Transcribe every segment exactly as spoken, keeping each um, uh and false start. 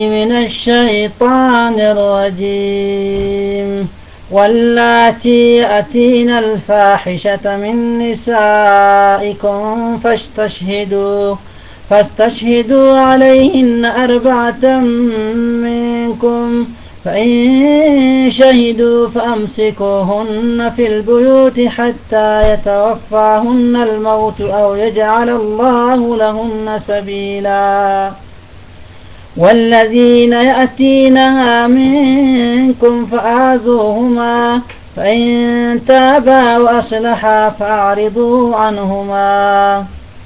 من الشيطان الرجيم واللاتي يأتين الفاحشة من نسائكم فاستشهدوا فاستشهدوا عليهن أربعة منكم فإن شهدوا فأمسكوهن في البيوت حتى يتوفاهن الموت أو يجعل الله لهن سبيلا والذين يأتينها منكم فآذوهما فإن تابا وأصلحا فأعرضوا عنهما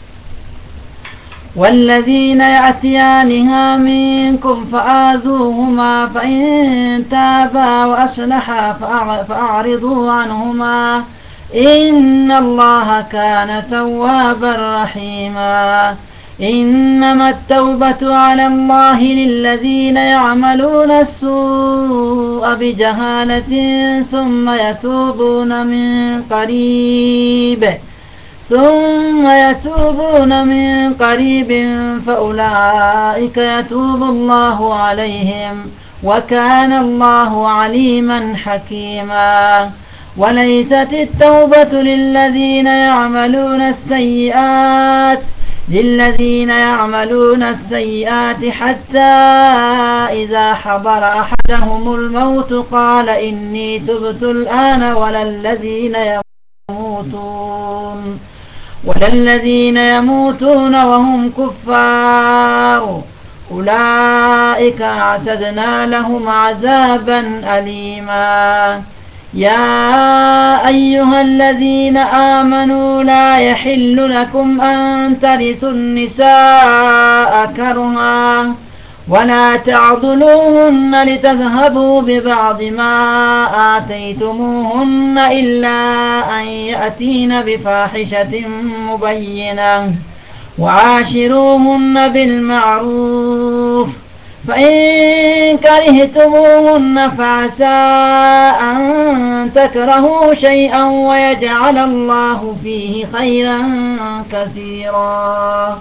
والذين يأتيانها منكم فآذوهما فإن تابا وأصلحا فأعرضوا عنهما إن الله كان توابا رحيما إنما التوبة على الله للذين يعملون السوء بجهالة ثم يتوبون من قريب ثم يتوبون من قريب فأولئك يتوب الله عليهم وكان الله عليما حكيما وليست التوبة للذين يعملون السيئات للذين يعملون السيئات حتى إذا حضر أحدهم الموت قال إني تبت الآن ولا الذين يموتون ولا الذين يموتون وهم كفار أولئك أعتدنا لهم عذابا أليما يا أيها الذين آمنوا لا يحل لكم أن ترثوا النساء كرها ولا تعضلوهن لتذهبوا ببعض ما آتيتموهن إلا أن يأتين بفاحشة مبينة وعاشروهن بالمعروف فإن كرهتموهن فعسى أن تكرهوا شيئا ويجعل الله فيه خيرا كثيرا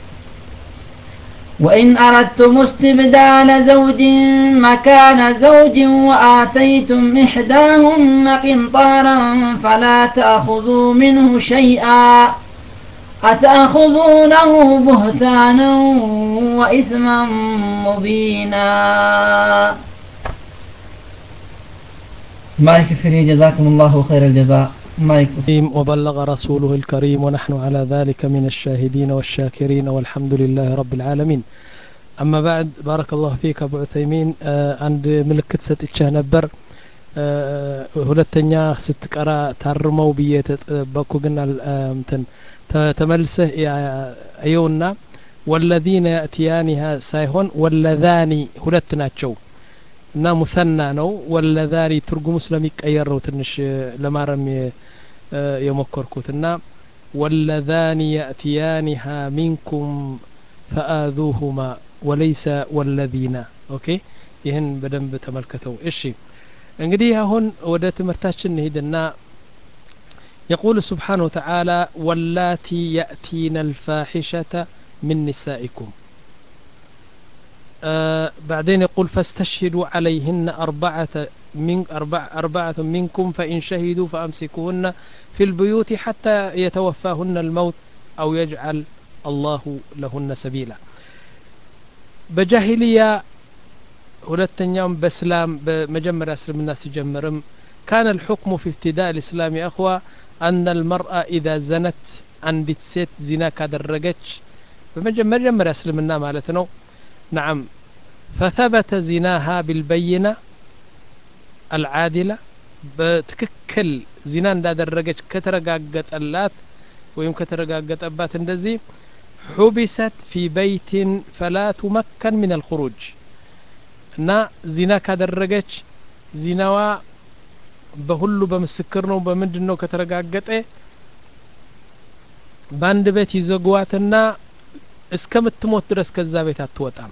وإن أردتم استبدال زوج مكان زوج وآتيتم إحداهن قنطارا فلا تأخذوا منه شيئا أتأخذونه بهتانا وإثما مبينا. ما يكفي جزاكم الله خير الجزاء. ما يكفي. وبلغ رسوله الكريم ونحن على ذلك من الشاهدين والشاكرين والحمد لله رب العالمين. أما بعد بارك الله فيك أبو عثيمين عند ملكت ستتشه نبر ሁለተኛ ስትቀራ ታርመው ብዬ ተጠበቁ ግን እንትን ተመልሰህ አየውና والذين يأتيانها ሳይሆን ወለዛኒ ሁለት ናቸው እና ሙሰና ነው ወለዛኒ ትርጉሙ ስለሚቀየር ነው ትንሽ ለማረም የሞከርኩትና والذان يأتيانها منكم فآذوهما وليس والذين ኦኬ ይሄን በደንብ ተመልከተው እሺ እንግዲህ አሁን ወደ ትምህርታችን እንሄድና يقول سبحانه وتعالى واللاتي يأتين الفاحشة من نسائكم آه بعدين يقول فاستشهدوا عليهن أربعة من أربع أربعة منكم فإن شهدوا فأمسكوهن في البيوت حتى يتوفاهن الموت أو يجعل الله لهن سبيلا بجاهلية ሁለተኛም በእስላም በመጀመሪያ እስልምና ሲጀምርም كان الحكم في ابتداء الإسلام يا أخوة أن المرأة إذا زنت عندت ست زنا كدرجت بمجمرة اسلمنا مالتنا نعم فثبت زناها بالبينة العادلة بتككل زنا دا درجت كترقاقت اللات ويوم كترقاقت أبات اندزي حبست في بيت فلا تمكن من الخروج እና ዚና ካደረገች ዚናዋ በሁሉ በመስክር ነው በምንድነው ከተረጋገጠ ባንድ ቤት ይዘጓትና እስከምትሞት ድረስ ከዛ ቤት አትወጣም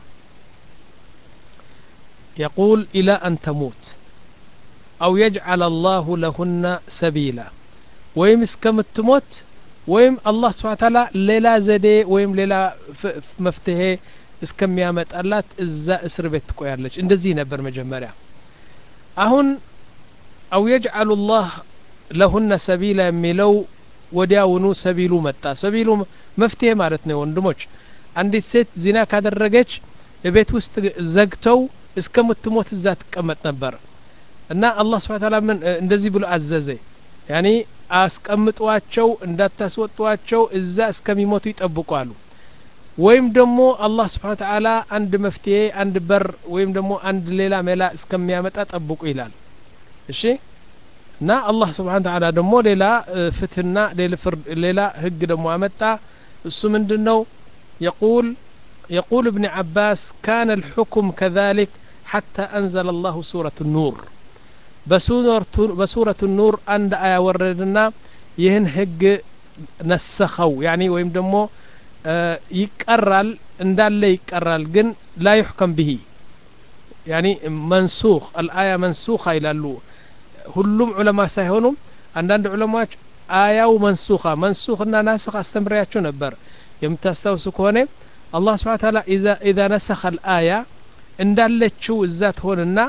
يقول إلى أن تموت أو يجعل الله لهن سبيلا ويم እስከምትሞት ወይም አላህ Subhanahu Wa Ta'ala ሌላ ዘዴ ወይም ሌላ መፍትሄ እስከሚያመጣላት እዛ እስር ቤት ትቆያለች እንደዚህ ነበር መጀመሪያ አሁን አው يجعل الله لهن سبيلا የሚለው ወዲያውኑ ሰቢሉ መጣ ሰቢሉ መፍትሄ ማለት ነው ወንድሞች አንዲት ሴት ዚና ካደረገች በቤት ውስጥ ዘግተው እስከምትሞት እዛ ተቀመጥ ነበር እና አላህ Subhanahu Ta'ala ምን እንደዚህ ብሎ አዘዘ ያኒ አስቀምጧቸው እንዳታስወጧቸው እዛ እስከሚሞቱ ይጠብቋሉ ወይም ደግሞ አላህ Subhanahu Ta'ala አንድ መፍትሄ አንድ በር ወይም ደግሞ አንድ ሌላ መላ እስከሚያመጣ ጠብቁ ይላል እሺ እና አላህ Subhanahu Ta'ala ደግሞ ሌላ ፍትህና ሌላ ፍርድ ሌላ ህግ ደግሞ አመጣ እሱ ምንድነው يقول يقول ابن عباس كان الحكم كذلك حتى أنزل الله سورة النور بسورة بسورة النور عند آية وردنا يهن هج نسخو يعني ويم دمو آه يكرر اندال يكرر جن لا يحكم به يعني منسوخ الآية منسوخة إلى اللو هلوم علماء سيهونم عندنا علماء آية ومنسوخة منسوخنا ناسخة استمرارية شو نبر يمتستوسو كونه الله سبحانه وتعالى إذا إذا نسخ الآية اندالت شو الذات هوننا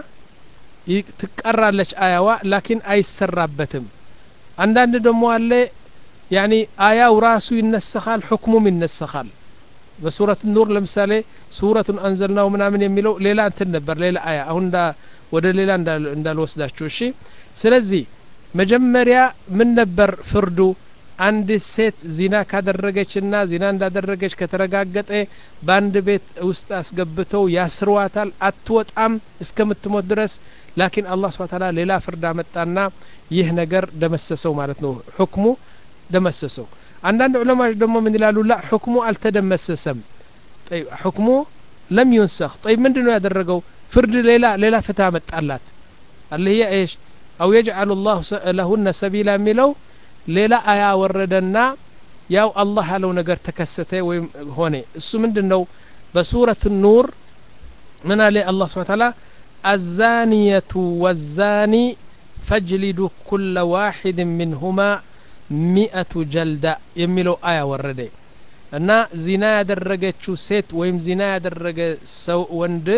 تكرر لك آية لكن أي سرابتم عندنا دمو اللي يعني آية وراسو ينسخال حكمه من نسخال بسورة النور لمثالي سورة أنزلناه من آمن يميلو ليلة تنبر ليلة آية هون دا ودا ليلة اندال وسدا شوشي سلزي مجمريا من نبر فردو عند ست زنا كدرجتنا زنا እንዳደረገች ከተረጋገጠ ባንድ ቤት ውስጥ አስገብተው ያስሯታል አትወጣም እስከምትሞት ድረስ لكن الله سبحانه وتعالى ሌላ ፍርድ አመጣና ይህ ነገር ደመሰሰው ማለት ነው ሁክሙ ደመሰሰው አንዳንድ ዑለማዎች ደግሞ ምን ይላሉ لا ሁክሙ አልተደመሰሰም طيب ሁክሙ لم ينسخ طيب ምንድነው ያደረገው ፍርድ ሌላ ሌላ ፍታ አመጣላት اللي هي ايش او يجعل الله لهن سبيلا ሚለው ሌላ አያ ወረደና ያው አላህ ያለው ነገር ተከሰተ ወይም ሆነ እሱ ምንድነው በሱረቱ ኑር ምን አለ አላህ Subhanahu Ta'ala الزانية والزاني فاجلدوا كل واحد منهما مئة جلدة የሚለው አያ ወረደ እና ዚና ያደረገችው ሴት ወይም ዚና ያደረገ ሰው ወንድ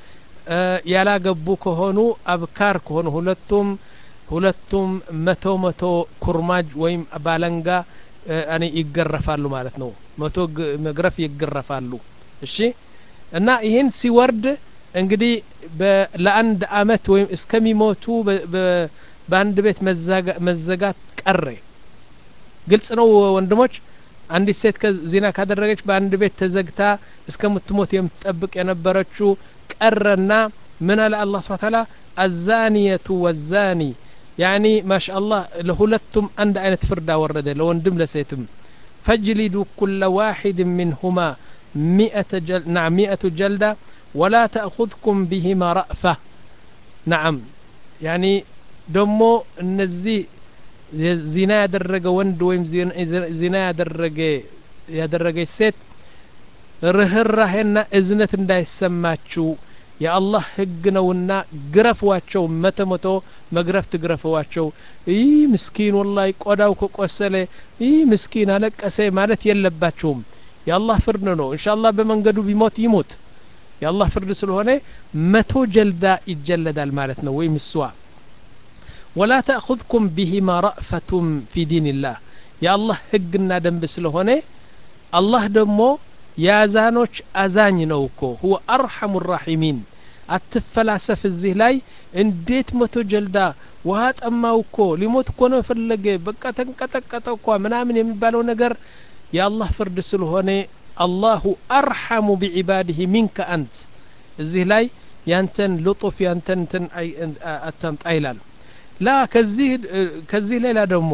ያላገቡ ከሆኑ አብካር ከሆኑ ሁለቱም ሁለቱም መቶ መቶ ኩርማጅ ወይም ባለንጋ አኔ ይገረፋሉ ማለት ነው መቶ መግረፍ ይገረፋሉ እሺ እና ይሄን ሲወርድ እንግዲህ ለአንድ አመት ወይም እስከሚሞቱ በአንድ ቤት መዘጋት ቀረ ግልጽ ነው ወንድሞች አንዲት ሴት ከዚና ካደረገች በአንድ ቤት ተዘግታ እስከምትሞት የምትጠብቅ የነበረችው ቀረና ምን አለ አላህ Subhanahu Ta'ala الزانية والزاني يعني ما شاء الله لهلتم عند عينة فردا ورده لو اندم لسيتم فاجلدوا كل واحد منهما مئة جل نعم مئة جلدة ولا تأخذكم بهما رأفة نعم يعني دمو النزي زنا يدرج وند ويم زنا يدرج يدرج الست رهرهنا إذنة دا يسماتشو يا الله حقناونا غرفواچو متمتو مغرف تغرفواچو اي مسكين والله ቆዳው ከቆሰለ اي مسكين አለቀሰ ማለት የለባቸውም يا الله ፍርድ ነው ኢንሻአላህ በመንገዱ ቢሞት ይሞት يا الله ፍርድ ስለሆነ መቶ ጀልዳ ይጀለዳል ማለት ነው ወይ ምስዋ ولا تأخذكم بهما رأفة في دين الله يا الله ህግና ደንብ ስለሆነ الله ደግሞ ያዛኖች አዛኝ ነው እኮ هو ارحم الراحمين አትፈላሰፍ እዚህ ላይ እንዴት መቶ ጀልዳ ውሃ ጠማው እኮ ሊሞት እኮ ነው ፈለገ በቃ ተንቀጠቀጠ እኮ ምናምን የሚባለው ነገር የአላህ ፍርድ ስለሆነ الله ارحم بعباده منك انت እዚህ ላይ ያንተን لطف ያንተን እንትን አተምጣ ይላል لا ከዚህ ከዚህ ሌላ ደግሞ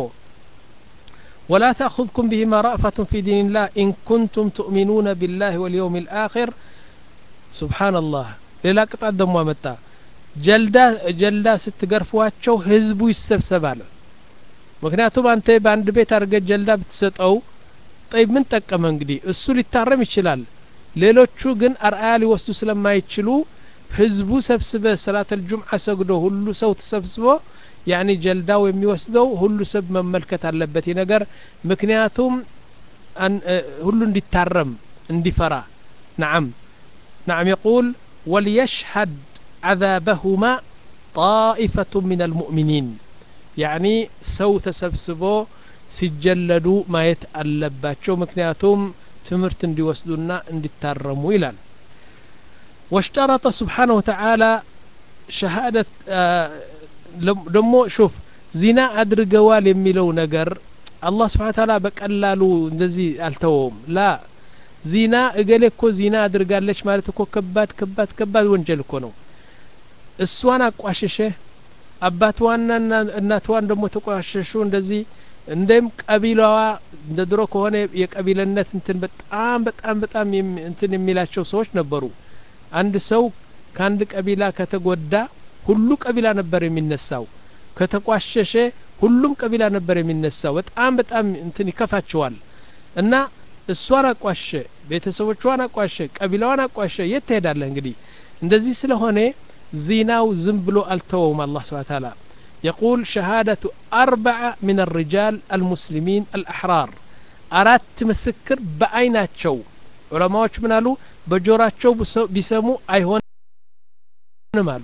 ولا تأخذكم بهما رأفة في دين الله إن كنتم تؤمنون بالله واليوم الآخر سبحان الله ሌላ ቅጣት ደግሞ አመጣ ጀልዳ ጀልዳ ስትገርፏቸው ህዝቡ ይሰብሰባል ምክንያቱም አንተ በአንድ ቤት አርገ ጀልዳ ብትሰጠው طيب ምን ጠቀመ እንግዲህ እሱ ሊታረም ይችላል ሌሎቹ ግን አርአያ ሊወስዱ ስለማይችሉ ህዝቡ ሰብስበ ሰላተል ጁምዓ ሰግዶ ሁሉ ሰው ተሰብስቦ يعني ጀልዳው የሚወስደው ሁሉ ሰብ መመልከት አለበት ነገር ምክንያቱም ሁሉ እንዲታረም እንዲፈራ نعم نعم يقول وليشهد عذابهما طائفة من المؤمنين يعني سو تسبسبو سجلدوا ما يتألباتشو مكنياتهم تمرت اندي وسدونا اندي تارمو إلان واشترط سبحانه وتعالى شهادة آه دمو شوف زنا أدرقوال يميلو نقر الله سبحانه وتعالى بقلالو እንደዚህ አልተወውም لا ዚና እገሌ እኮ ዚና አድርጋለች ማለት እኮ ከባድ ከባድ ከባድ ወንጀል እኮ ነው እሷን አቋሸሸ አባቷና እናቷን ደግሞ ተቋሸሹ እንደዚህ እንደም ቀቢላዋ እንደ ድሮ ከሆነ የቀቢለነት እንትን በጣም በጣም በጣም እንትን የሚላቸው ሰዎች ነበሩ አንድ ሰው ከአንድ ቀቢላ ከተጎዳ ሁሉ ቀቢላ ነበር የሚነሳው ከተቋሸሸ ሁሉም ቀቢላ ነበር የሚነሳው በጣም በጣም እንትን ይከፋቸዋል እና እሷን አቋሸ ቤተሰቦቿን አቋሸ ቀቢላዋን አቋሸ የት ትሄዳለህ እንግዲህ እንደዚህ ስለሆነ ዚናው ዝም ብሎ አልተወውም አላህ Subhanahu Wa Ta'ala يقول شهادة أربعة من الرجال المسلمين الأحرار أرات مسكر بأيناتشو علماء من قالوا بجوراتشو بيسمو أيهون مالو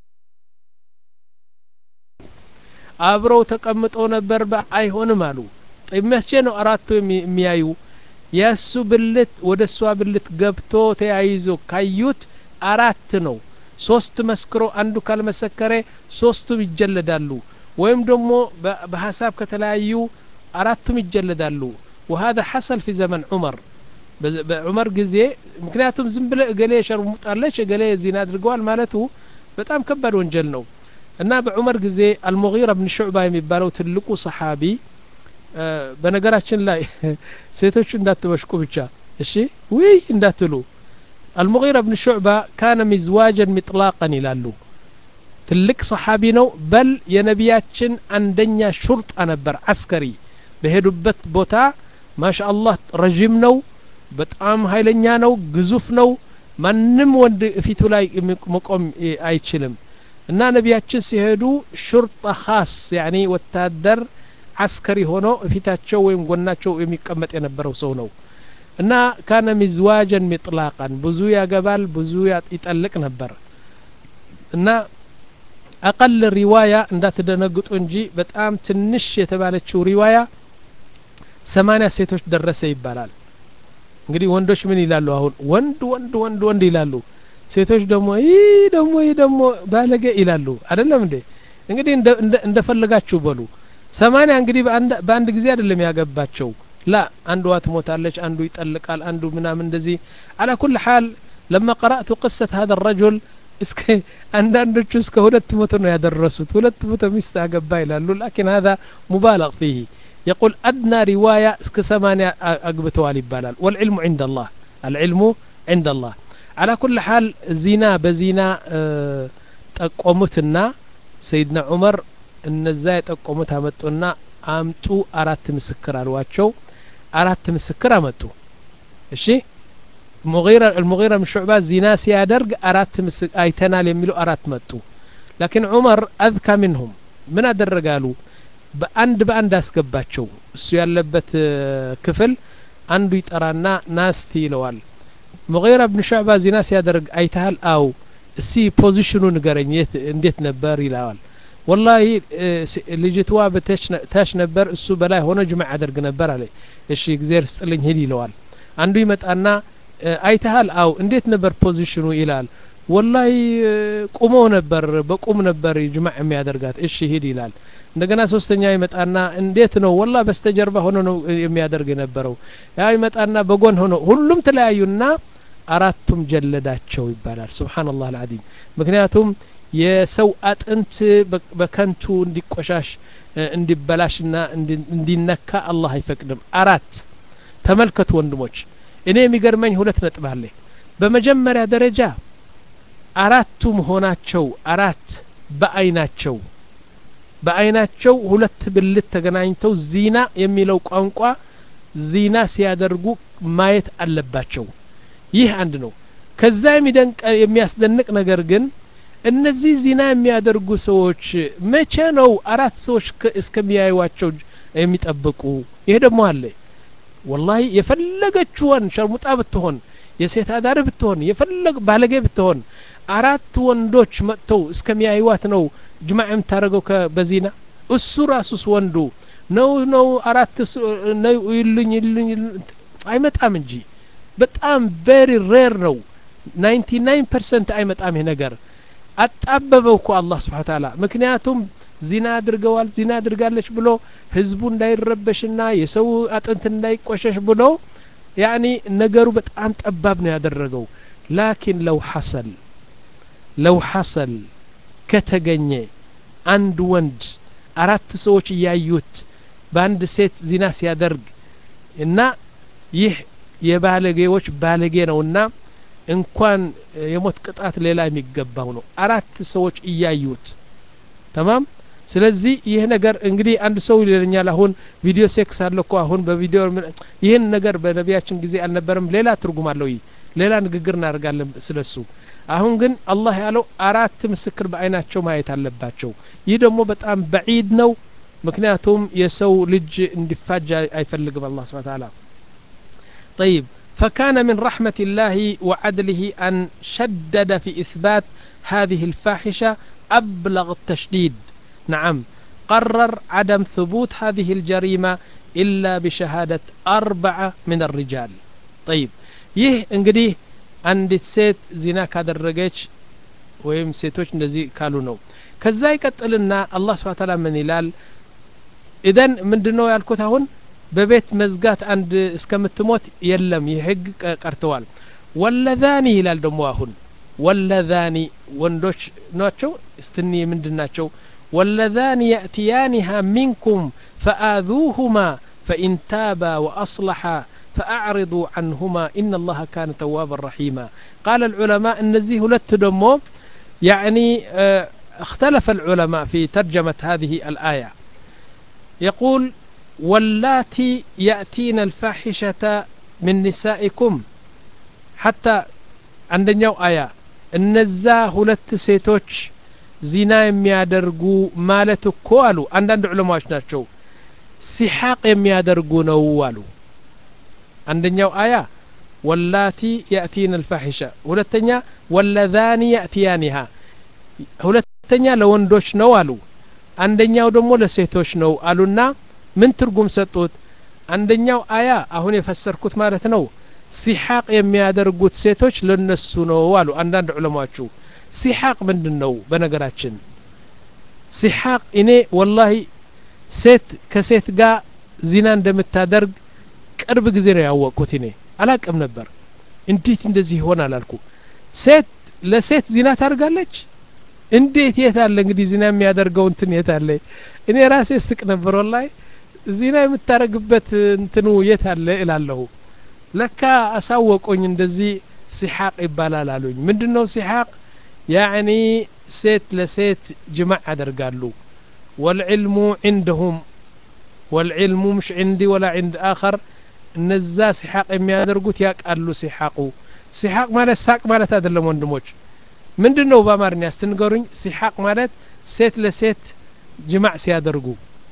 አብረው ተቀምጠው ነበር በአይሆንም አሉ ጥመቼ ነው አራቱ የሚያዩ ያሱ ብልት ወደሷ ብልት ገብቶ ተያይዞ ካዩት አራት ነው ሶስት መስክሮ አንዱ ካልመሰከረ ሶስቱም ይጀለዳሉ ወይም ደግሞ በሐሳብ ከተለያዩ አራቱም ይጀለዳሉ وهذا حصل في زمن عمر بعمر ጊዜ ምክንያቱም ዝም ብለ እገሌ ሸርሙጣለች እገሌ ዚና አድርገዋል ማለቱ በጣም ከባድ ወንጀል ነው እና በዑመር ጊዜ አልሙጊራ ኢብኑ ሹዕባ የሚባለው ትልቁ ሰሃቢ በነገራችን ላይ ሴቶች እንዳትበሽቁ ብቻ እሺ ወይ እንዳትሉ አልሙጊራ ኢብኑ ሹዕባ ካነ ሚዝዋጀን ሚጥላቀን ይላሉ ትልቅ ሰሃቢ ነው በል የነቢያችን አንደኛ ሹርጣ ነበር አስከሪ በሄዱበት ቦታ ማሻአላህ ረጅም ነው በጣም ኃይለኛ ነው ግዙፍ ነው ማንንም ወንድ ፊቱ ላይ መቆም አይችልም እና ነቢያችን ሲሄዱ ሹርጣ ኻስ ያኒ ወታደር አስከሪ ሆኖ ፊታቸው ወይም ጎናቸው የሚቀመጥ የነበረው ሰው ነው እና ካነ ሚዝዋጀን ሚጥላቀን ብዙ ያገባል ብዙ ይጠልቅ ነበር እና አቀል ሪዋያ እንዳትደነግጡ እንጂ በጣም ትንሽ የተባለችው ሪዋያ ሰማንያ ሴቶች ደረሰ ይባላል እንግዲህ ወንዶች ምን ይላሉ አሁን ወንድ ወንድ ወንድ ወንድ ይላሉ ሴቶች ደግሞ ይሄ ደግሞ ይሄ ደግሞ ባለገ ይላሉ አይደለም እንዴ እንግዲህ እንደፈለጋችሁ በሉ ሰማንያ እንግዲህ በአንድ ጊዜ አይደለም ያገባቸው لا አንዱ አትሞታለች አንዱ ይጠልቃል አንዱ ምናምን እንደዚህ على كل حال لما قرأت قصة هذا الرجل እስከ አንዳንዶቹ እስከ ሁለት መቶ ነው ያደረሱት ሁለት መቶ ሚስት አገባ ይላሉ لكن هذا مبالغ فيه يقول أدنى رواية እስከ ሰማንያ አግብተዋል ይባላል والعلم عند الله العلم عند الله على كل حال زنا بزنا تقومتنا سيدنا عمر እነዛ የጠቆሙት አመጡና አምጡ አራት ምስክር አልዋቸው አራት ምስክር አመጡ እሺ ሙጊራ المغيرة من شعبة زنا ሲያደርግ አራት ምስክር አይተናል የሚሉ አራት መጡ لكن عمر اذكى منهم ምን አደረጋሉ በአንድ በአንድ አስገባቸው እሱ ያለበት ክፍል አንዱ ይጠራና ናስቲ ይለዋል ሙጊራ ኢብኑ ሹዕባ ዚና ሲያደርግ አይተሃል አው እሲ ፖዚሽኑ ንገረኝ እንዴት ነበር ይላል والله ልጅቷ በታች ነበር እሱ በላይ ሆኖ ጅማዕ አደርግ ነበር አለ እሺ እግዚአብሔር ስጥልኝ ሄድ ይለዋል አንዱ ይመጣና አይተሃል አው እንዴት ነበር ፖዚሽኑ ይላል والله ቆሞ ነበር በቁም ነበር ጅማዕ የሚያደርጋት እሺ ሄድ ይላል እንደገና ሶስተኛ ይመጣና እንዴት ነው والله በስተጀርባ ሆኖ ነው የሚያደርግ የነበረው ያ ይመጣና በጎን ሆኖ ሁሉም ተለያዩና አራቱም ጀለዳቸው ይባላል ሱብሃንአላህ አልዓዚም ምክንያቱም የሰው አጥንት በከንቱ እንዲቆሻሽ እንዲበላሽና እንዲነካ አላህ አይፈቅድም አራት ተመልከቱ ወንድሞች እኔ የሚገርመኝ ሁለት ነጥብ አለ በመጀመሪያ ደረጃ አራቱም ሆናቸው አራት በአይናቸው በአይናቸው ሁለት ብልት ተገናኝተው ዚና የሚለው ቋንቋ ዚና ሲያደርጉ ማየት አለባቸው ይህ አንድ ነው ከዛ የሚደንቅ የሚያስደንቅ ነገር ግን እነዚህ ዚና የሚያደርጉ ሰዎች መቼ ነው አራት ሰዎች እስከሚያዩዋቸው የሚጠብቁ ይሄ ደግሞ አለ والله የፈለገችውን ሸርሙጣ ብትሆን የሴት አዳር ብትሆን የፈለግ ባለጌ ብትሆን አራት ወንዶች መጥተው እስከሚያዩዋት ነው ጅማዕ የምታደርገው በዚና እሱ ራሱስ ወንዱ ነው ነው አራት ነው ይሉኝ ይሉኝ አይመጣም እንጂ በጣም ቬሪ ሬር ነው ናይንቲ ናይን ፐርሰንት አይመጣም ይሄ ነገር አጣበበው እኮ አላህ Subhanahu Wa Ta'ala ምክንያቱም ዚና አድርገዋል ዚና አድርጋለች ብሎ ህዝቡ እንዳይረበሽና የሰው አጥንት እንዳይቆሸሽ ብሎ يعني ነገሩ በጣም ጠባብ ነው ያደረገው لكن لو حصل لو حصل ከተገኘ አንድ ወንድ አራት ሰዎች ያዩት በአንድ ሴት ዚና ሲያደርግ እና ይህ የባለጌዎች ባለጌ ነውና እንኳን የሞት ቅጣት ሌላ የሚገባው ነው አራት ሰዎች ያዩት تمام ስለዚህ ይሄ ነገር እንግዲህ አንድ ሰው ይለኛል አሁን ቪዲዮ ሴክስ አለኮ አሁን በቪዲዮ ይሄን ነገር በነቢያችን ጊዜ አልነበረም ሌላ ትርጉም አለው ሌላ ንግግር እናደርጋለን ስለሱ አሁን ግን አላህ ያለው አራት ምስክር በአይናቸው ማየት አለባቸው ይህ ደግሞ በጣም بعيد ነው ምክንያቱም የሰው ልጅ እንዲፋጅ አይፈልግም አላህ Subhanahu Wa Ta'ala طيب فكان من رحمة الله وعدله أن شدد في إثبات هذه الفاحشة أبلغ التشديد نعم قرر عدم ثبوت هذه الجريمة إلا بشهادة أربعة من الرجال طيب يه انقديه عندت سيت زنا كادرقش ويم سيتوش نزي كالو نو كذا يقتلنا الله سبحانه وتعالى من يلال إذن من دنو يالكوت هون ببيت مزقات عند اسكمتموت يلم يحق قرتوال واللذاني يلال دمواهن واللذاني وندوش نوتشو استني من دناتشو واللذان يأتيانها منكم فآذوهما فإن تابا وأصلحا فأعرضوا عنهما إن الله كان توابا رحيما قال العلماء النزيه لتدمو يعني اه اختلف العلماء في ترجمة هذه الآية يقول واللاتي يأتين الفاحشة من نسائكم حتى عندنا آية النزاه لتسيتوش ዚና የሚያደርጉ ማለት እኮ አሉ አንዳንድ ዑለማዎች ናቸው ሲሐቅ የሚያደርጉ ነው አሉ አንደኛው አያ ወላቲ ያእቲን الفاحشة ሁለተኛ ወለዛኒ ያእቲያኒሃ ሁለተኛ ለወንዶች ነው አሉ አንደኛው ደግሞ ለሴቶች ነው አሉና ምን ትርጉም ሰጡት አንደኛው አያ አሁን የፈሰርኩት ማለት ነው ሲሐቅ የሚያደርጉት ሴቶች ለነሱ ነው አሉ አንዳንድ ዑለማዎች ሲሐቅ ምንድነው በነገራችን ሲሐቅ እኔ ወላሂ ሴት ከሴት ጋር ዚና እንደምታደርግ ቅርብ ጊዜ ነው ያወቅኩት እኔ አላቅም ነበር እንዴት እንደዚህ ይሆናል አልኩ ሴት ለሴት ዚና ታርጋለች እንዴት የታለ እንግዲህ ዚና የሚያደርገው እንትን የታለ እኔ ራሴ ስቅ ነበር ወላሂ ዚና የምታረግበት እንትኑ የታለ እላለሁ ለካ አሳወቁኝ እንደዚህ ሲሐቅ ይባላል አሉኝ ምንድነው ሲሐቅ يعني سيت لسيت جمع درقالو والعلم عندهم والعلم مش عندي ولا عند آخر نزا سحاق يمي درقوت يقالو سحاقو سحاق مالت ساق مالت هذا اللي موندموش من دنو بامارني استنقرن سحاق مالت سيت لسيت جمع سيادرقو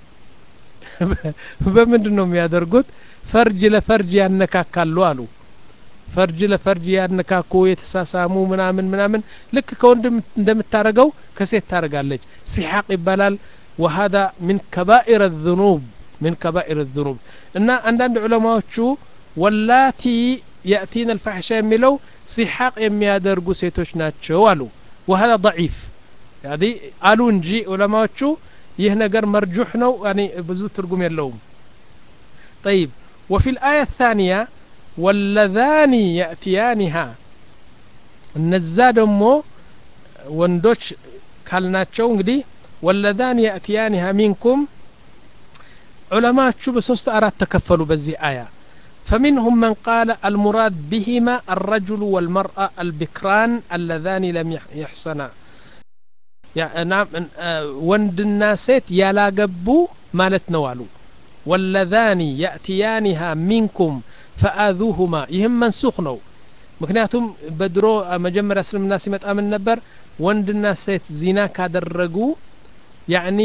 بمن دنو ميادرقوت فرج لفرج يانكاكالو አሉ فرج لفرج ያነካኩ የተሳሳሙ ምናምን ምናምን ልክ ከወንድም እንደምታረገው ከሴት ታረጋለች ሲሐቅ ይባላል وهذا من كبائر الذنوب من كبائر الذنوب እና አንዳንድ ዑለማዎቹ ወላቲ يأتين الفحشاء የሚለው ሲሐቅ የሚያደርጉ ሴቶች ናቸው አሉ وهذا ضعيف يعني አሉ እንጂ ዑለማዎቹ ይህ ነገር መርጁህ ነው يعني ብዙ ትርጉም የለውም طيب وفي الآية الثانية واللذان يأتيانها النزاد مو وندوش كالناتشو እንግዲህ واللذان يأتيانها منكم علماء شو بسوست أراد تكفلوا بزي آية فمنهم من قال المراد بهما الرجل والمرأة البكران اللذان لم يحصنا يعني نعم وند الناسات يلاقبوا مالت نوالو واللذان يأتيانها منكم فآذوهما يهم منسوخ نو مكنياتهم بدرو مجمر اسلم الناس متأمن نبر وند الناسات زنا كادرقوا ያኒ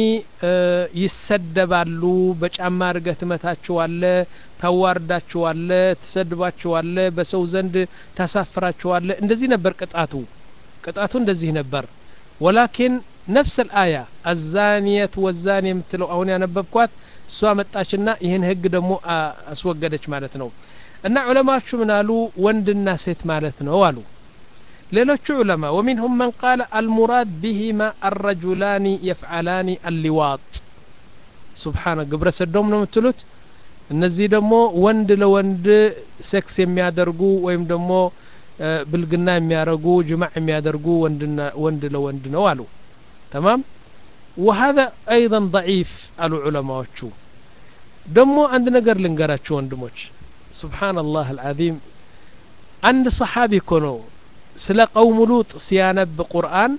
ይሰደባሉ በጫማ እርገት መታቸዋለ ታዋርዳቸዋለ ተሰድባቸዋለ በሰው ዘንድ ታሳፍራቸዋለ እንደዚህ ነበር ቅጣቱ ቅጣቱ እንደዚህ ነበር ولكن نفس الآية الزانية والزاني مثل አሁን ያነበብኳት እሷ መጣችና ይሄን ህግ ደግሞ አስወገደች ማለት ነው እና ዑለማዎቹ ምን አሉ ወንድና ሴት ማለት ነው አሉ ሌሎቹ ዑለማ ومنهم من قال المراد بهما الرجلان يفعلان اللواط سبحان ግብረ ሰዶም ነው የምትሉት እነዚህ ደግሞ ወንድ ለወንድ ሴክስ የሚያደርጉ ወይም ደግሞ ብልግና የሚያረጉ ጅማዕ የሚያደርጉ ወንድና ወንድ ለወንድ ነው አሉ تمام وهذا ايضا ضعيف አሉ ዑለማዎቹ ደግሞ አንድ ነገር ልንገራችሁ ወንድሞች سبحان الله العظيم አንድ ሰሃቢ ኮኖ ስለ ቀውም ሉጥ ሲያነብ ቁርአን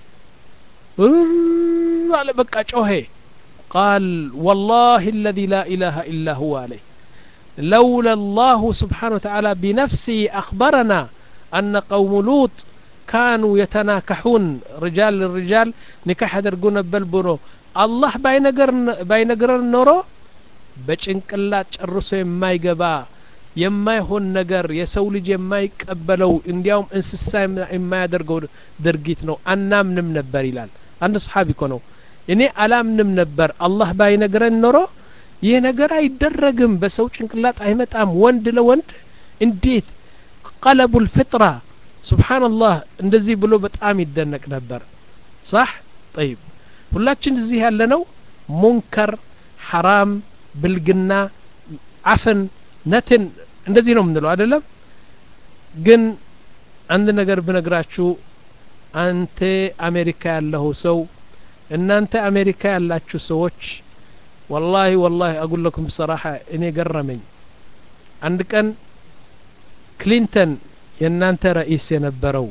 አለ በቃ ጮሄ قال والله الذي لا اله الا هو عليه لولا الله سبحانه وتعالى بنفسه اخبرنا أن قوم لوط كانوا يتناكحون رجال للرجال نكاح يدرقون بلبنو الله باينقرن باينقرن نورو بچنقلات ጨርሶ የማይገባ የማይሆን ነገር የሰው ልጅ የማይቀበለው እንዲያውም እንስሳ የማያደርገው ድርጊት ነው አናምንም ነበር ይላል አንድ ሰሃቢ እኮ ነው እኔ አላምንም ነበር አላህ ባይነግረን ኖሮ ይሄ ነገር አይደረግም በሰው ጭንቅላት አይመጣም ወንድ ለወንድ እንዴት قلبوا الفطرة سبحان الله እንደዚህ ብሎ በጣም ይደነቅ ነበር صح طيب ሁላችን እዚህ ያለነው ሙንከር حرام ብልግና አፈን ነትን እንደዚህ ነው የምንለው አይደለም ግን አንድ ነገር ብነግራችሁ አንተ አሜሪካ ያለው ሰው እናንተ አሜሪካ ያላችሁ ሰዎች والله والله اقول لكم بصراحة እኔ ገረመኝ አንድ ቀን ክሊንተን የናንተ ራئيس የነበረው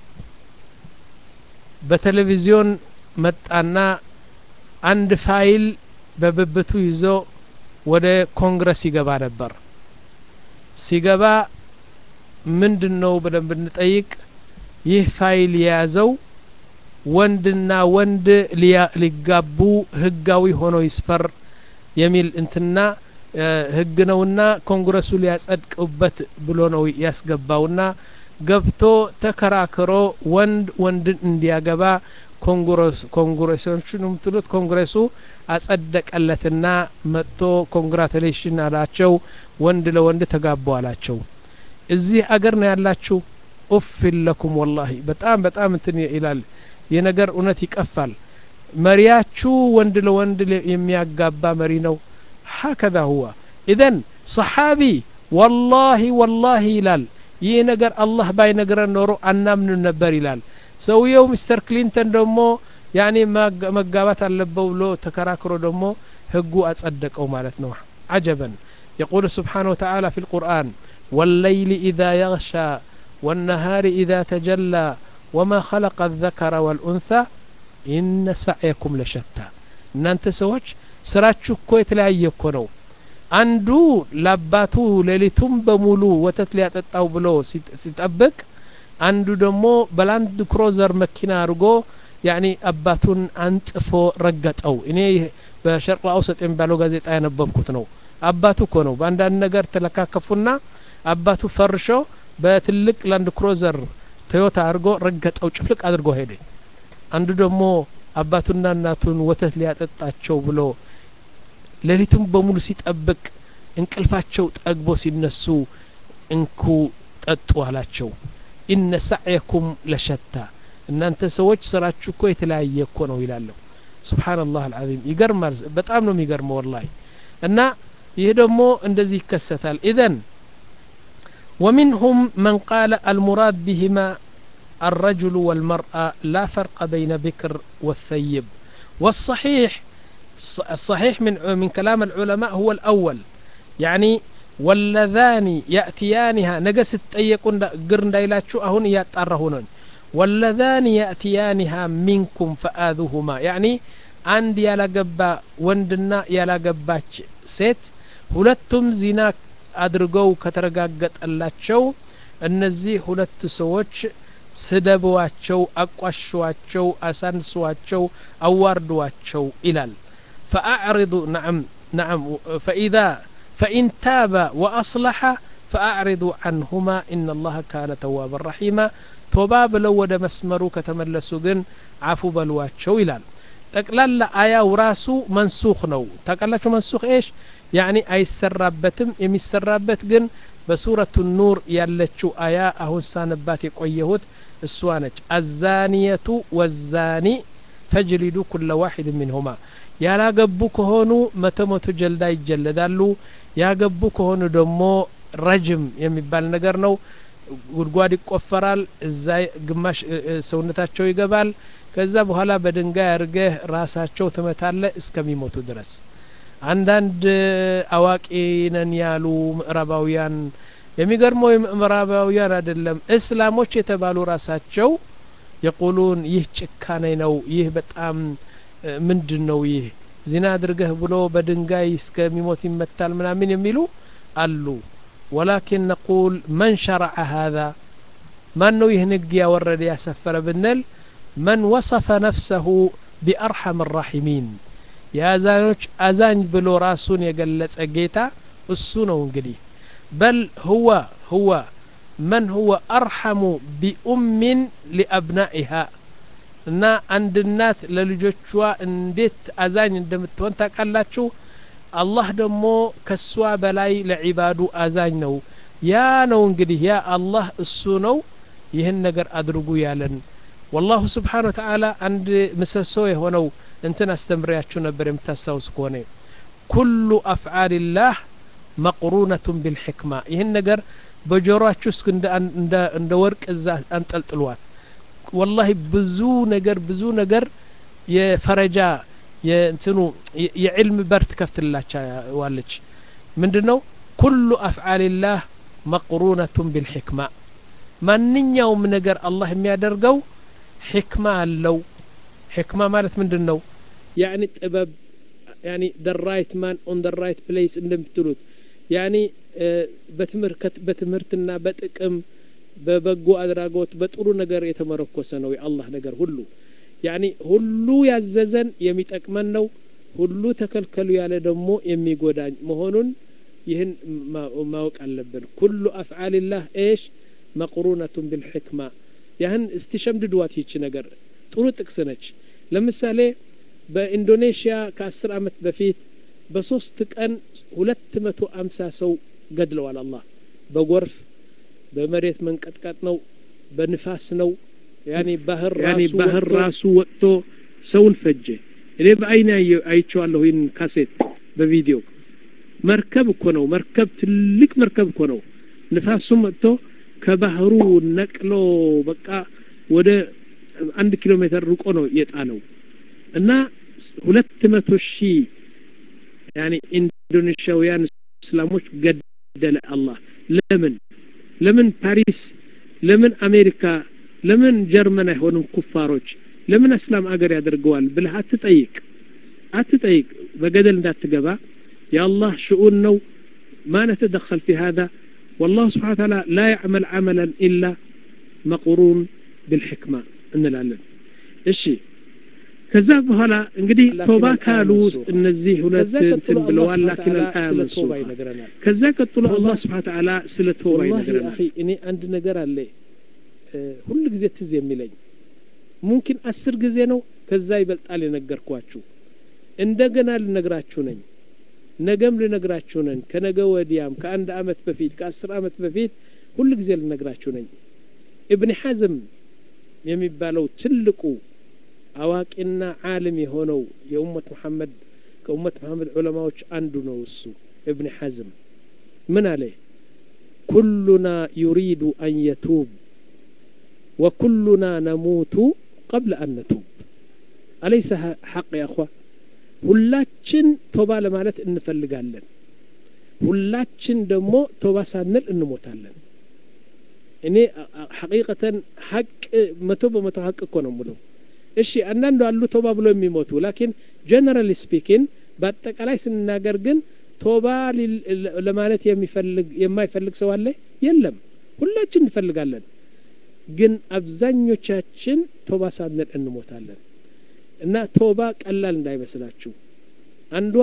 በቴሌቪዥን መጣና አንድ ፋይል በብብቱ ይዞ ወደ ኮንግረስ ይገባ ነበር ሲገባ ምንድነው በደንብ እንጠይቅ ይህ ፋይል የያዘው ወንድና ወንድ ሊጋቡ ህጋዊ ሆኖ ይስፈር የሚል እንትና ህግ ነውና ኮንግረሱ ሊያጸድቅበት ብሎ ነው ያስገባውና ገብቶ ተከራክሮ ወንድ ወንድ እንዲያገባ ኮንግረስ ኮንግረሶቹን ምትሉት ኮንግረሱ አጸደቀለትና መጥቶ ኮንግራቹሌሽን አላቸው ወንድ ለወንድ ተጋቡ አላቸው እዚህ አገር ነው ያላችሁ ኡፍ ለኩም والله በጣም በጣም እንትን ይላል የነገር እውነት ይቀፋል መሪያችሁ ወንድ ለወንድ የሚያጋባ መሪ ነው هكذا هو اذن صحابي والله والله ይላል ይሄ ነገር አላህ ባይነግረን ኖሮ አናምን ነበር ይላል ሰውየው ሚስተር ክሊንተን ደግሞ ያኔ መጋባት አለበው ብሎ ተከራክሮ ደግሞ ህጉ አጸደቀው ማለት ነው عجبا يقول سبحانه وتعالى في القرآن والليل إذا يغشى والنهار إذا تجلى وما خلق الذكر والأنثى إن سعيكم لشتى እናንተ ሰዎች ስራችሁ እኮ የተለያየ እኮ ነው አንዱ ለአባቱ ሌሊቱም በሙሉ ወተት ሊያጠጣው ብሎ ሲጠብቅ አንዱ ደግሞ በላንድ ክሩዘር መኪና አርጎ ያኒ አባቱን አንጥፎ ረገጠው እኔ በሸርቅ አውሰጥ የሚባለው ጋዜጣ ያነበብኩት ነው አባቱ እኮ ነው በአንዳንድ ነገር ተለካከፉና አባቱ ፈርሾ በትልቅ ላንድ ክሩዘር ቶዮታ አርጎ ረገጠው ጭፍልቅ አድርጎ ሄደ አንዱ ደግሞ አባቱና እናቱን ወተት ሊያጠጣቸው ብሎ ሌሊቱም በሙሉ ሲጠብቅ እንቅልፋቸው ጠግቦ ሲነሱ እንኩ ጠጡ አላቸው ኢነ ሰዕየኩም ለሸታ እናንተ ሰዎች ስራችሁ እኮ የተለያየ እኮ ነው ይላል ሱብሃንአላህ አልዓዚም ይገርማል በጣም ነው የሚገርመው والله እና ይሄ ደግሞ እንደዚህ ይከሰታል اذن ومنهم من قال المراد بهما الرجل والمرأة لا فرق بين بكر والثيب والصحيح الصحيح من من كلام العلماء هو الأول يعني واللذان يأتيانها نجس تيكون قرن دايلاتشو أهون يتعرهون واللذان يأتيانها منكم فآذوهما يعني عند يلا جبا وندنا يلا جباتش سيت ሁለቱም ዚና አድርገው ከተረጋገጠላቸው እነዚህ ሁለት ሰዎች ስደቧቸው አቋሽዋቸው አሳንሷቸው አዋርዷቸው ይላል فأعرضوا نعم نعم فإذا فإن تاب وأصلح فأعرضوا عنهما إن الله كان توابا رحيما توباب لو ود مسمرو كتملسوا جن عفو بلواتشو ይላል ጠቅላላ አያው ራሱ መንሱኽ ነው ታውቃላችሁ መንሱኽ ايش يعني አይሰራበትም የሚሰራበት ግን በሱረቱ ኑር ያለችው አያ አሁን ሳነባት የቆየሁት እሷ ነች አዛኒየቱ ወዛኒ ፈጅሊዱ ኩለ ዋሂድ منهما ያላገቡ ከሆኑ መቶ መቶ ጀልዳ ይጀለዳሉ ያገቡ ከሆኑ ደግሞ ረጅም የሚባል ነገር ነው ጉድጓድ ይቆፈራል እዛ ግማሽ ሰውነታቸው ይገባል ከዛ በኋላ በድንጋይ አርገህ ራሳቸው ተመታለ እስከሚሞቱ ድረስ አንዳንድ አዋቂ ነን ያሉ ምዕራባውያን የሚገርመው ምዕራባውያን አይደለም እስላሞች የተባሉ ራሳቸው يقولون ይህ ጭካኔ ነው ይህ በጣም ምንድነው ይህ ዚና አድርገህ ብሎ በድንጋይ እስከሚሞት ይመታል ምናምን የሚሉ አሉ ولكن نقول من شرع هذا من ነው ይህ ንግ ያወረደ ያሰፈረ ብንል من وصف نفسه بأرحم الراحمين የአዛኞች አዛኝ ብሎ ራሱን የገለጸ ጌታ እሱ ነው እንግዲህ بل هو هو من هو أرحم بأم لأبنائها እና አንድ እናት ለልጆቿ እንዴት አዛኝ እንደምትሆን ታውቃላችሁ አላህ ደግሞ ከሷ በላይ ለዒባዱ አዛኝ ነው ያ ነው እንግዲህ ያ አላህ እሱ ነው ይህን ነገር አድርጉ ያለን والله سبحانه وتعالى عند مسسو የሆነው እንትን አስተምሪያችሁ ነበር የምታስታውሱ ከሆነ كل أفعال الله مقرونة بالحكمة ይህን ነገር በጆሮአችሁ እስከ እንደ እንደ ወርቅ እዛ አንጠልጥሏል والله ብዙ ነገር ብዙ ነገር የፈረጃ የእንትኑ የዕልም በር ትከፍትላችሁ ዋለች ምንድነው كل أفعال الله مقرونة بالحكمة ማንኛውም ነገር አላህ የሚያደርገው حكمة አለው حكمة ማለት ምንድነው يعني ጥበብ يعني the right man on the right place እንደምትሉት يعني በትምህርት በትምህርትና በጥቅም በበጎ አድራጎት በጥሩ ነገር የተመረኮሰ ነው የአላህ ነገር ሁሉ يعني ሁሉ ያዘዘን የሚጠቅመን ነው ሁሉ ተከልከሉ ያለ ደግሞ የሚጎዳኝ መሆኑን ይህን ማወቅ አለብን كل أفعال الله ايش مقرونة بالحكمة يعني استشمددوات ይች ነገር ጥሩ ጥቅስ ነች ለምሳሌ በኢንዶኔሽያ ከ10 አመት በፊት በሶስት ቀን ሁለት መቶ ሃምሳ ሰው ገድለዋል አላህ በጎርፍ በመሬት መንቀጥቀጥ ነው በንፋስ ነው يعني ባህር ራሱ يعني ባህር ራሱ ወጥቶ ሰውን ፈጀ እኔ በአይኔ አይቼዋለሁ ይሄን ካሴት በቪዲዮ መርከብ እኮ ነው መርከብ ትልቅ መርከብ እኮ ነው ንፋሱ መጥቶ ከባህሩ ነቅሎ በቃ ወደ አንድ ኪሎ ሜትር ርቆ ነው የጣለው እና ሁለት መቶ ሺህ يعني ኢንዶኔሽያውያን እስላሞች ገደለ አላህ ለምን ለምን ፓሪስ ለምን አሜሪካ ለምን ጀርመን አይሆንም ኩፋሮች ለምን እስላም አገር ያደርገዋል ብለህ አትጠይቅ አትጠይቅ በገደል እንዳትገባ يا الله شؤون ነው ما نتدخل في هذا والله سبحانه وتعالى لا يعمل عملا إلا مقرون بالحكمة እንላለን እሺ ከዛ በኋላ እንግዲህ ቶባ ካሉ እነዚህ ሁለት እንትን ብለዋል لكن الآن ከዛ ቀጥሎ አላህ Subhanahu Wa Ta'ala ስለ ቶባ ይነግረናል እኔ አንድ ነገር አለ ሁሉ ጊዜ ትዝ የሚለኝ ممكن አስር ጊዜ ነው ከዛ ይበልጣል የነገርኳችሁ እንደገና ልነግራችሁ ነኝ ነገም ልነግራችሁ ነኝ ከነገ ወዲያም ከአንድ አመት በፊት ከ10 አመት በፊት ሁሉ ጊዜ ልነግራችሁ ነኝ ኢብኑ ሐዝም የሚባለው ትልቁ አዋቂና ዓለም የሆነው የኡመት መሐመድ ከኡመት መሐመድ ዑለማዎች አንዱ ነው እሱ ኢብኑ ሐዝም ምን አለ كلنا يريد أن يتوب وكلنا نموت قبل أن نتوب أليس حق يا أخوة ሁላችን ቶባ ለማለት እንፈልጋለን ሁላችን ደግሞ ቶባ ሳንል እንሞታለን እኔ ሐቂቀተን ሐቅ መቶ በመቶ ሐቅ እኮ ነው ሙሉ እሺ አንዳንዱ አሉ ቶባ ብሎ የሚሞቱ لكن generally speaking በአጠቃላይ ስንናገር ግን ቶባ ለማለት የሚፈልግ የማይፈልግ ሰው አለ የለም ሁላችን እንፈልጋለን ግን አብዛኞቻችን ቶባ ሳንል እንሞታለን እና ቶባ ቀላል እንዳይመስላችሁ አንዷ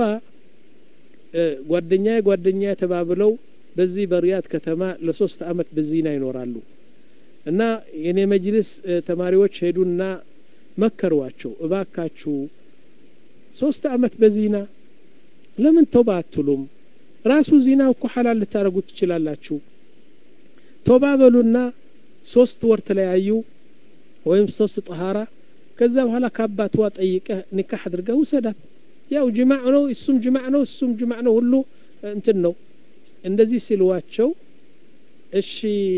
ጓደኛዬ ጓደኛዬ ተባብለው በዚህ በሪያድ ከተማ ለሶስት አመት በዚና ይኖራሉ እና የኔ መጅልስ ተማሪዎች ሄዱና መከሯቸው እባካችሁ ሶስት አመት በዚና ለምን ቶባ አትሉም ራሱ ዚናው እኮ ሐላል ልታረጉት ትችላላችሁ ቶባ በሉና ሶስት ወር ተለያዩ ወይም ሶስት ጠሃራ ከዛ በኋላ ካባቷ ጠይቀህ ንካህ አድርገህ ውሰዳት ያው ጅማዕ ነው እሱም ጅማዕ ነው እሱም ጅማዕ ነው ሁሉ እንትን ነው እንደዚህ ሲልዋቸው እሺ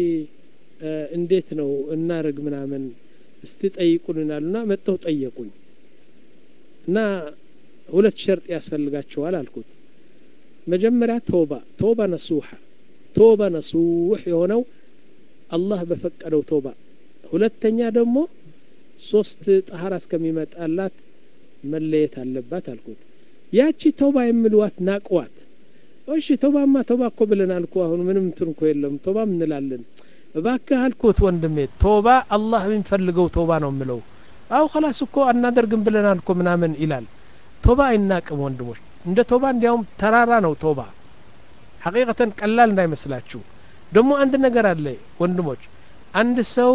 እንዴት ነው እናርግ ምናምን እስቲ ጠይቁልናልና መጥተው ጠየቁኝ እና ሁለት ሸርጥ ያስፈልጋቸዋል አልኩት መጀመሪያ ቶባ ቶባ ነሱሃ ቶባ ነሱህ የሆነው አላህ በፈቀደው ቶባ ሁለተኛ ደግሞ ሶስት ጠሃራ እስከሚመጣላት መለየት አለባት አልኩት ያቺ ቶባ የሚልዋት ናቅዋት እሺ ቶባማ ቶባ እኮ ብለናል እኮ አሁን ምንም እንትን እኮ የለም ቶባ እንላለን እባክህ አልኩት ወንድሜ ቶባ አላህ የሚፈልገው ቶባ ነው የሚለው አው خلاص እኮ አናደርግም ብለናል እኮ ምናምን ይላል ቶባ አይናቅም ወንድሞች እንደ ቶባ እንዲያውም ተራራ ነው ቶባ ሐቂቀተን ቀላል እንዳይመስላችሁ ደግሞ አንድ ነገር አለ ወንድሞች አንድ ሰው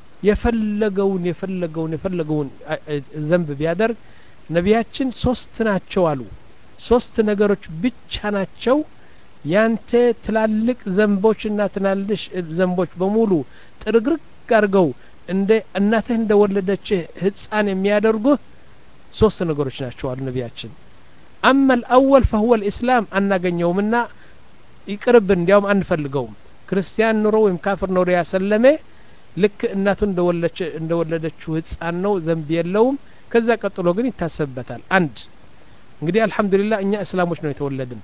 የፈለገውን የፈለገውን የፈለገውን ዘንብ ቢያደርግ ነቢያችን ሶስት ናቸው አሉ ሶስት ነገሮች ብቻ ናቸው ያንተ ትላልቅ ዘንቦችና ትናልሽ ዘንቦች በሙሉ ጥርግርግ አርገው እንደ እናትህ እንደወለደች ህፃን የሚያደርጉ ሶስት ነገሮች ናቸው አሉ ነቢያችን اما الاول فهو الاسلام አናገኘውምና ይቅርብ እንዲያውም አንፈልገውም ክርስቲያን ኑሮ ወይም ካፍር ኑሮ ያሰለመ ልክ እናቱ እንደወለደች እንደወለደችው ህፃን ነው ዘንብ የለውም ከዛ ቀጥሎ ግን ይታሰበታል አንድ እንግዲህ አልহামዱሊላህ እኛ እስላሞች ነው የተወለድን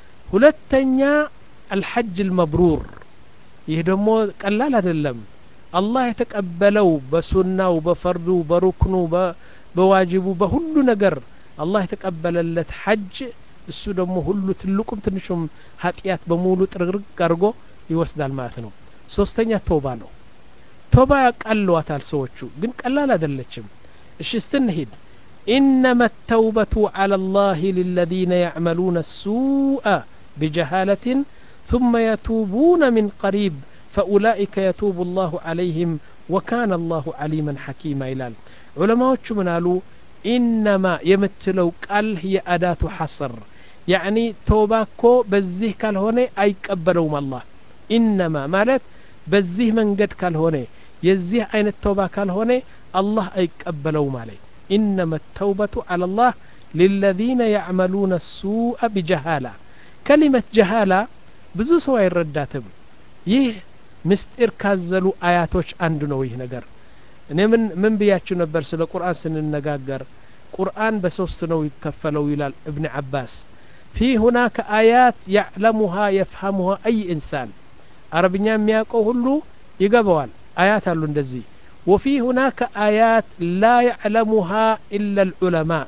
ሁለተኛ الحج المبرور ይሄ ደግሞ ቀላል አይደለም አላህ የተቀበለው በሱናው በፈርዱ በሩክኑ በዋጅቡ በሁሉ ነገር አላህ የተቀበለለት ሐጅ እሱ ደግሞ ሁሉ ትልቁም ትንሹም ኃጢያት በሙሉ ጥርግርግ አርጎ ይወስዳል ማለት ነው ሶስተኛ ቶባ ነው ቶባ ያቀልዋታል ሰዎቹ ግን ቀላል አይደለችም እሺ እስትንሂድ انما التوبه على الله للذين يعملون السوء بجهاله ثم يتوبون من قريب فاولئك يتوب الله عليهم وكان الله عليما حكيما ይላል ዑለማዎቹ ምን አሉ انما የምትለው ቃል هي اداه حصر يعني توباኮ በዚህ ካልሆነ አይቀበለውም አላህ انما ማለት በዚህ መንገድ ካልሆነ የዚህ አይነት ተውባ ካልሆነ አላህ አይቀበለው ማለት انما التوبه على الله للذين يعملون السوء بجهاله كلمه جهاله ብዙ ሰው አይረዳትም ይህ ምስጢር ካዘሉ አያቶች አንዱ ነው ይህ ነገር እኔ ምን ምን ብያችሁ ነበር ስለ ቁርአን ስንነጋገር ቁርአን በሶስት ነው ይከፈለው ይላል ابن عباس في هناك آيات يعلمها يفهمها أي إنسان عربኛ የሚያውቀው ሁሉ ይገባዋል آيات አሉ እንደዚህ وفي هناك آيات لا يعلمها إلا العلماء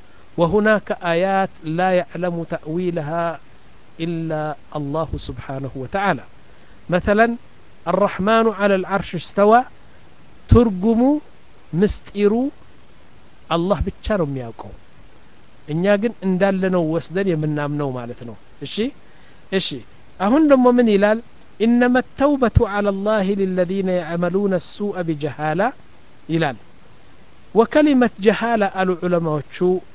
وهناك آيات لا يعلم تأويلها إلا الله سبحانه وتعالى مثلا الرحمن على العرش استوى ترجموا مستيروا الله ብቻ ነው የሚያውቀው እኛ ግን እንዳለነው ወስደን የምናምነው ማለት ነው እሺ እሺ አሁን ደግሞ ምን ይላል انما التوبه على الله للذين يعملون السوء بجهاله ይላል وكلمه جهاله قالوا علماءዎቹ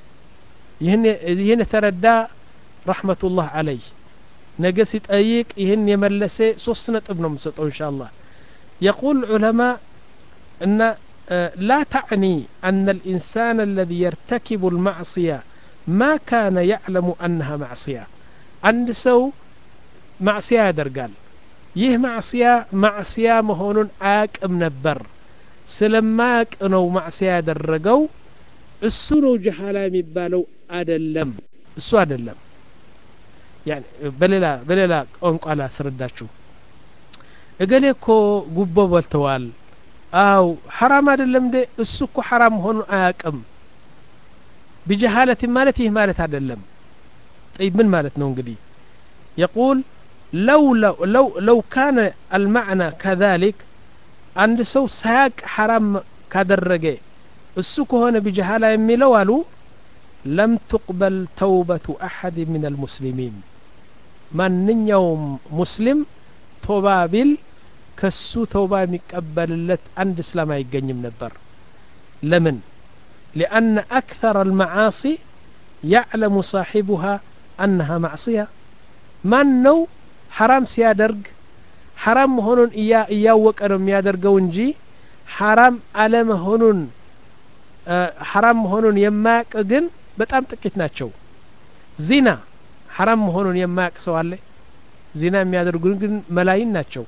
ይሄን ይሄን ተረዳ رحمه الله عليه ነገ ሲጠይቅ ይሄን የመለሰ ሶስት ነጥብ ነው የምሰጠው ኢንሻአላህ يقول العلماء ان لا تعني أن الإنسان الذي يرتكب المعصية ما كان يعلم أنها معصية عند سو معصية درقال يه معصية معصية مهون آك منبر سلماك أنو معصية درقو السنو جهالا مبالو أدلم السو أدلم يعني بللا بللا أنق على سرداتشو اقاليكو قبو بالتوال አው حرام አይደለም እንደ እሱ እኮ حرام ሆኖ አያውቅም بجهالة ማለት ይህ ማለት አይደለም طيب ምን ማለት ነው እንግዲህ يقول لو لو لو, لو كان المعنى كذلك አንድ ሰው ሳያቅ ሐራም ካደረገ እሱ ከሆነ بجهالة የሚለው አሉ لم تقبل توبة أحد من المسلمين ማንኛውም ሙስሊም ቶባ ቢል ከሱ ቶባ የሚቀበልለት አንድ እስላም አይገኝም ነበር ለምን لأن أكثر المعاصي يعلم صاحبها أنها معصية من نو حرام سيادرق حرام هونون إيا إياوك أنهم يادرقوا نجي حرام ألم هونون آه حرام هونون يماك أقن بتأم تكتنا شو زنا حرام هونون يماك سوالي زنا يادرقوا نجن ملايين ناتشو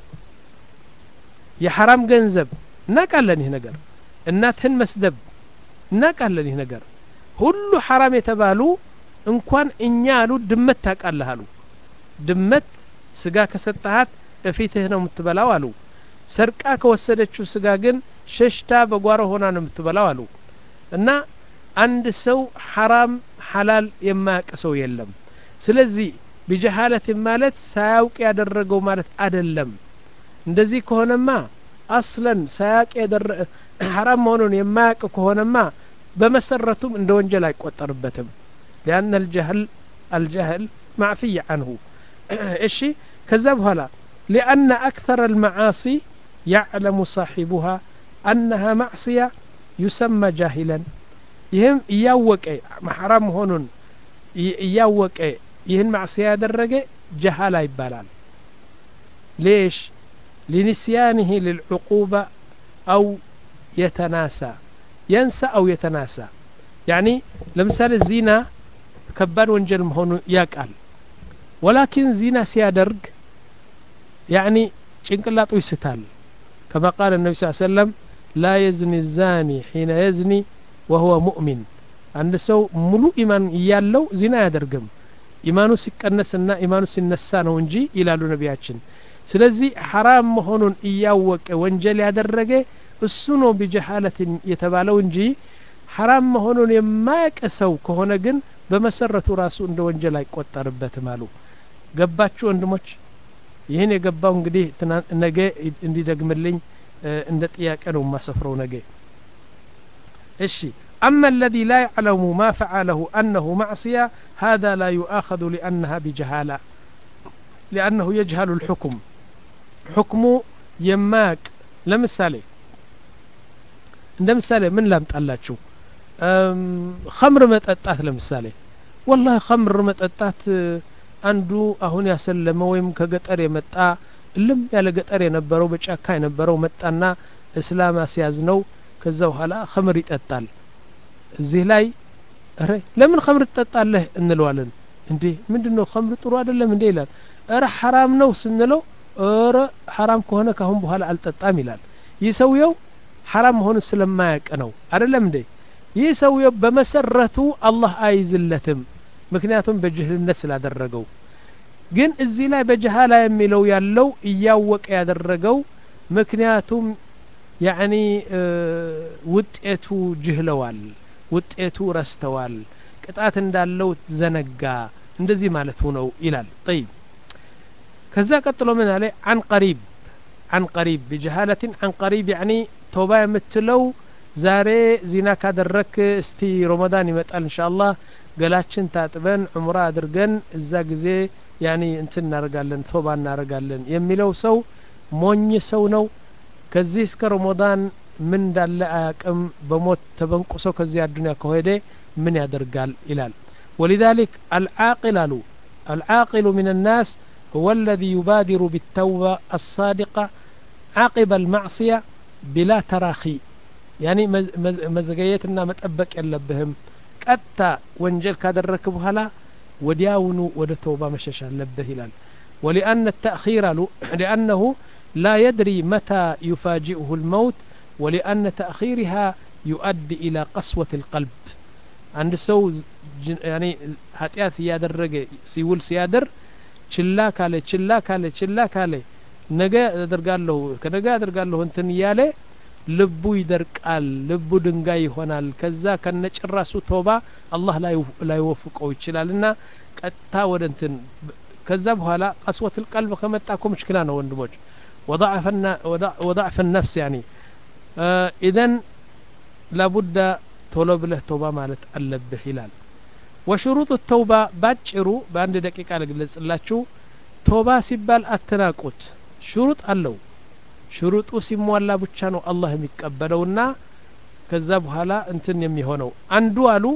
يا حرام جنزب ناكال لنه نقر الناتهن مسدب ناكال لنه نقر ሁሉ حرام የተባሉ እንኳን እኛ አሉ ድመት ታቃለህ አሉ ድመት ስጋ ከሰጣሃት እፊትህ ነው የምትበላው አሉ ሰርቃ ከወሰደችው ስጋ ግን ሸሽታ በጓሮ ሆና ነው የምትበላው አሉ እና አንድ ሰው حرام حلال የማያውቅ ሰው የለም ስለዚህ بجهالة ማለት ሳያውቅ ያደረገው ማለት አይደለም እንደዚህ ከሆነማ አስለን ሳያውቅ ያደረ حرام መሆኑን የማያውቅ ከሆነማ بمسرتهم عند وانجل አይቆጠርበትም لأن الجهل الجهل معفي عنه إيشي كذا بهلا لأن أكثر المعاصي يعلم صاحبها أنها معصية يسمى جاهلا يهم ياوك حرام هونون ياوك يهن معصية درجة جهالة يبالال ليش لنسيانه للعقوبة أو يتناسى ينسى أو يتناسى يعني لمثال الزنا كبار وانجل مهون يقال ولكن زنا سيادرق يعني ጭንቅላቱ ይስታል كما قال النبي صلى الله عليه وسلم لا يزني الزاني حين يزني وهو مؤمن عند سو ملو إيمان يالو زنا ያደርግም ኢማኑ ሲቀነስና ኢማኑ ሲነሳ ነው እንጂ ይላሉ ነቢያችን ስለዚህ حرام መሆኑን እያወቀ ወንጀል ያደረገ እሱ ነው بجهالة የተባለው እንጂ حرام መሆኑን የማያቀሰው ከሆነ ግን በመሰረቱ ራሱ እንደ ወንጀል አይቆጠርበትም አሉ ገባችሁ ወንድሞች ይሄን የገባው እንግዲህ ነገ እንዲደግምልኝ እንደ ጥያቄ ነው ማሰፍረው ነገ እሺ أما الذي لا يعلم ما فعله أنه معصية هذا لا يؤاخذ لأنها بجهالة لأنه يجهل الحكم حكمه يماك لمثالي لمثالي من لم تقلاتشو خمر متأتات لمثالي والله خمر متأتات አንዱ አሁን ያሰለመው ወይም ከገጠር የመጣ ልም ያለ ገጠር የነበረው በጫካ የነበረው መጣና እስላም አስያዝነው ከዛ በኋላ خمر ይጠጣል እዚህ ላይ አረ ለምን خمر ትጠጣለህ እንለዋለን እንዴ ምንድነው خمر ጥሩ አይደለም እንዴ ይላል አረ حرام ነው ስንለው አረ حرام ከሆነ ካሁን በኋላ አልጠጣም ይላል ይሰውየው حرام ሆነ ስለማያውቅ ነው አይደለም እንዴ ይሰውየው በመሰረቱ አላህ አይዝለትም ምክንያቱም በጅህልነት ስላደረገው ግን እዚህ ላይ በጀሃላ የሚለው ያለው እያወቀ ያደረገው ምክንያቱም يعني ውጤቱ ጅህለዋል ውጤቱ ረስተዋል ቅጣት እንዳለው ዘነጋ እንደዚህ ማለት ነው ይላል طيب ከዛ ቀጥሎ ምን አለ عن قريب عن قريب بجهالة عن قريب يعني توبة የምትለው ዛሬ ዚና ካደረክ እስቲ ረመዳን ይመጣል ኢንሻአላህ ገላችን ታጥበን ዑምራ አድርገን እዛ ጊዜ ያኒ እንትን እናረጋለን ቶባ እናረጋለን የሚለው ሰው ሞኝ ሰው ነው ከዚህ እስከ ረመዳን ምን እንዳለ አያቅም በሞት ተበንቁሶ ከዚህ አዱንያ ከሆደ ምን ያደርጋል ይላል ولذلك العاقل له العاقل من الناس هو الذي يبادر بالتوبة الصادقة عقب المعصية بلا تراخي يعني مزغيتنا متطبق يلبهم ቀጣ ወንጀል ካደረክ በኋላ ወዲያውኑ ወደ ተውባ መሸሽ አለበት ይላል ولأن التأخير لأنه لا يدري متى يفاجئه الموت ولأن تأخيرها يؤدي إلى قسوة القلب عند سو يعني ኃጢአት ያደረገ ሲውል ሲያደር ችላ ካለ ችላ ካለ ችላ ካለ ነገ አደርጋለሁ ከነገ አደርጋለሁ እንትን ያለ ልቡ ይደርቃል ልቡ ድንጋይ ይሆናል ከዛ ከነጭራሱ ቶባ አላህ ላይ ላይ ወፍቀው ይችላልና ቀጣ ወደ እንትን ከዛ በኋላ قسوة القلب ከመጣ እኮ مشكلة ነው ወንድሞች وضعف وضعف النفس يعني آه إذن لابد تولو بله توبة مالت ألبه هلال وشروط التوبة باجرو باند دقيقة لقلت اللاتشو توبة سيبال التناقوت شروط ألو شروط سيموالا بچانو الله يميقبلونا ከዛ በኋላ እንትን የሚሆነው አንዱ አሉ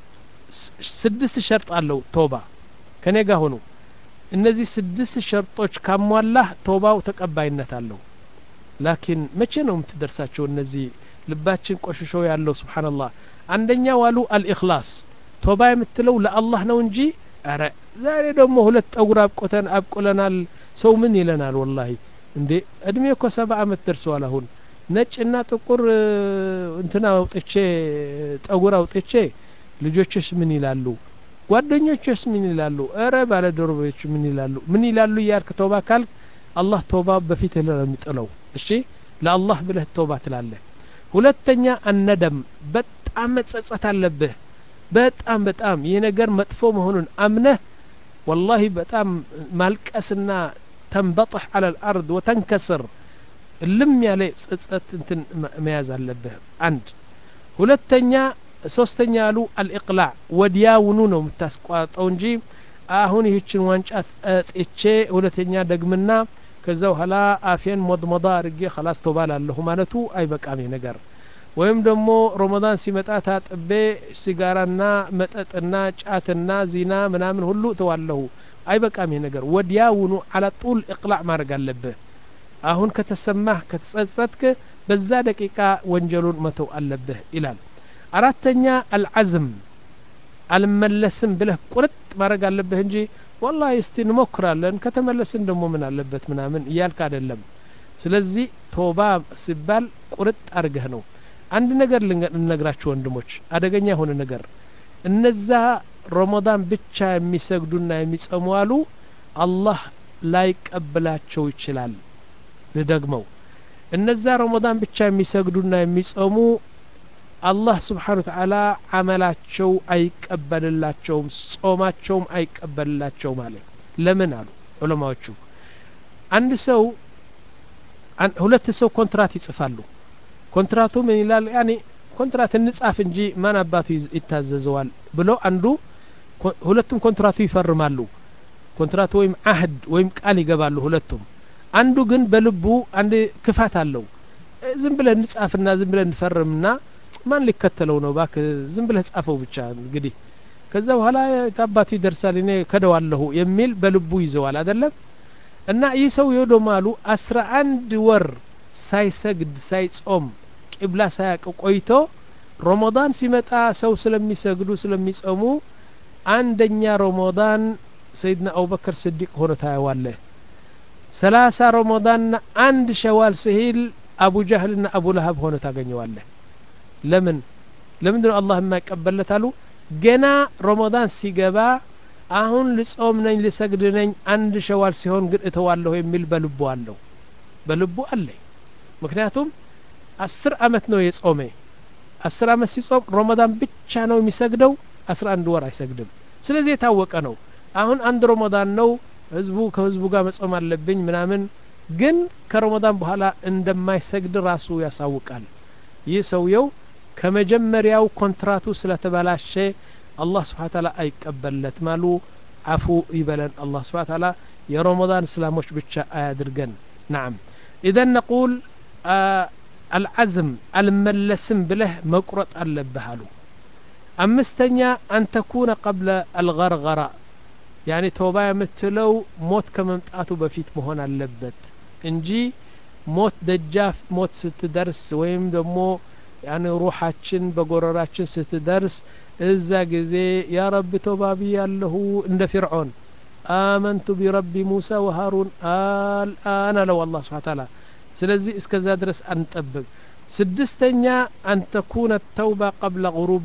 ስድስት ሸርጥ አለው توبة ከኔ ጋር ሆኖ እነዚህ ስድስት ሸርጦች ካሟላህ توباው ተቀባይነት አለው ላኪን መቼ ነው የምትደርሳቸው እነዚህ ልባችን ቆሽሾ ያለው ሱብሃንአላህ አንደኛው አሉ الإخلاص توبة የምትለው ለአላህ ነው እንጂ አረ ዛሬ ደግሞ ሁለት ጠጉር አብቆተን አብቆለናል ሰው ምን ይለናል ወላሂ እንዴ እድሜ እኮ ሰባ አመት ደርሷል አሁን ነጭና ጥቁር እንትና አውጥቼ ጠጉር አውጥቼ ልጆችስ ምን ይላሉ ጓደኞችስ ምን ይላሉ አረ ባለ ዶርቦች ምን ይላሉ ምን ይላሉ ያርክ توبة ካል አላህ توبة በፊት ለሚጥለው እሺ ለአላህ ብለህ توبة ትላለህ ሁለተኛ الندم በጣም መጸጸት አለብህ በጣም በጣም ይሄ ነገር መጥፎ መሆኑን አምነህ والله በጣም ማልቀስና تنبطح على الأرض وتنكسر ልም ያለ ጸጸት እንትን መያዝ አለብህ አንድ ሁለተኛ ሶስተኛ አሉ الإقلاع ወዲያውኑ ነው የምታስቋጠው እንጂ አሁን ይህችን ዋንጫት አጥቼ ሁለተኛ ደግምና ከዛው ኋላ አፌን ሞድሞዳ አርጌ خلاص ተባላለሁ ማለቱ አይበቃም ነገር ወይም ደግሞ ረመዳን ሲመጣ ታጥቤ ሲጋራና መጠጥና ጫትና ዚና ምናምን ሁሉ ተዋለሁ አይበቃም ነገር ወዲያውኑ على طول إقلاع ማድረግ አለብህ አሁን ከተሰማህ ከተጸጸትክ በዛ ደቂቃ ወንጀሉን መተው አለብህ ይላል አራተኛ العزم አልመለስም ብለህ ቁርጥ ማድረግ አለብህ እንጂ والله እስቲ እንሞክራለን ከተመለስን ደግሞ ምን አለበት ምናምን ይያልክ አይደለም ስለዚህ توባ ሲባል ቁርጥ አርገህ ነው አንድ ነገር ልነግራችሁ ወንድሞች አደገኛ ሆነ ነገር እነዛ ረመዳን ብቻ የሚሰግዱና የሚጾሙ አሉ አላህ ላይ ቀበላቸው ይችላል ለደግመው እነዛ ረመዳን ብቻ የሚሰግዱና የሚጾሙ አላህ Subhanahu Wa Ta'ala አመላቸው አይቀበልላቸውም ጾማቸውም አይቀበልላቸውም ማለት ለምን አሉ ዑለማዎቹ አንድ ሰው ሁለት ሰው ኮንትራት ይጽፋሉ ኮንትራቱ ምን ይላል ያኒ ኮንትራት እንጻፍ እንጂ ማን አባቱ ይታዘዘዋል ብሎ አንዱ ሁለቱም ኮንትራቱ ይፈርማሉ ኮንትራት ወይም አህድ ወይም ቃል ይገባሉ ሁለቱም አንዱ ግን በልቡ አንድ ክፋት አለው ዝም ብለን እንጻፍና ዝም ብለን እንፈርምና ማን ሊከተለው ነው ባክ ዝም ብለህ ጻፈው ብቻ እንግዲህ ከዛ በኋላ ታባቱ ይደርሳል እኔ ከደዋለሁ የሚል በልቡ ይዘዋል አይደለም እና ይህ ሰው ይወደማሉ አስራ አንድ ወር ሳይሰግድ ሳይጾም ቂብላ ሳያቅ ቆይቶ ረመዳን ሲመጣ ሰው ስለሚሰግዱ ስለሚጾሙ አንደኛ ረመዳን ሰይድና አቡበከር ስዲቅ ሆኖ ታያዋለህ ሰላሳ ረመዳን አንድ ሸዋል ሲል አቡ ጀህልና አቡ ለሀብ ሆኖ ታገኘዋለህ ለምን ለምን ነው አላህ የማይቀበልታሉ ገና ረመዳን ሲገባ አሁን ልጾም ነኝ ልሰግድ ነኝ አንድ ሸዋል ሲሆን ግን እተዋለሁ የሚል በልቡ አለው በልቡ አለ ምክንያቱም አስር አመት ነው የጾመ አስር አመት ሲጾም ረመዳን ብቻ ነው የሚሰግደው አስራ አንድ ወር አይሰግድም ስለዚህ የታወቀ ነው አሁን አንድ ረመዳን ነው ህዝቡ ከህዝቡ ጋር መጾም አለብኝ ምናምን ግን ከረመዳን በኋላ እንደማይሰግድ ራሱ ያሳውቃል ይህ ሰውየው ከመጀመሪያው ኮንትራቱ ስለተበላሸ አላህ Subhanahu Wa Ta'ala አይቀበልለት ማሉ አፉ ይበለን አላህ Subhanahu Wa Ta'ala የረመዳን እስላሞች ብቻ አያድርገን نعم اذا نقول آه العزم الملسم بله مقرط አለብህ አምስተኛ أن تكون قبل الغرغرة يعني توبة የምትለው ሞት ከመምጣቱ በፊት መሆን አለበት እንጂ ሞት ደጃፍ ሞት ስትደርስ ወይም ደግሞ يعني روحችን በጎረራችን ስትደርስ እዛ ጊዜ ያ ረብ توبة ያለሁ እንደ ፍርዖን آمنت برب موسى وهارون الآن لو الله سبحانه وتعالى ስለዚህ እስከዛ ድረስ አንጠብቅ ስድስተኛ أن تكون التوبة قبل غروب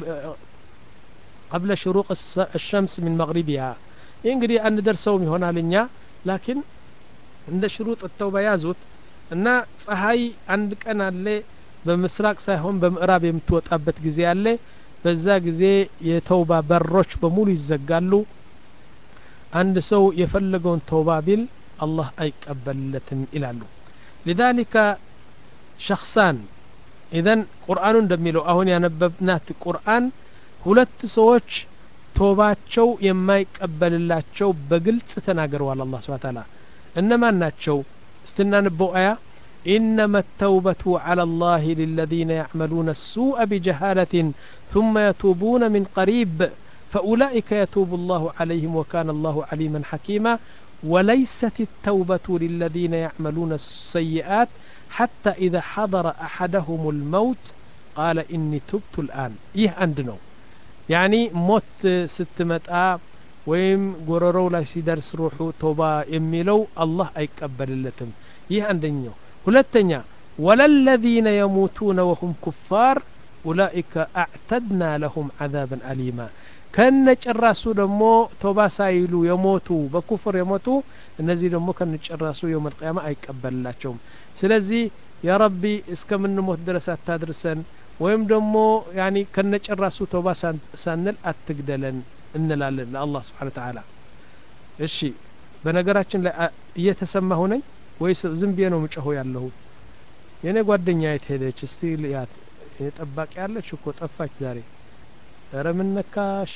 قبل شروق الشمس من مغربها እንግዲህ አንድ ደርሰውም ይሆናልኛ ላኪን እንደ ሽሩጥ التوبة ያዙት እና ፀሐይ አንድ ቀን አለ በምስራቅ ሳይሆን በምዕራብ የምትወጣበት ጊዜ አለ በዛ ጊዜ የተውባ በሮች በሙሉ ይዘጋሉ አንድ ሰው የፈለገውን ተውባ ቢል አላህ አይቀበልለትም ይላሉ لذلك شخصان إذن قرآن እንደሚለው አሁን ያነበብናት ቁርአን ሁለት ሰዎች ቶባቸው የማይቀበልላቸው በግልጽ ተናግረዋል አላህ Subhanahu Wa Ta'ala እነማን ናቸው استنانبوا آية إنما التوبة على الله للذين يعملون السوء بجهالة ثم يتوبون من قريب فأولئك يتوب الله عليهم وكان الله عليما حكيما وليست التوبة للذين يعملون السيئات حتى إذا حضر أحدهم الموت قال إني تبت الآن إيه عندنا يعني موت ستمتآ ويم قرروا لا سيدرس روحو توبا يميلو الله أيقبل اللتم إيه عندنا هلتنيا ولا الذين يموتون وهم كفار أولئك أعتدنا لهم عذابا أليما كان ጨራሱ ደሞ ቶባ ሳይሉ የሞቱ በኩፍር የሞቱ እነዚህ ደሞ ከነ ጨራሱ يوم القيامه አይቀበልላቸውም ስለዚህ ያ ረቢ እስከምንሞት ድረስ አታድርሰን ወይም ደሞ ያኒ ከነ ጨራሱ ቶባ ሳንል አትግደለን እንላለን ለአላህ Subhanahu Wa Ta'ala እሺ በነገራችን ላይ እየተሰማሁ ነኝ ወይስ ዝም ብዬ ነው ምጨሆ ያለሁ የኔ ጓደኛ የት ሄደች እስቲ ያት የጠባቂ ያለች እኮ ጠፋች ዛሬ ረምን ነካሽ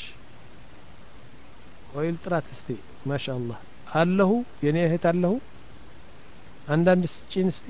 ወይል ጥራት እስቲ ማሻአላህ አለሁ የኔ እህት አለሁ አንዳንድ ስጪን እስቲ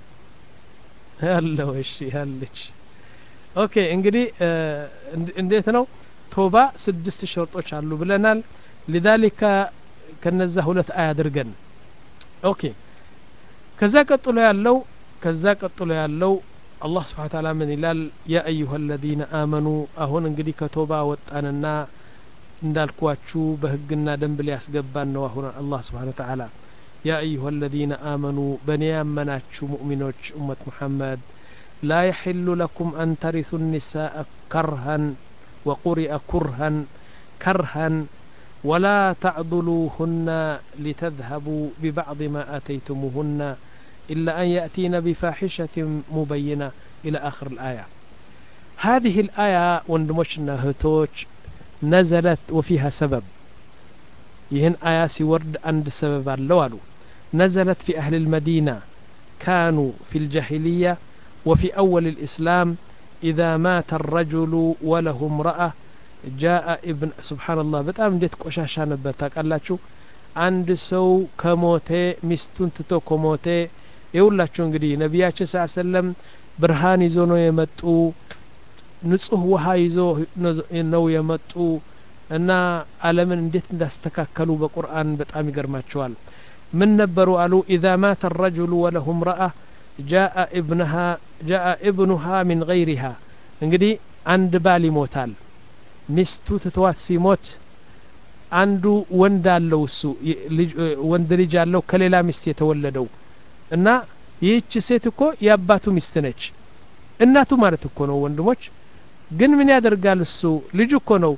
አለሁ እሺ ያለች ኦኬ እንግዲህ እንዴት ነው ቶባ ስድስት ሸርጦች አሉ ብለናል لذلك ከነዛ ሁለት አያ አድርገን ኦኬ ከዛ ቀጥሎ ያለው ከዛ ቀጥሎ ያለው الله سبحانه وتعالى من ይላል يا أيها الذين آمنوا አሁን እንግዲህ ከቶባ ወጣንና እንዳልኳችሁ በህግና ደንብ ሊያስገባን ነው አሁን الله سبحانه وتعالى يا أيها الذين آمنوا بني آمناتشو مؤمنوች أمة محمد لا يحل لكم أن ترثوا النساء كرها وقرئ كرها كرها ولا تعضلوهن لتذهبوا ببعض ما آتيتموهن إلا أن يأتين بفاحشة مبينة إلى آخر الآية هذه الآية وندمشنا هتوش نزلت وفيها سبب يهن آية سورد عند سبب اللوالو نزلت في أهل المدينة كانوا في الجاهلية وفي أول الإسلام إذا مات الرجل وله امرأة جاء ابن سبحان الله بتأم ديت قشاشان بتاك الله شو عند سو كموتي مستون تتو كموتي يقوللاችሁ እንግዲህ ነብያችን ሰለላሁ ዐለይሂ ወሰለም ብርሃን ይዞ ነው የመጡ ንጹህ ውሃ ይዞ ነው የመጡ እና ዓለምን እንዴት እንዳስተካከሉ በቁርአን በጣም ይገርማቸዋል ምን ነበሩ አሉ اذا مات الرجل وله امرأة جاء ابنها جاء ابنها من غيرها እንግዲህ አንድ ባል ይሞታል ሚስቱ ትተዋት ሲሞት አንዱ ወንድ አለው እሱ ወንድ ልጅ አለው ከሌላ ሚስት የተወለደው እና ይህች ሴት እኮ ያባቱ ሚስት ነች እናቱ ማለት እኮ ነው ወንድሞች ግን ምን ያደርጋል እሱ ልጅ እኮ ነው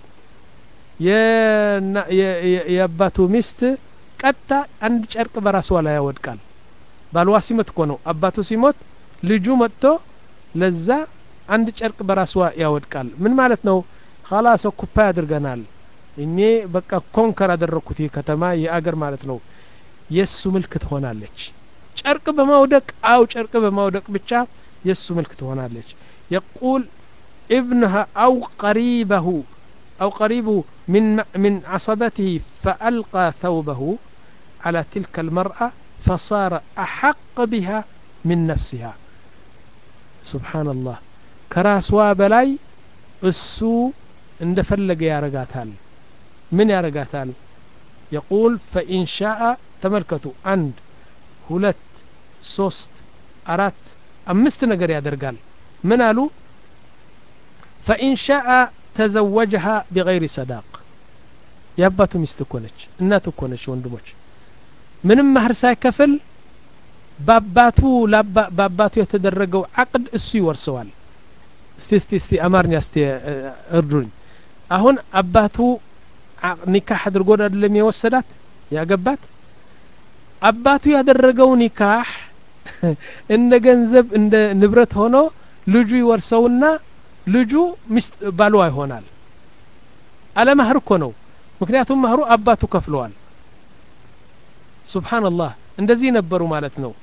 የያባቱ ሚስት ቀጣ አንድ ጨርቅ በራሷ ላይ ያወድቃል ባልዋ ሲሞት እኮ ነው አባቱ ሲሞት ልጁ መጥቶ ለዛ አንድ ጨርቅ በራሷ ያወድቃል ምን ማለት ነው خلاص ኩፓ ያድርገናል እኔ በቃ ኮንከር አደረኩት ከተማ የአገር ማለት ነው የሱ ምልክት ሆናለች ጨርቅ በማውደቅ አው ጨርቅ በማውደቅ ብቻ የሱ ምልክት ሆናለች يقول ابنها أو قريبه أو قريبه من من عصبته فألقى ثوبه على تلك المرأة فصار أحق بها من نفسها سبحان الله كراسوا بلاي السو اندفلق يا رجاتال من يا رجاتال يقول فإن شاء تملكته عند ሁለት ሶስት አራት አምስት ነገር ያደርጋል ምን አሉ فإن شاء تزوجها بغير صداق ያባቱ ሚስት እኮ ነች እናቱ እኮ ነች ወንድሞች ምንም ማህር ሳይከፍል ባባቱ ባባቱ የተደረገው عقد እሱ ይወርሰዋል እስቲ እስቲ እስቲ አማርኛ እስቲ እርዱኝ አሁን አባቱ ኒካህ አድርጎ አይደለም የወሰዳት ያገባት አባቱ ያደረገው ኒካህ እንደ ገንዘብ እንደ ንብረት ሆኖ ልጁ ይወርሰውና ልጁ ባልዋ ይሆናል አለ ማህር እኮ ነው ምክንያቱም ማህሩ አባቱ ከፍለዋል ሱብሃንአላህ እንደዚህ ነበሩ ማለት ነው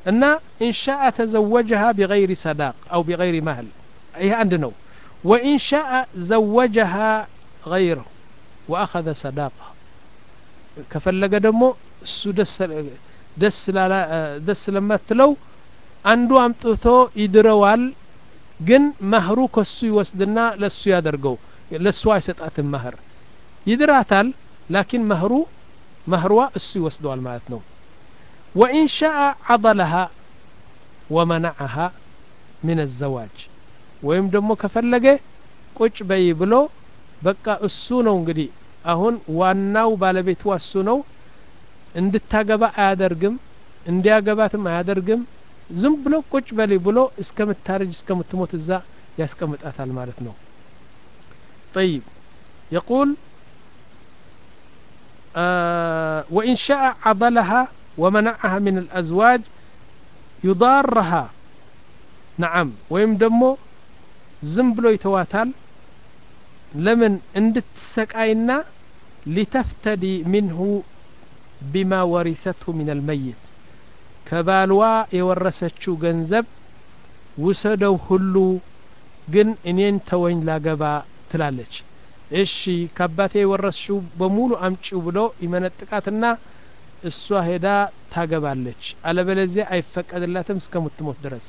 እና إن شاء تزوجها بغير صداق أو بغير مهل ይሄ አንድ ነው وإن شاء زوجها غيره وأخذ صداقها ከፈለገ ደግሞ እሱ ደስ ደስ ላላ ደስ ለማትለው አንዱ አምጥቶ ይድረዋል ግን መህሩ ከሱ ይወስድና ለሱ ያደርገው ለሱ አይሰጣትም መህር ይድራታል ላኪን መህሩ መህሯ እሱ ይወስደዋል ማለት ነው وإن شاء عضلها ومنعها من الزواج ወይም ደግሞ ከፈለገ ቁጭ በይ ብሎ በቃ እሱ ነው እንግዲህ አሁን ዋናው ባለቤቱ እሱ ነው እንድታገባ አያደርግም እንዲያገባትም አያደርግም ዝም ብሎ ቁጭ በሊ ብሎ እስከምታረጅ እስከምትሞት እዛ ያስቀምጣታል ማለት ነው طيب يقول آه وإن شاء عضلها ومنعها من الأزواج يضارها نعم ويم دمو ዝም ብሎ ይተዋታል ለምን እንድትሰቃይና لتفتدي منه بما ورثته من الميت ከባልዋ የወረሰችው ገንዘብ ውሰደው ሁሉ ግን እኔን ተወኝ ላገባ ትላለች እሺ ከአባቴ የወረስሽው በሙሉ አምጪው ብሎ ይመነጥቃትና እሷ ሄዳ ታገባለች አለበለዚያ አይፈቀድላትም እስከምትሞት ድረስ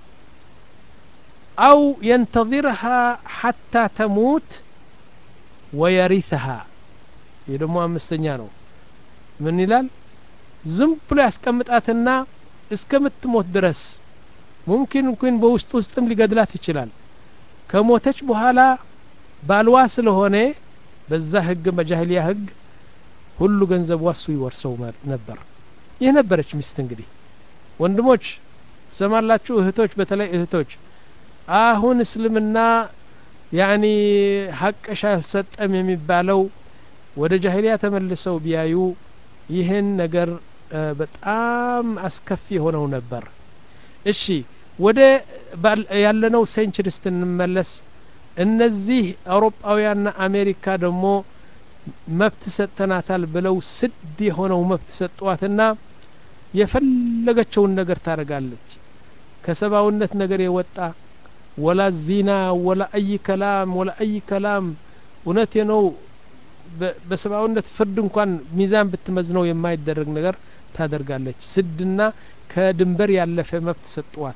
أو ينتظرها حتى تموت ويرثها يدمو أمستنيا ነው ምን ይላል ዝም ብሎ ያስቀምጣትና እስከምትሞት ድረስ ሙምኪን እንኳን በውስጥ ውስጥም ሊገድላት ይችላል ከሞተች በኋላ ባልዋ ስለሆነ በዛ ህግ በጃሂሊያ ህግ ሁሉ ገንዘብ ዋሱ ይወርሰው ነበር ይሄ ነበረች ሚስት እንግዲህ ወንድሞች ሰማላችሁ እህቶች በተለይ እህቶች አሁን እስልምና ያኒ ሐቅሻ ሰጠም የሚባለው ወደ ጃሂሊያ ተመልሰው ቢያዩ ይሄን ነገር በጣም አስከፊ ሆነው ነበር እሺ ወደ ያለነው ሴንቸሪስት እንመለስ እነዚህ አውሮፓውያንና አሜሪካ ደግሞ መብት ሰጥተናታል ብለው ስድ የሆነው መብት ሰጧትና የፈለገችውን ነገር ታረጋለች ከሰባውነት ነገር የወጣ ولا زنا ولا أي كلام ولا أي كلام እውነቴ ነው በሰባውነት ፍርድ እንኳን ሚዛን ብትመዝነው የማይደረግ ነገር ታደርጋለች ስድና ከድንበር ያለፈ መብት ሰጥቷት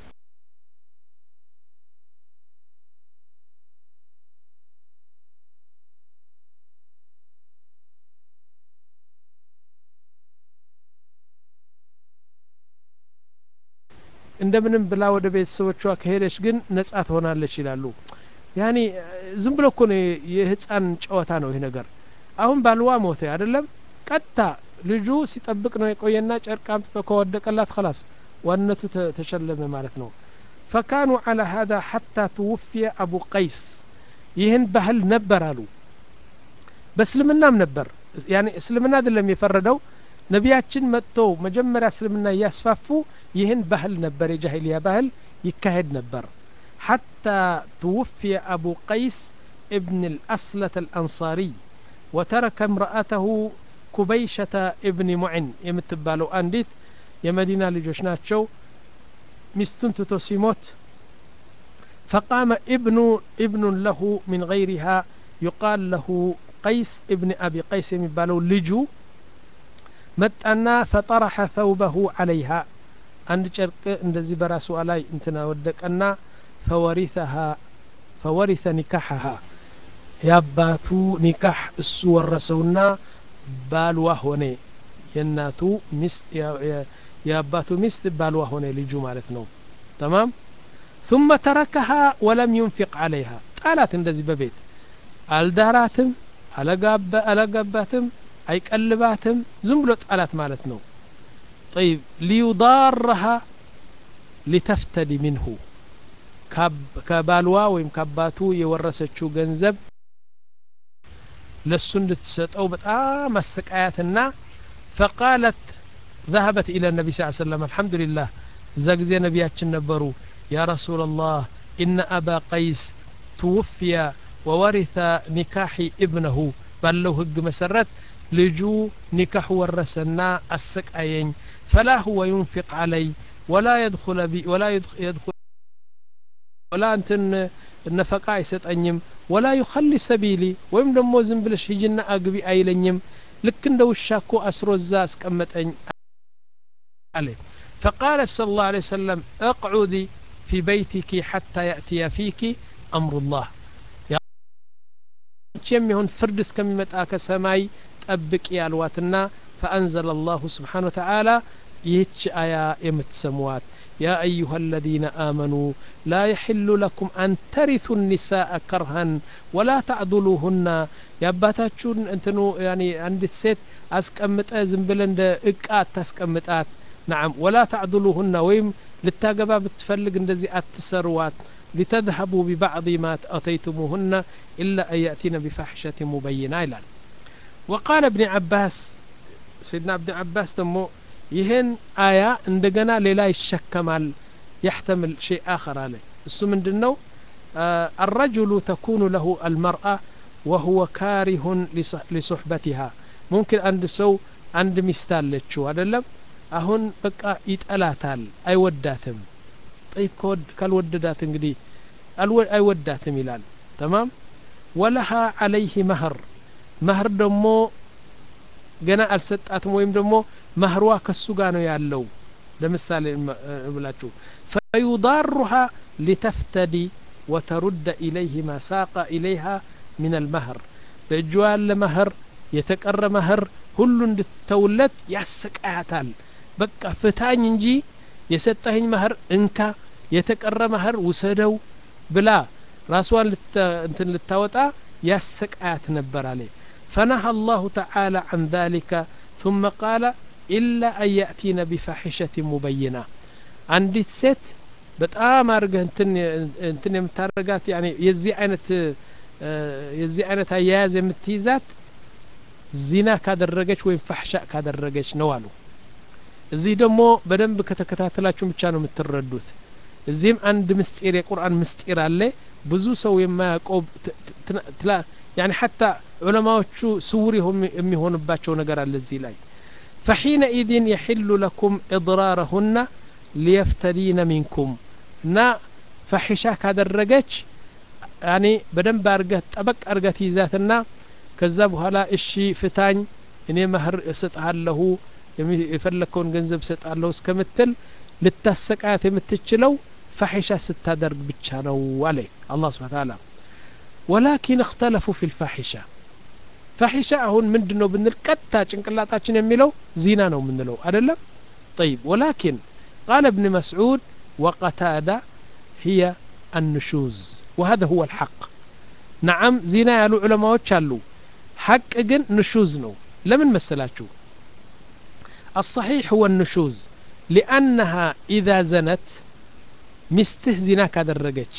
እንደምንም ብላ ወደ ቤተሰቦቿ ከሄደች ግን ነጻ ትሆናለች ይላሉ ያኒ ዝም ብሎ እኮ ነው የህፃን ጨዋታ ነው ይሄ ነገር አሁን ባልዋ ሞተ አይደለም ቀጣ ልጁ ሲጠብቅ ነው የቆየና ጨርቃም ተከወደቀላት خلاص ዋነቱ ተሸለመ ማለት ነው فكانوا على هذا حتى توفي ابو قيس ይህን ባህል ነበር አሉ በእስልምናም ነበር ያኒ እስልምና አይደለም የፈረደው ነቢያችን መጥተው መጀመሪያ እስልምና ያስፋፉ ይህን ባህል ነበር የጃሂሊያ ባህል ይካሄድ ነበር حتى توفي أبو قيس ابن الأصلة الأنصاري وترك امرأته كبيشة ابن معن يمتبالو أنديت يمدينة لجوشناتشو مستنت تسيموت فقام ابن ابن له من غيرها يقال له قيس ابن أبي قيس يمتبالو لجو متأنا فطرح ثوبه عليها عند شرق اندزي براسو علي انتنا ودك أنا فورثها فورث نكاحها ياباتو نكاح السور رسولنا بالوا هوني يناتو مست ياباتو مست بالوا هوني لجو مالتنا تمام ثم تركها ولم ينفق عليها قالت اندزي ببيت الداراتم على قاب على قاباتم أي قلباتم زنبلو قالت مالتنا طيب ليضارها لتفتدي منه ከባልዋ ወይም ካባቱ የወረሰችው ገንዘብ ለሱ እንድትሰጠው በጣም አሰቃያትና فقالت ذهبت الى النبي صلى الله عليه وسلم الحمد لله زغزي نبياتችን ነበሩ يا رسول الله ان ابا قيس توفي وورث نكاح ابنه ባለው ህግ መሰረት ልጁ ኒካህ ወረሰና አሰቃየኝ فلا هو ينفق علي ولا يدخل بي ولا يدخل ولا እንትን ነፈቃ አይሰጠኝም ولا يخلي سبيلي ወይም ደግሞ ዝም ብለሽ ሂጂና አግቢ አይለኝም ልክ እንደ ውሻ እኮ አስሮዛ አስቀመጠኝ አለ فقال صلى الله عليه وسلم اقعدي في بيتك حتى يأتي فيك أمر الله يمهن فردس كم يمتأ كسماي تأبك يالواتنا فأنزل الله سبحانه وتعالى يهج آية يمتسموات يا أيها الذين آمنوا لا يحل لكم أن ترثوا النساء كرها ولا تعضلوهن يا باتاتشون انتنو يعني عند الست أسكمت زنبلند إقات تسكمتات نعم ولا تعضلوهن ويم للتاقبا بتفلق اندزي التسروات لتذهبوا ببعض ما أتيتموهن إلا أن يأتين بفاحشة مبينة إلال وقال ابن عباس سيدنا ابن عباس دمو يهن آية اندقنا للا يشكمال يحتمل شيء آخر عليه السو من دنو آه الرجل تكون له المرأة وهو كاره لصحبتها ممكن عند سو عند مستال لتشو هذا اللب أهون بقى يتألاتال أي وداتم طيب كود كالوددات انقدي أي وداتم إلال تمام ولها عليه مهر مهر دمو جنا الستات مهم دمو مهروا كالسوغانو يالو لمثال بلاتو فيضارها لتفتدي وترد إليه ما ساق إليها من المهر بجوال مهر يتكر مهر كل تولت يسكاتال بقى فتاኝ እንጂ የሰጠኝ መህር እንካ የተቀረ መህር ውሰደው ብላ ራስዋን እንትን ልታወጣ ያሰቃያት ነበር አለ فنهى الله تعالى عن ذلك ثم قال إلا أن يأتينا بفاحشة مبينة عندي ست በጣም አርገህ እንትን እንትን የምታረጋት يعني የዚህ አይነት የዚህ አይነት አያያዝ የምትይዛት ዚና ካደረገች ወይ ፈህሻ ካደረገች ነው አሉ እዚህ ደግሞ በደንብ ከተከታተላችሁ ብቻ ነው የምትረዱት እዚህም አንድ ምስጢር የቁርአን ምስጢር አለ ብዙ ሰው የማያውቀው يعني حتى علماءዎቹ ስውር የሚሆንባቸው ነገር አለ እዚህ ላይ فحينئذ يحل لكم إضرارهن ليفتدين منكم نا فحشا ካደረገች يعني በደንብ አርገህ ጠበቅ አርገህ ይዛትና ከዛ በኋላ እሺ ፍታኝ እኔ መህር እሰጥሃለሁ የፈለከውን ገንዘብ እሰጥሃለሁ እስከምትል ልታሰቃያት የምትችለው ፈሒሻ ስታደርግ ብቻ ነው አለ አላህ Subhanahu Ta'ala ولكن اختلفوا في الفاحشة فاحشة هون ምንድነው ብንል ቀጥታ ጭንቅላታችን የሚለው ዚና ነው ምንለው አይደለም طيب ولكن قال ابن مسعود وقتادة هي النشوز وهذا هو الحق نعم زنا ያሉ ዑለማዎች አሉ حق ግን نشوز ነው ለምን መሰላችሁ الصحيح هو النشوز لأنها إذا زنت مسته زنا ካደረገች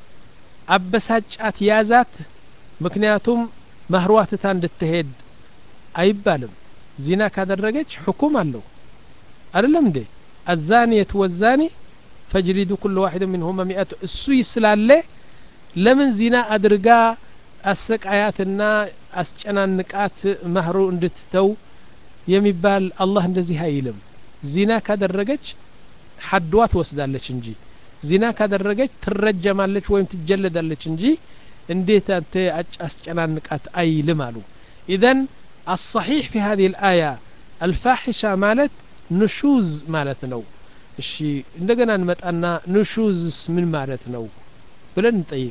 አበሳጫት ያዛት ምክንያቱም መህሯትታ እንድትሄድ አይባልም ዚና ካደረገች ሁኩም አለው አይደለም እንዴ الزانية والزاني فاجلدوا كل واحد منهما مئة እሱ ይስላለ ለምን ዚና አድርጋ አሰቃያትና አስጨናንቃት መህሩ እንድትተው የሚባል አላህ እንደዚህ አይልም ዚና ካደረገች ሐድዋ ትወስዳለች እንጂ ዚና ካደረገች ትረጀማለች ወይም ትጀለዳለች እንጂ እንዴት አንተ አስጨናንቃት አይልም አሉ اذن الصحيح في هذه الآية الفاحشة مالت نشوز ማለት ነው እሺ እንደገና እንመጣና نشوزስ ምን ማለት ነው ብለን እንጠይቅ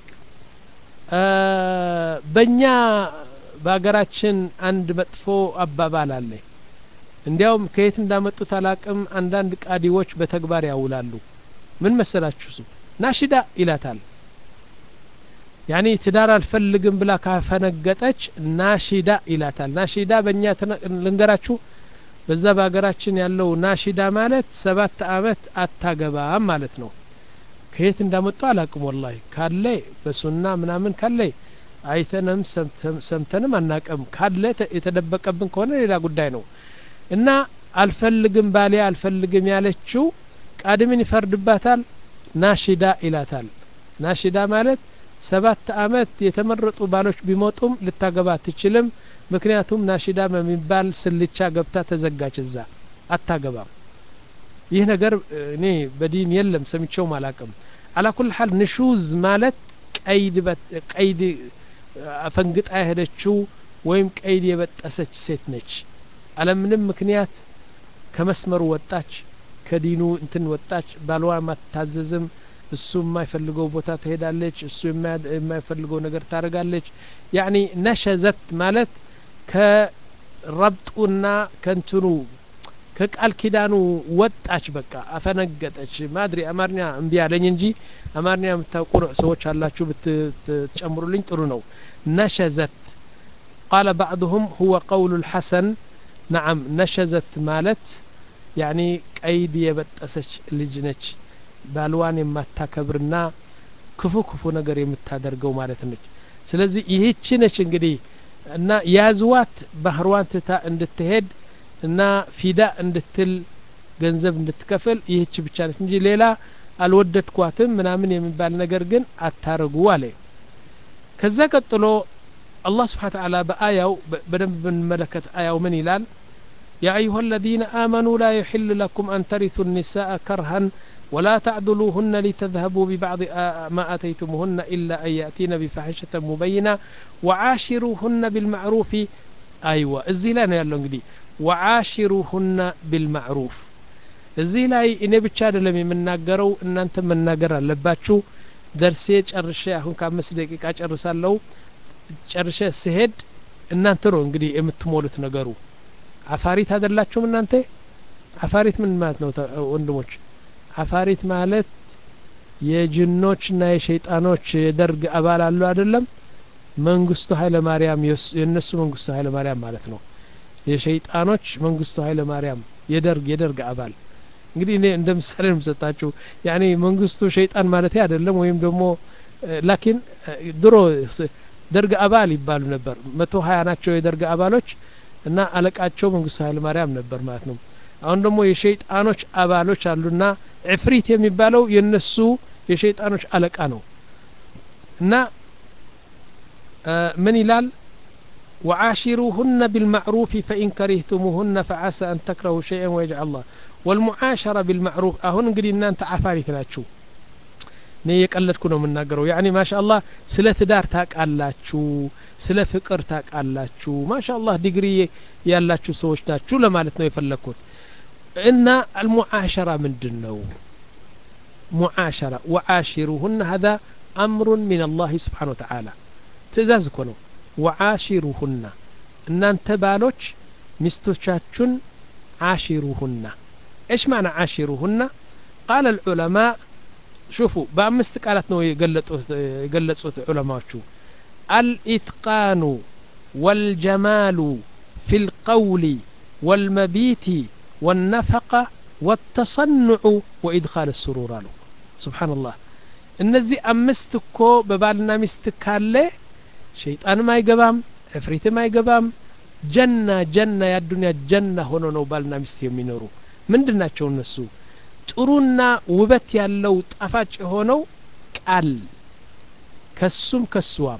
በእኛ በአገራችን አንድ መጥፎ አባባል አለ እንዲያውም ከየት እንዳመጡት አላቅም አንዳንድ ቃዲዎች በተግባር ያውላሉ ምን መሰላችሁ እሱ ናሽዳ ይላታል يعني ትዳር አልፈልግም ብላ ካፈነገጠች ናሽዳ ይላታል ናሽዳ በእኛ ልንገራችሁ በዛ በአገራችን ያለው ናሽዳ ማለት ሰባት አመት አታገባም ማለት ነው ከየት እንዳመጡ አላቅም والله ካለ በሱና ምናምን ካለ አይተንም ሰምተንም አናቀም ካለ የተደበቀብን ከሆነ ሌላ ጉዳይ ነው እና አልፈልግም ባሌ አልፈልግም ያለችው ቃድምን ይፈርድባታል ናሽዳ ይላታል ናሽዳ ማለት ሰባት አመት የተመረጡ ባሎች ቢሞቱም ልታገባ አትችልም ምክንያቱም ናሽዳ በሚባል ስልቻ ገብታ ተዘጋች እዛ አታገባም ይህ ነገር እኔ በዲን የለም ሰምቼው ማላቀም على كل حال نشوز ማለት ቀይድ ቀይድ አፈንግጣ ሄደችው ወይም ቀይድ የበጠሰች ሴት ነች አለምንም ምክንያት ከመስመሩ ወጣች ከዲኑ እንትን ወጣች ባልዋ ማታዘዝም እሱ የማይፈልገው ቦታ ትሄዳለች እሱ የማይፈልገው ነገር ታረጋለች يعني نشزت ማለት ከረብጡና ከንትኑ ከቃል ኪዳኑ ወጣች በቃ አፈነገጠች ማድሪ አማርኛ እንቢ ያለኝ እንጂ አማርኛ የምታውቁ ሰዎች አላችሁ ብትጨምሩልኝ ጥሩ ነው نشزت قال بعضهم هو قول الحسن نعم نشزت ማለት يعني ቀይድ የበጠሰች ልጅ ነች ባልዋን የማታከብርና ክፉ ክፉ ነገር የምታደርገው ማለት ነች ስለዚህ ይህች ነች እንግዲህ እና ያዝዋት ባህርዋን ትታ እንድትሄድ እና ፊዳ እንድትል ገንዘብ እንድትከፍል ይህች ብቻ ነች እንጂ ሌላ አልወደድኳትም ምናምን የሚባል ነገር ግን አታረጉ አለ ከዛ ቀጥሎ አላህ Subhanahu Wa Ta'ala በአያው በደንብ በመለከት አያው ምን ይላል يا أيها الذين آمنوا لا يحل لكم أن ترثوا النساء كرها ولا تعدلوهن لتذهبوا ببعض ما آتيتموهن إلا أن يأتين بفاحشة مبينة وعاشروهن بالمعروف أيوة الزلان يالله انقدي وعاشروهن بالمعروف الزلاي إني بتشاد لم يمناقروا إن أنت مناقر لباتشو درسي ጨርሼ አሁን ከአምስት ደቂቃ ጨርሳለሁ ጨርሼ ሲሄድ እናንተ ነው እንግዲህ የምትሞሉት ነገሩ አፋሪት አይደላችሁም እናንተ አፋሪት ምን ማለት ነው ወንድሞች አፋሪት ማለት የጅኖችና የሸይጣኖች የደርግ አባል አሉ አይደለም መንግስቱ ኃይለ ማርያም የነሱ መንግስቱ ኃይለ ማርያም ማለት ነው የሸይጣኖች መንግስቱ ኃይለ ማርያም የደርግ የደርግ አባል እንግዲህ እኔ እንደምሳሌ ምሰጣችሁ ያኔ መንግስቱ ሸይጣን ማለት አይደለም ወይም ደግሞ ላኪን ድሮ ደርግ አባል ይባሉ ነበር መቶ ሀያ ናቸው የደርግ አባሎች እና አለቃቸው መንግስቱ ኃይለ ማርያም ነበር ማለት ነው አሁን ደግሞ የሸይጣኖች አባሎች አሉና ዕፍሪት የሚባለው የነሱ የሸይጣኖች አለቃ ነው እና ምን ይላል وعاشروهن بالمعروف فإن كرهتموهن فعسى أن تكرهوا شيئا ويجعل الله والمعاشرة بالمعروف أهون እንግዲህ እናንተ አፋሪት ናችሁ እኔ የቀለድኩ ነው የምናገረው يعني ما شاء الله ስለ ትዳር ታቃላችሁ ስለ ፍቅር ታቃላችሁ ما شاء الله ዲግሪ ያላችሁ ሰዎች ናችሁ ለማለት ነው የፈለኩት እና المعاشرة ምንድነው معاشرة وعاشروهن هذا أمر من الله سبحانه وتعالى ትእዛዝ እኮ ነው وعاشروهن እናንተ ባሎች ሚስቶቻችሁን عاشروهن ايش معنى عاشروهن قال العلماء شوفوا بامست قالت ነው የገለጹት የገለጹት ዑለማዎቹ الاتقان والجمال في القول والمبيت والنفقة والتصنع وإدخال السرور له سبحان الله እነዚህ አምስት እኮ በባልና ሚስት ካለ ሸይጣን ማይገባም ዕፍሪት ማይገባም ጀና ጀና ያዱንያ ጀና ሆኖ ነው ባልና ሚስት የሚኖሩ ምንድናቸው እነሱ ጥሩና ውበት ያለው ጣፋጭ ሆነው ቃል ከሱም ከሷም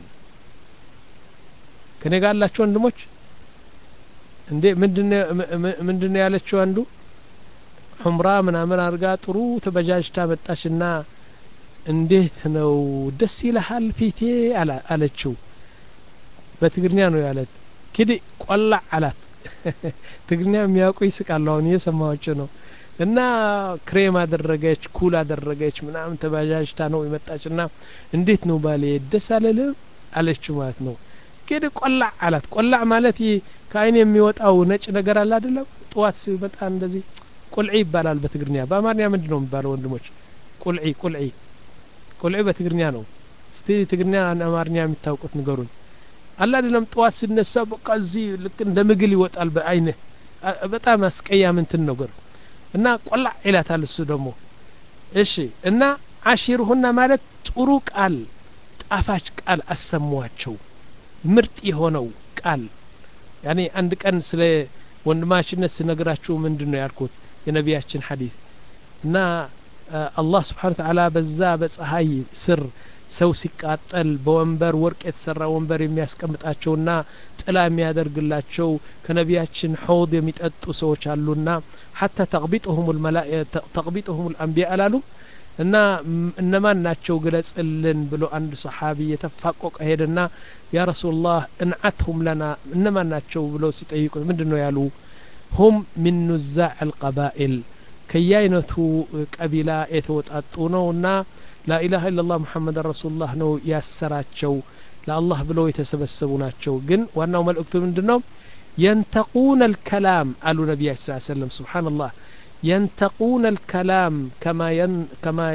ከነጋላችሁ ወንድሞች እንዴ ምንድነው ምንድነው ያለችው አንዱ ሑምራ ምናምን አርጋ ጥሩ ተበጃጅታ መጣችና እንዴት ነው ደስ ይልሃል ፊቴ አለችው በትግርኛ ነው ያለት ከዲ ቆላ አላት ትግርኛ የሚያውቁ ይስቃሉ አሁን እየሰማችሁ ነው እና ክሬም አደረገች ኩል አደረገች ምናምን ተባጃጅታ ነው የመጣችና እንዴት ነው ባሌ ደስ አለልህ አለችው ማለት ነው ከዲ ቆላ አላት ቆላ ማለት ከአይን የሚወጣው ነጭ ነገር አለ አይደለም ጧት ሲመጣ እንደዚህ ቁልዒ ይባላል በትግርኛ በአማርኛ ምንድነው የሚባለው ወንድሞች ቁልዒ ቁልዒ ቁልዒ በትግርኛ ነው እስቲ ትግርኛ አማርኛ የምታውቁት ንገሩኝ አላ አይደለም ጧት ሲነሳ በቃ እዚህ ልክ እንደ ምግል ይወጣል በአይነ በጣም አስቀያም እንትን ነገር እና ቆላ ይላታል እሱ ደግሞ እሺ እና አሽሩሁና ማለት ጥሩ ቃል ጣፋጭ ቃል አሰሟቸው ምርጥ የሆነው ቃል ያኔ አንድ ቀን ስለ ወንድማችነት ስነግራችሁ ምንድነው ያልኩት የነቢያችን ሐዲስ እና አላህ Subhanahu Wa Ta'ala በዛ በፀሐይ ስር ሰው ሲቃጠል በወንበር ወርቅ የተሰራ ወንበር የሚያስቀምጣቸውና ጥላ የሚያደርግላቸው ከነቢያችን ሐውድ የሚጠጡ ሰዎች አሉና حتى تغبطهم الملائكه تغبطهم الانبياء አላሉ እና እነማን ናቸው ግለጽልን ብሎ አንድ ሰሃቢ የተፋቆቀ ሄደና ያ ረሱላህ እንዓትሁም لنا እነማን ናቸው ብሎ ሲጠይቁ ምንድነው ያሉ هم من نزاع القبائل ከያይነቱ ቀቢላ የተወጣጡ ነውና لا إله إلا الله محمد رسول الله ነው ያሰራቸው ለአላህ ብለው የተሰበሰቡ ናቸው ግን ዋናው መልእክቱ ምንድነው ينتقون الكلام قالوا النبي صلى الله عليه وسلم سبحان الله ينتقون الكلام كما ين كما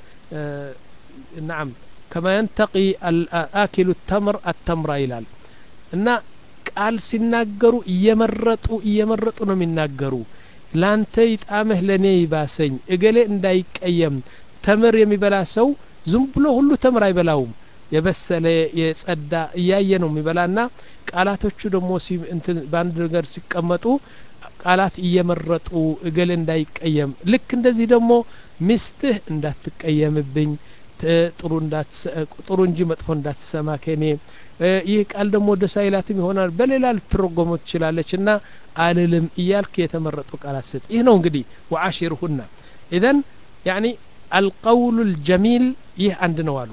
آه نعم كما ينتقي آكل التمر التمر ይላል እና ቃል ሲናገሩ እየመረጡ እየመረጡ ነው የሚናገሩ ላንተ ይጣመህ ለኔ ይባሰኝ እገሌ እንዳይቀየም ተምር የሚበላ ሰው ዝም ብሎ ሁሉ ተምር አይበላውም የበሰለ የጸዳ እያየ ነው የሚበላና ቃላቶቹ ደግሞ እንትን ባንድ ነገር ሲቀመጡ ቃላት እየመረጡ እገሌ እንዳይቀየም ልክ እንደዚህ ደግሞ ሚስትህ እንዳትቀየምብኝ ጥሩ እንዳት ጥሩ እንጂ መጥፎ እንዳትሰማ ከኔ ይህ ቃል ደግሞ ደሳይላትም ይሆናል በሌላ ልትረጎመው ትችላለችና አልልም እያልክ የተመረጡ ቃላት ስጥ ይህ ነው እንግዲህ ወዓሽሩሁና اذا يعني القول الجميل ይህ አንድ ነው አሉ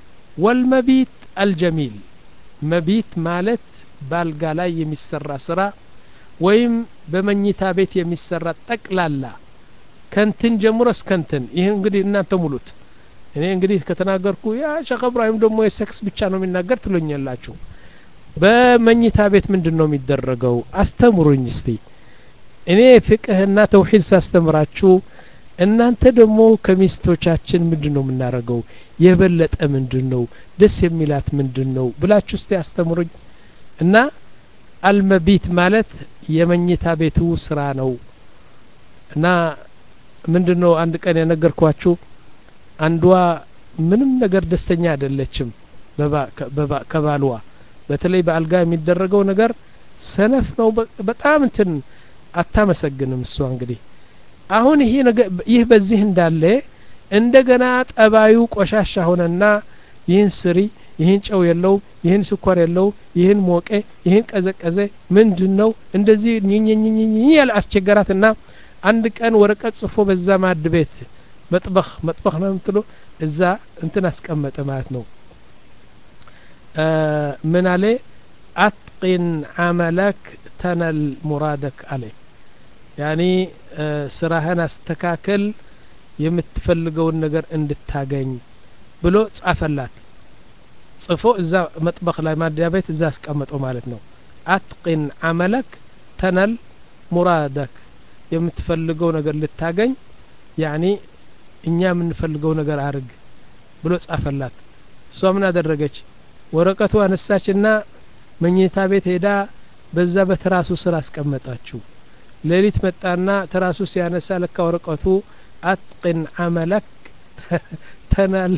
والمبيت الجميل مبيت ማለት ባልጋ ላይ የሚሰራ ስራ ወይም በመኝታ ቤት የሚሰራ ጠቅላላ ከንትን ጀምሮ እስከንትን ይህ እንግዲህ እናንተ ሙሉት እኔ እንግዲህ ከተናገርኩ ያ ሸኽ ኢብራሂም ደግሞ የሴክስ ብቻ ነው የሚናገር ትሉኛላችሁ በመኝታ ቤት ምንድነው የሚደረገው አስተምሩኝ እስቲ እኔ ፍቅህና ተውሂድ ሳስተምራችሁ እናንተ ደግሞ ከሚስቶቻችን ምንድነው የምናረገው የበለጠ ምንድነው ደስ የሚላት ምንድነው ብላችሁ እስቲ አስተምሩኝ እና አልመቢት ማለት የመኝታ ቤቱ ስራ ነው እና ምንድነው አንድ ቀን የነገርኳችሁ አንዷ ምንም ነገር ደስተኛ አይደለችም በባ ከባልዋ በተለይ በአልጋ የሚደረገው ነገር ሰነፍ ነው በጣም እንትን አታመሰግንም እሷ እንግዲህ አሁን ይሄ ነገር ይህ በዚህ እንዳለ እንደገና ጠባዩ ቆሻሻ ሆነና ይህን ስሪ ይህን ጨው የለው ይህን ስኳር የለው ይህን ሞቀ ይህን ቀዘቀዘ ምንድነው እንደዚህ ኝኝኝኝ ያለ አስቸገራትና አንድ ቀን ወረቀት ጽፎ በዛ ማድ ቤት መጥበኽ መጥበኽ ነው እንትሎ እዛ እንትን አስቀመጠ ማለት ነው ምን አለ አጥቂን አመለክ ተነል ሙራደክ አለ ያኒ ስራህን አስተካከል የምትፈልገውን ነገር እንድታገኝ ብሎ ጻፈላት ጽፎ እዛ መጥበኽ ላይ ማዲያ ቤት እዛ አስቀመጠው ማለት ነው አጥቂን አመለክ ተነል ሙራደክ የምትፈልገው ነገር ልታገኝ ያኒ እኛ የምንፈልገው ነገር አርግ ብሎ ጻፈላት እሷ ምን አደረገች ወረቀቱ አነሳችና መኝታ ቤት ሄዳ በዛ በትራሱ ስራ አስቀመጣችሁ ሌሊት መጣና ትራሱ ሲያነሳ ለካ ወረቀቱ አጥቂን አመለክ ተናል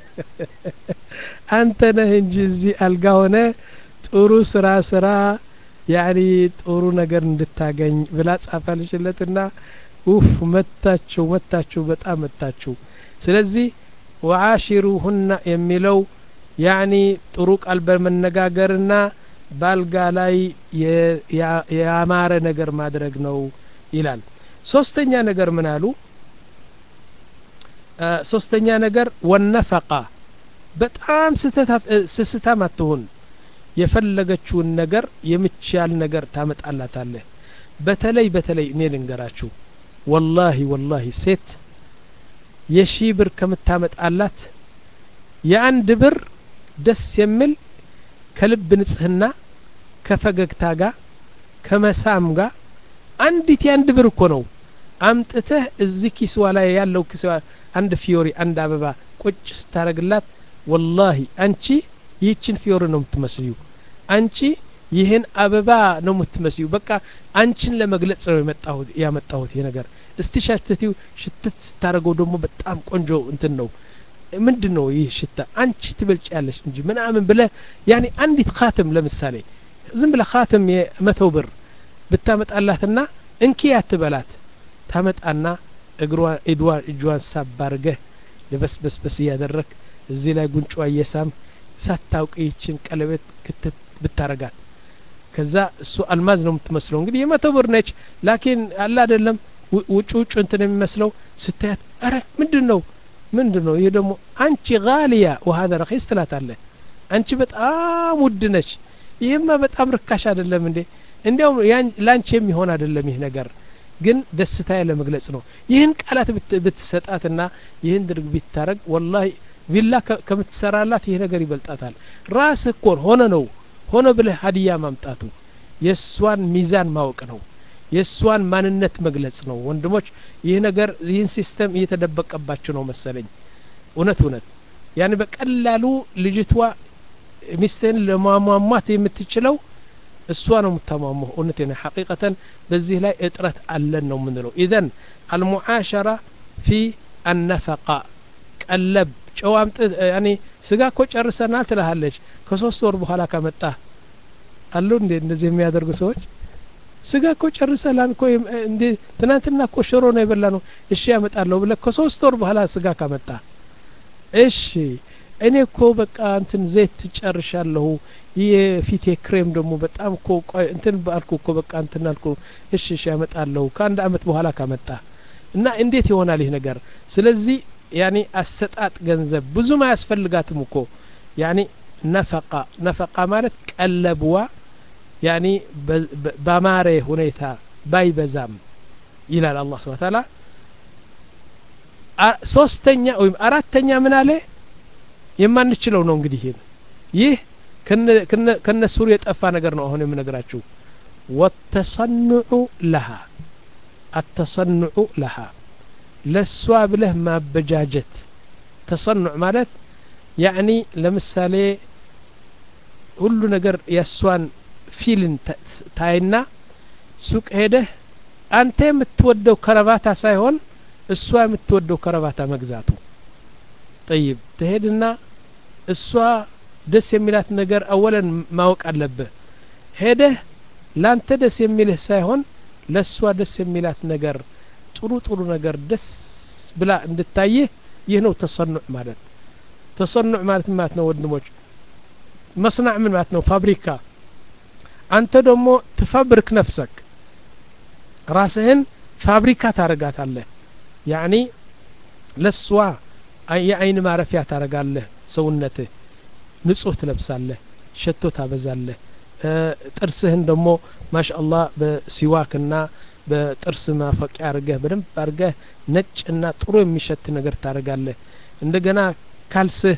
አንተ ነህ እንጂ እዚህ አልጋ ሆነ ጥሩ ስራ ስራ ያኒ ጥሩ ነገር እንድታገኝ ብላ ጻፈልሽለትና ኡፍ መታችሁ መታችሁ በጣም መታችሁ ስለዚህ ወዓሽሩሁና የሚለው ያኒ ጥሩ ቃል በመነጋገርና ባልጋ ላይ ያማረ ነገር ማድረግ ነው ይላል ሶስተኛ ነገር ምን አሉ ሶስተኛ ነገር ወነፈቃ በጣም ስስታም አትሁን የፈለገችውን ነገር የምትቻል ነገር ታመጣላታለህ በተለይ በተለይ እኔ ልንገራችሁ والله والله ሴት የሺ ብር ከምታመጣላት የአንድ ብር ደስ የሚል ከልብ ንጽህና ከፈገግታ ጋር ከመሳም ጋር አንዲት የአንድ ብር እኮ ነው አምጥተህ እዚህ ኪስዋ ላይ ያለው ኪስዋ አንድ ፊዮሪ አንድ አበባ ቁጭ ስታረግላት والله አንቺ ይህችን ፊዮሪ ነው የምትመስዩ አንቺ ይህን አበባ ነው የምትመስዩ በቃ አንቺን ለመግለጽ ነው የመጣሁት ያመጣሁት ይሄ ነገር እስቲሻትቲው ሽትት ስታረገው ደግሞ በጣም ቆንጆ እንትን ነው ምንድነው ይህ ሽታ አንቺ ትበልጫለሽ እንጂ ምናምን ብለ ያኒ አንዲት ኻተም ለምሳሌ ዝም ብለ ኻተም የመቶ ብር ብታመጣላትና እንኪ ያትበላት ታመጣና እግሯ እድዋ እጇን ሳባርገ ለበስበስበስ ያደረክ እዚህ ላይ ጉንጯ እየሳም ሳታውቅ ይችን ቀለበት ክትት ብታረጋት ከዛ እሱ አልማዝ ነው የምትመስለው እንግዲህ የመቶ ብር ነች ላኪን አላ አይደለም ውጭ ውጭ እንትን የሚመስለው ስታያት አረ ምንድነው ምንድነው ይሄ ደግሞ አንቺ ጋሊያ وهذا رخيص ትላታለህ አንቺ በጣም ውድ ነች ይሄማ በጣም ርካሽ አይደለም እንዴ እንዴው ላንቺ የሚሆን አይደለም ይሄ ነገር ግን ደስታዬ ለመግለጽ ነው ይህን ቃላት ብትሰጣትና ይህን ድርግ ቢታረግ والله ቪላ ከምትሰራላት ይሄ ነገር ይበልጣታል ራስ እኮ ሆነ ነው ሆነ ብለህ ሀዲያ ማምጣቱ የሷን ሚዛን ማወቅ ነው የሷን ማንነት መግለጽ ነው ወንድሞች ይሄ ነገር ይህን ሲስተም እየተደበቀባችሁ ነው መሰለኝ እውነት እውነት ያኔ በቀላሉ ልጅቷ ሚስትን ለማሟሟት የምትችለው እሷ ነው የምታሟሟው እውነት ነው ሐቂቀተን በዚህ ላይ እጥረት አለን ነው ምንለው ኢዘን المعاشرة في النفقة ቀለብ ጨዋምጥ ያኔ ስጋ እኮ ጨርሰናል ትላለች ከሶስት ወር በኋላ ከመጣ አሉ እንደ እንደዚህ የሚያደርጉ ሰዎች ስጋ እኮ ጨርሰናል እኮ እንደ ትናንትና እኮ ሽሮ ነው የበላነው እሺ ያመጣለሁ ብለ ከሶስት ወር በኋላ ስጋ ከመጣ እሺ እኔ እኮ በቃ እንትን ዘይት ጨርሻለሁ የፊቴ ክሬም ደግሞ በጣም እኮ እንትን ባልኩ እኮ በቃ እንትን አልኩ እሺ እሺ ያመጣለሁ ከአንድ አመት በኋላ ከመጣ እና እንዴት ይሆናል ይሄ ነገር ስለዚህ ያኒ አሰጣጥ ገንዘብ ብዙ ما ያስፈልጋትም እኮ ያኒ ነፈቃ ነፈቃ ማለት ቀለብዋ ያኒ በማረ ሁኔታ ባይበዛም ይላል አላህ Subhanahu Wa Ta'ala ሶስተኛ ወይም አራተኛ ምን አለ የማንችለው ነው እንግዲህ ይህ ከነ ከነ ሱር የጠፋ ነገር ነው አሁን የምነግራችሁ ወተሰንዑ لها التصنع لها ለሷ ብለህ ማበጃጀት ተሰንዑ ማለት ያኒ ለምሳሌ ሁሉ ነገር ያሷን ፊልን ታይና ሱቅ ሄደህ አንተ የምትወደው ከረባታ ሳይሆን እሷ የምትወደው ከረባታ መግዛቱ طيب ትሄድና እሷ ደስ የሚላት ነገር አወለን ማወቅ አለብህ ሄደህ ላንተ ደስ የሚልህ ሳይሆን ለሷ ደስ የሚላት ነገር ጥሩ ጥሩ ነገር ደስ ብላ እንድታይህ ይህ ነው ተሰንዑ ማለት ተሰንዑ ማለት ማለት ነው ወንድሞች መስናዕ ምን ማለት ነው ፋብሪካ አንተ ደግሞ ትፋብሪክ ነፍሰክ ራስህን ፋብሪካ ታረጋታለህ ያኒ ለሷ የአይን ማረፊያ ታረጋለህ ሰውነትህ ንጹህ ትለብሳለህ ሸቶ ታበዛለህ ጥርስህን ደግሞ ማሻአላህ በሲዋክና በጥርስ ማፈቂያ አርገህ በደንብ አርገህ ነጭና ጥሩ የሚሸት ነገር ታረጋለህ እንደገና ካልስህ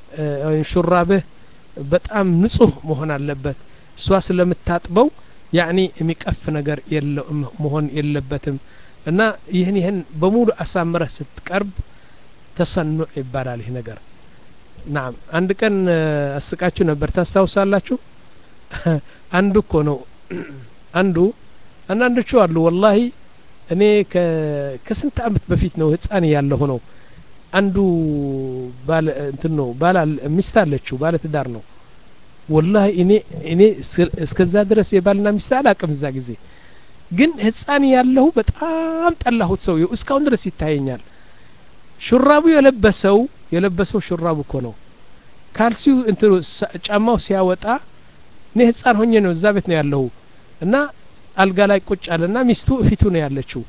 ሹራብህ በጣም ንጹህ መሆን አለበት እሷ ስለምታጥበው ያኒ የሚቀፍ ነገር የለም መሆን የለበትም እና ይህን ይህን በሙሉ አሳምረህ ስትቀርብ ተሰንዑ ይባላል ይህ ነገር ናም አንድ ቀን አስቃችሁ ነበር ታስታውሳላችሁ አንዱ እኮ ነው አንዱ አንዳንዶቹ አሉ ወላሂ እኔ ከስንት አመት በፊት ነው ህፃን ያለው ነው አንዱ ባለ እንትን ነው ባላ ሚስት አለችው ባለ ትዳር ነው ወላሂ እኔ እኔ እስከዛ ድረስ የባልና ሚስት አላቅም እዛ ጊዜ ግን ህፃን ያለው በጣም ጠላሁት ሰው እስካሁን ድረስ ይታየኛል ሹራቡ የለበሰው የለበሰው ሹራቡ እኮ ነው ካልሲው እንትሩ ጫማው ሲያወጣ እኔ ህፃን ሆኜ ነው እዛ ቤት ነው ያለው እና አልጋ ላይ ቁጭ አለና ሚስቱ ፊቱ ነው ያለችው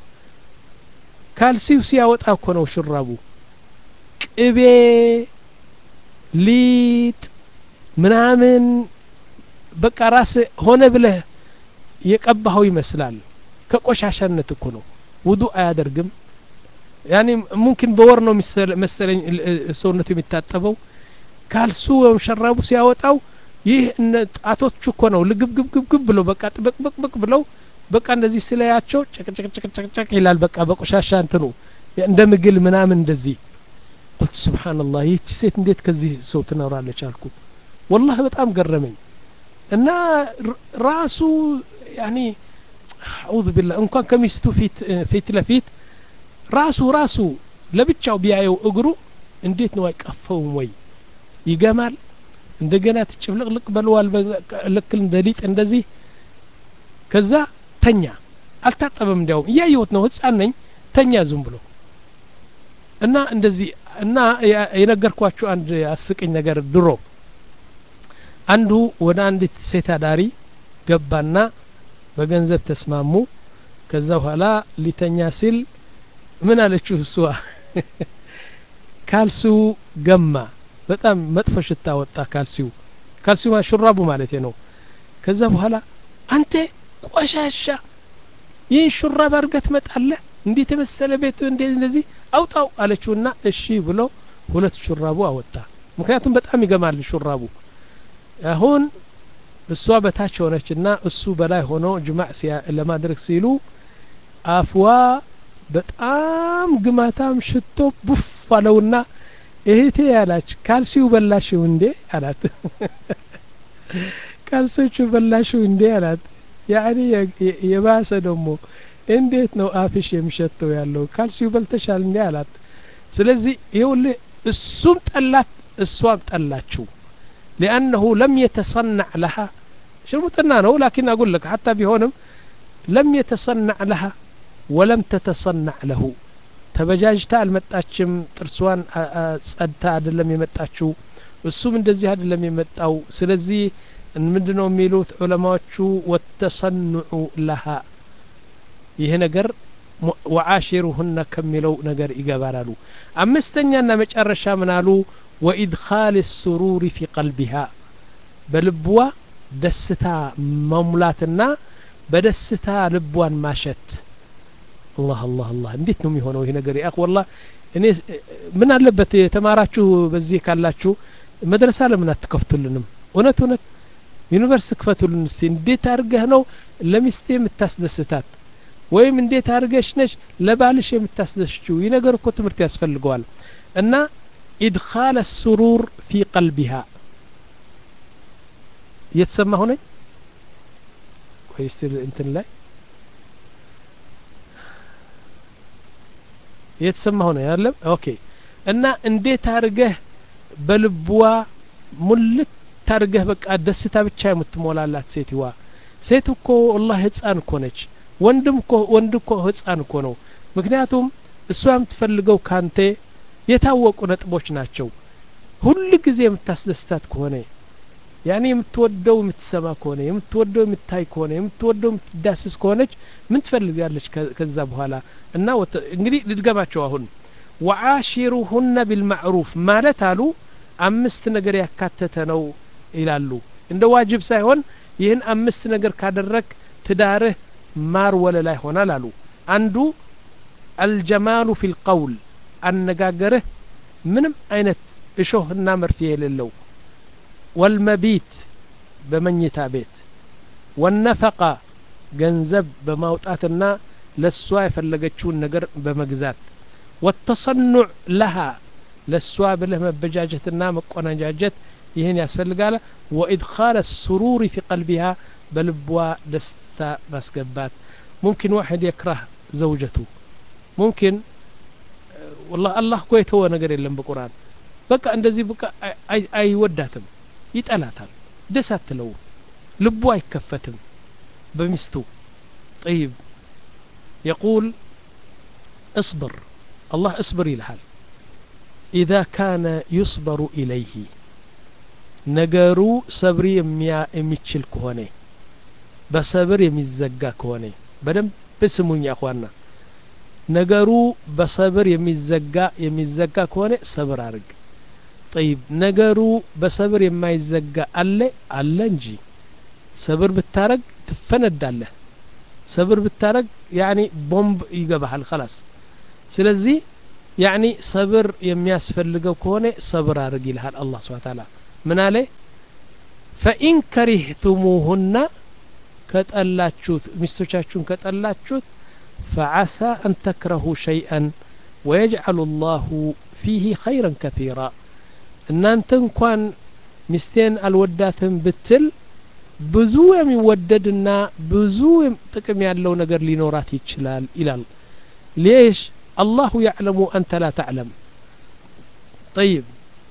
ካልሲው ሲያወጣ እኮ ነው ሹራቡ ቅቤ ሊጥ ምናምን በቃ ራስ ሆነ ብለህ የቀባው ይመስላል ከቆሻሻነት እኮ ነው ውዱእ አያደርግም ያኒ ሙምኪን በወር ነው መሰለኝ ሰውነቱ የሚታጠበው ካልሱ ወይም ሸራቡ ሲያወጣው ይህ ጣቶቹ እኮ ነው ልግብግብግብ ብለው በቃ ጥብቅብቅ ብለው በቃ እንደዚህ ስለያቸው ጨቅጨቅጨቅጨቅ ይላል በቃ በቆሻሻ እንትኑ እንደ ምግል ምናምን እንደዚህ قلت سبحان الله ይህች ሴት እንዴት ከዚህ ሰው ትኖራለች አልኩ والله በጣም ገረመኝ እና ራሱ ያኒ አዑዙ ቢላህ እንኳን ከሚስቱ ፊት ፊት ለፊት ራሱ ራሱ ለብቻው ቢያየው እግሩ እንዴት ነው አይቀፈውም ወይ ይገማል እንደገና ትጭብልቅልቅ በልዋል ለክል እንደሊጥ እንደዚህ ከዛ ተኛ አልታጠበም እንዲያው እያየሁት ነው ህፃን ነኝ ተኛ ዝም ብሎ እና እንደዚህ እና የነገርኳችሁ አንድ አስቂኝ ነገር ድሮ አንዱ ወደ አንዲት ሴት አዳሪ ገባና በገንዘብ ተስማሙ ከዛ በኋላ ሊተኛ ሲል ምን አለችው እሷ ካልሲው ገማ በጣም መጥፎ ሽታ ወጣ ካልሲው ካልሲው ሹራቡ ማለት ነው ከዛ በኋላ አንተ ቆሻሻ ይህን ሹራብ አርገት መጣለ እንዴት ተመሰለ ቤት እንደዚህ አውጣው አለችውና እሺ ብሎ ሁለት ሹራቡ አወጣ ምክንያቱም በጣም ይገማል ሹራቡ አሁን እሷ በታች ሆነችና እሱ በላይ ሆኖ ጅማዕ ለማድረግ ሲሉ አፍዋ በጣም ግማታም ሽቶ ቡፍ አለውና እህቴ ያላች ካልሲው በላሽው እንዴ አላት ካልሲው በላሽው እንዴ አላት ያኒ የባሰ ደሞ እንዴት ነው አፍሽ የሚሸተው ያለው ካልሲው በልተሻል እንዴ አላት ስለዚህ ይሁን እሱም ጠላት እሷም ጠላችው لأنه لم يتصنع لها شرطنا ነው لكن أقول لك حتى بهونم لم يتصنع لها ولم تتصنع له ተበጃጅታ አልመጣችም ጥርሷን ጸድታ አይደለም የመጣችው እሱም እንደዚህ አይደለም የመጣው ስለዚህ ምንድነው የሚሉት ዑለማዎቹ ወተሰንዑ لها ይሄ ነገር ወዓሽሩሁነ ከሚለው ነገር ይገባራሉ አምስተኛና መጨረሻ ምን አሉ وإدخال السرور في قلبها بلبوا دستا مملاتنا بدستا لبوان ماشت الله الله الله እንዴት ነው የሚሆነው ይሄ ነገር ያክ والله እኔ ምን አለበት ተማራችሁ በዚህ ካላችሁ መድረሳ ለምን አትከፍቱልንም እውነት እውነት ዩኒቨርሲቲ ክፈቱልን እስቲ እንዴት አርገህ ነው ለሚስቴ የምታስደስታት ወይም እንዴት አርገሽ ነሽ ለባልሽ የምታስደስችው ይሄ ነገር እኮ ትምህርት ያስፈልገዋል እና إدخال السرور في قلبها يتسمى هنا كويس انت لا يتسمى هنا يعلم اوكي ان اندي تارجه بلبوا ملت تارجه بقى دستا ብቻ የምትሞላላት ሴትዋ ሴት እኮ والله ህፃን እኮ ነች ወንድም እኮ ወንድ እኮ ህፃን እኮ ነው ምክንያቱም እሷ የምትፈልገው ካንተ የታወቁ ነጥቦች ናቸው ሁሉ ጊዜ የምታስደስታት ከሆነ ያኔ የምትወደው የምትሰማ ከሆነ የምትወደው የምታይ ከሆነ የምትወደው የምትዳስስ ከሆነች ምን ትፈልጋለች ከዛ በኋላ እና እንግዲህ ልድገማቸው አሁን ወዓሽሩሁነ ቢልማዕሩፍ ማለት አሉ አምስት ነገር ያካተተ ነው ይላሉ እንደ ዋጅብ ሳይሆን ይህን አምስት ነገር ካደረክ ትዳርህ ማር ወለላ ይሆናል አሉ አንዱ الجمال في القول አነጋገርህ ምንም አይነት እሾህና መርፌ የሌለው والمبيت በመኝታ ቤት والنفقة ገንዘብ በማውጣትና ለሷ የፈለገችውን ነገር በመግዛት والتصنع لها ለሷ ብለህ መበጃጀትና መቆናጃጀት ይሄን ያስፈልጋል وإدخال السرور في قلبها በልቧ ደስታ ማስገባት ممكن واحد يكره زوجته ممكن والله الله كويته ነገር የለም በቁርአን በቃ እንደዚህ በቃ አይወዳትም ይጠላታል ደስ አትለው ልቡ አይከፈትም በሚስቱ طيب يقول اصبر الله اصبر ይልሃል إذا كان يصبر إليه ነገሩ ሰብሪ የሚችል ከሆነ በሰብር የሚዘጋ ከሆነ በደንብ በስሙኝ አخوانا ነገሩ በሰብር የሚዘጋ የሚዘጋ ከሆነ ሰብር አርግ طيب ነገሩ በሰብር የማይዘጋ አለ አለ እንጂ ሰብር ብታረግ ትፈነዳለህ ሰብር ብታረግ يعني ቦምብ ይገባሃል خلاص ስለዚህ يعني ሰብር የሚያስፈልገው ከሆነ ሰብር አርግ ይልሃል አላህ Subhanahu Wa Ta'ala ምን አለ فإن كرهتموهن ከጠላችሁት ሚስቶቻችሁን ከጠላችሁት فعسى أن تكرهوا شيئا ويجعل الله فيه خيرا كثيرا ان انت እንኳን ሚስቴን አልወዳትም ብትል ብዙ የሚወደድና ብዙ ጥቅም ያለው ነገር ሊኖራት ይችላል ይላል ليش الله يعلم أنت لا تعلم طيب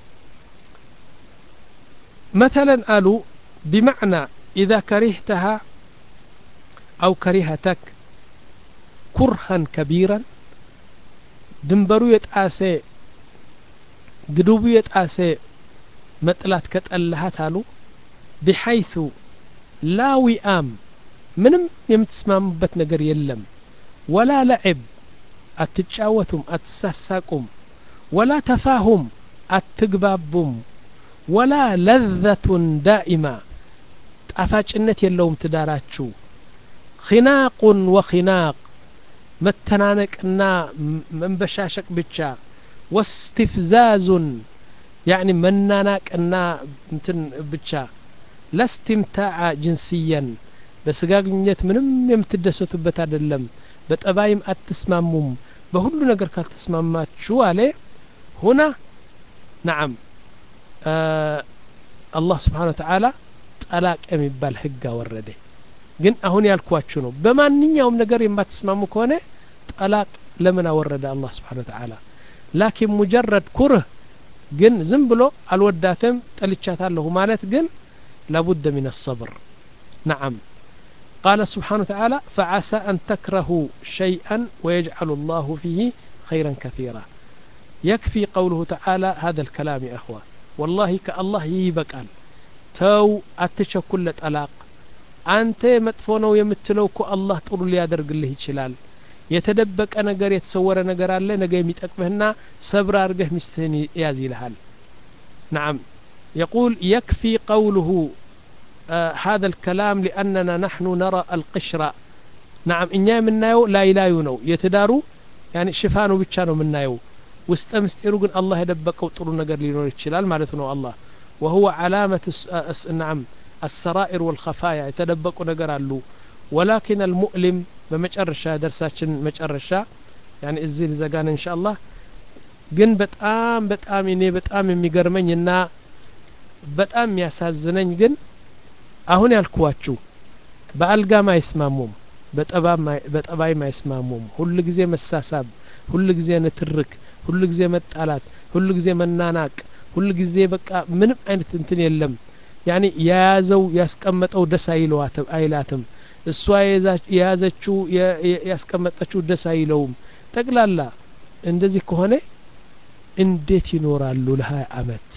مثلا قالوا بمعنى إذا كرهتها أو كرهتك كرها كبيرا ድንበሩ የጣሰ ግዱቡ የጣሰ መጥላት ከጠላሃት አሉ بحيث لا وئام ምንም የምትስማሙበት ነገር የለም ولا لعب አትጫወቱም አትሳሳቁም ولا تفاهم አትግባቡም ولا لذة دائمة ጣፋጭነት የለውም ትዳራችሁ خناق وخناق መተናነቅና መንበሻሸቅ ብቻ واستفزاز يعني منانقና እንትን ብቻ لاستمتاع جنسيا በስጋግኘት ምንም የምትደሰቱበት አይደለም በጠባይም አትስማሙም በሁሉ ነገር ካልተስማማችሁ አለ هنا نعم الله سبحانه وتعالى ጠላቅ የሚባል ህግ አወረደ ግን አሁን ያልኳችሁ ነው በማንኛውም ነገር የማትስማሙ ከሆነ ጠላቅ ለምን አወረደ አላህ Subhanahu Wa Ta'ala لكن مجرد كره ግን ዝም ብሎ አልወዳተም ጠልቻታለሁ ማለት ግን لابد من الصبر نعم قال سبحانه وتعالى فعسى أن تكرهوا شيئا ويجعل الله فيه خيرا كثيرا يكفي قوله تعالى هذا الكلام يا أخوة والله كالله يبقال تو أتشكل طلاق أنت مدفونو يمتلوكو الله طول لي أدرق الله يشلال يتدبك أنا قر يتصور أنا قر الله نقا يمتقبهنا صبر أرقه مستهني يازي لهال نعم يقول يكفي قوله آه هذا الكلام لأننا نحن نرى القشرة نعم إنيا منايو لا يلايو نو يتدارو يعني شفانو بيتشانو منايو واستمستيرو قن الله يدبكو طول نقر لي نور يشلال مالتنو الله وهو علامة نعم السرائر والخفايا يتدبكو نقر اللو ولكن المؤلم بمجرشة درساتشن مجرشة يعني الزيل زقان إن شاء الله قن بتقام بتقام إني بتقام ميقرمين إنا بتقام ياسازنين قن أهون يالكواتشو بألقى ما يسماموم بتقباي ما يسماموم كل جزي مساساب كل جزي نترك كل جزي متقالات كل جزي مناناك كل جزي بقى من أين تنتني اللم يعني يازو ياسكمتو دس አይሏትም አይላትም እሷ የያዘችው ያስቀመጠችው ደስ አይለውም ጠቅላላ እንደዚህ ከሆነ እንዴት ይኖራሉ ለሃያ አመት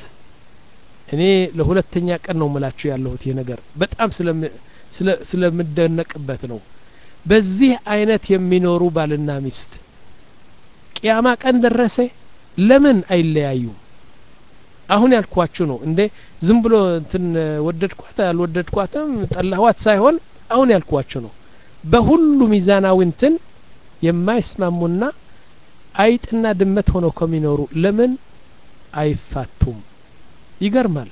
እኔ ለሁለተኛ ቀን ነው መላችሁ ያለሁት ይሄ ነገር በጣም ስለ ስለምደነቅበት ነው በዚህ አይነት የሚኖሩ ባልና ሚስት ቂያማ ቀን ደረሰ ለምን አይለያዩም አሁን ያልኳችሁ ነው እንዴ ዝም ብሎ እንትን ወደድኳት አልወደድኳትም ጠላህዋት ሳይሆን አሁን ያልኳችሁ ነው በሁሉ ሚዛናዊ እንትን የማይስማሙና አይጥና ድመት ሆነው ከሚኖሩ ለምን አይፋቱም ይገርማል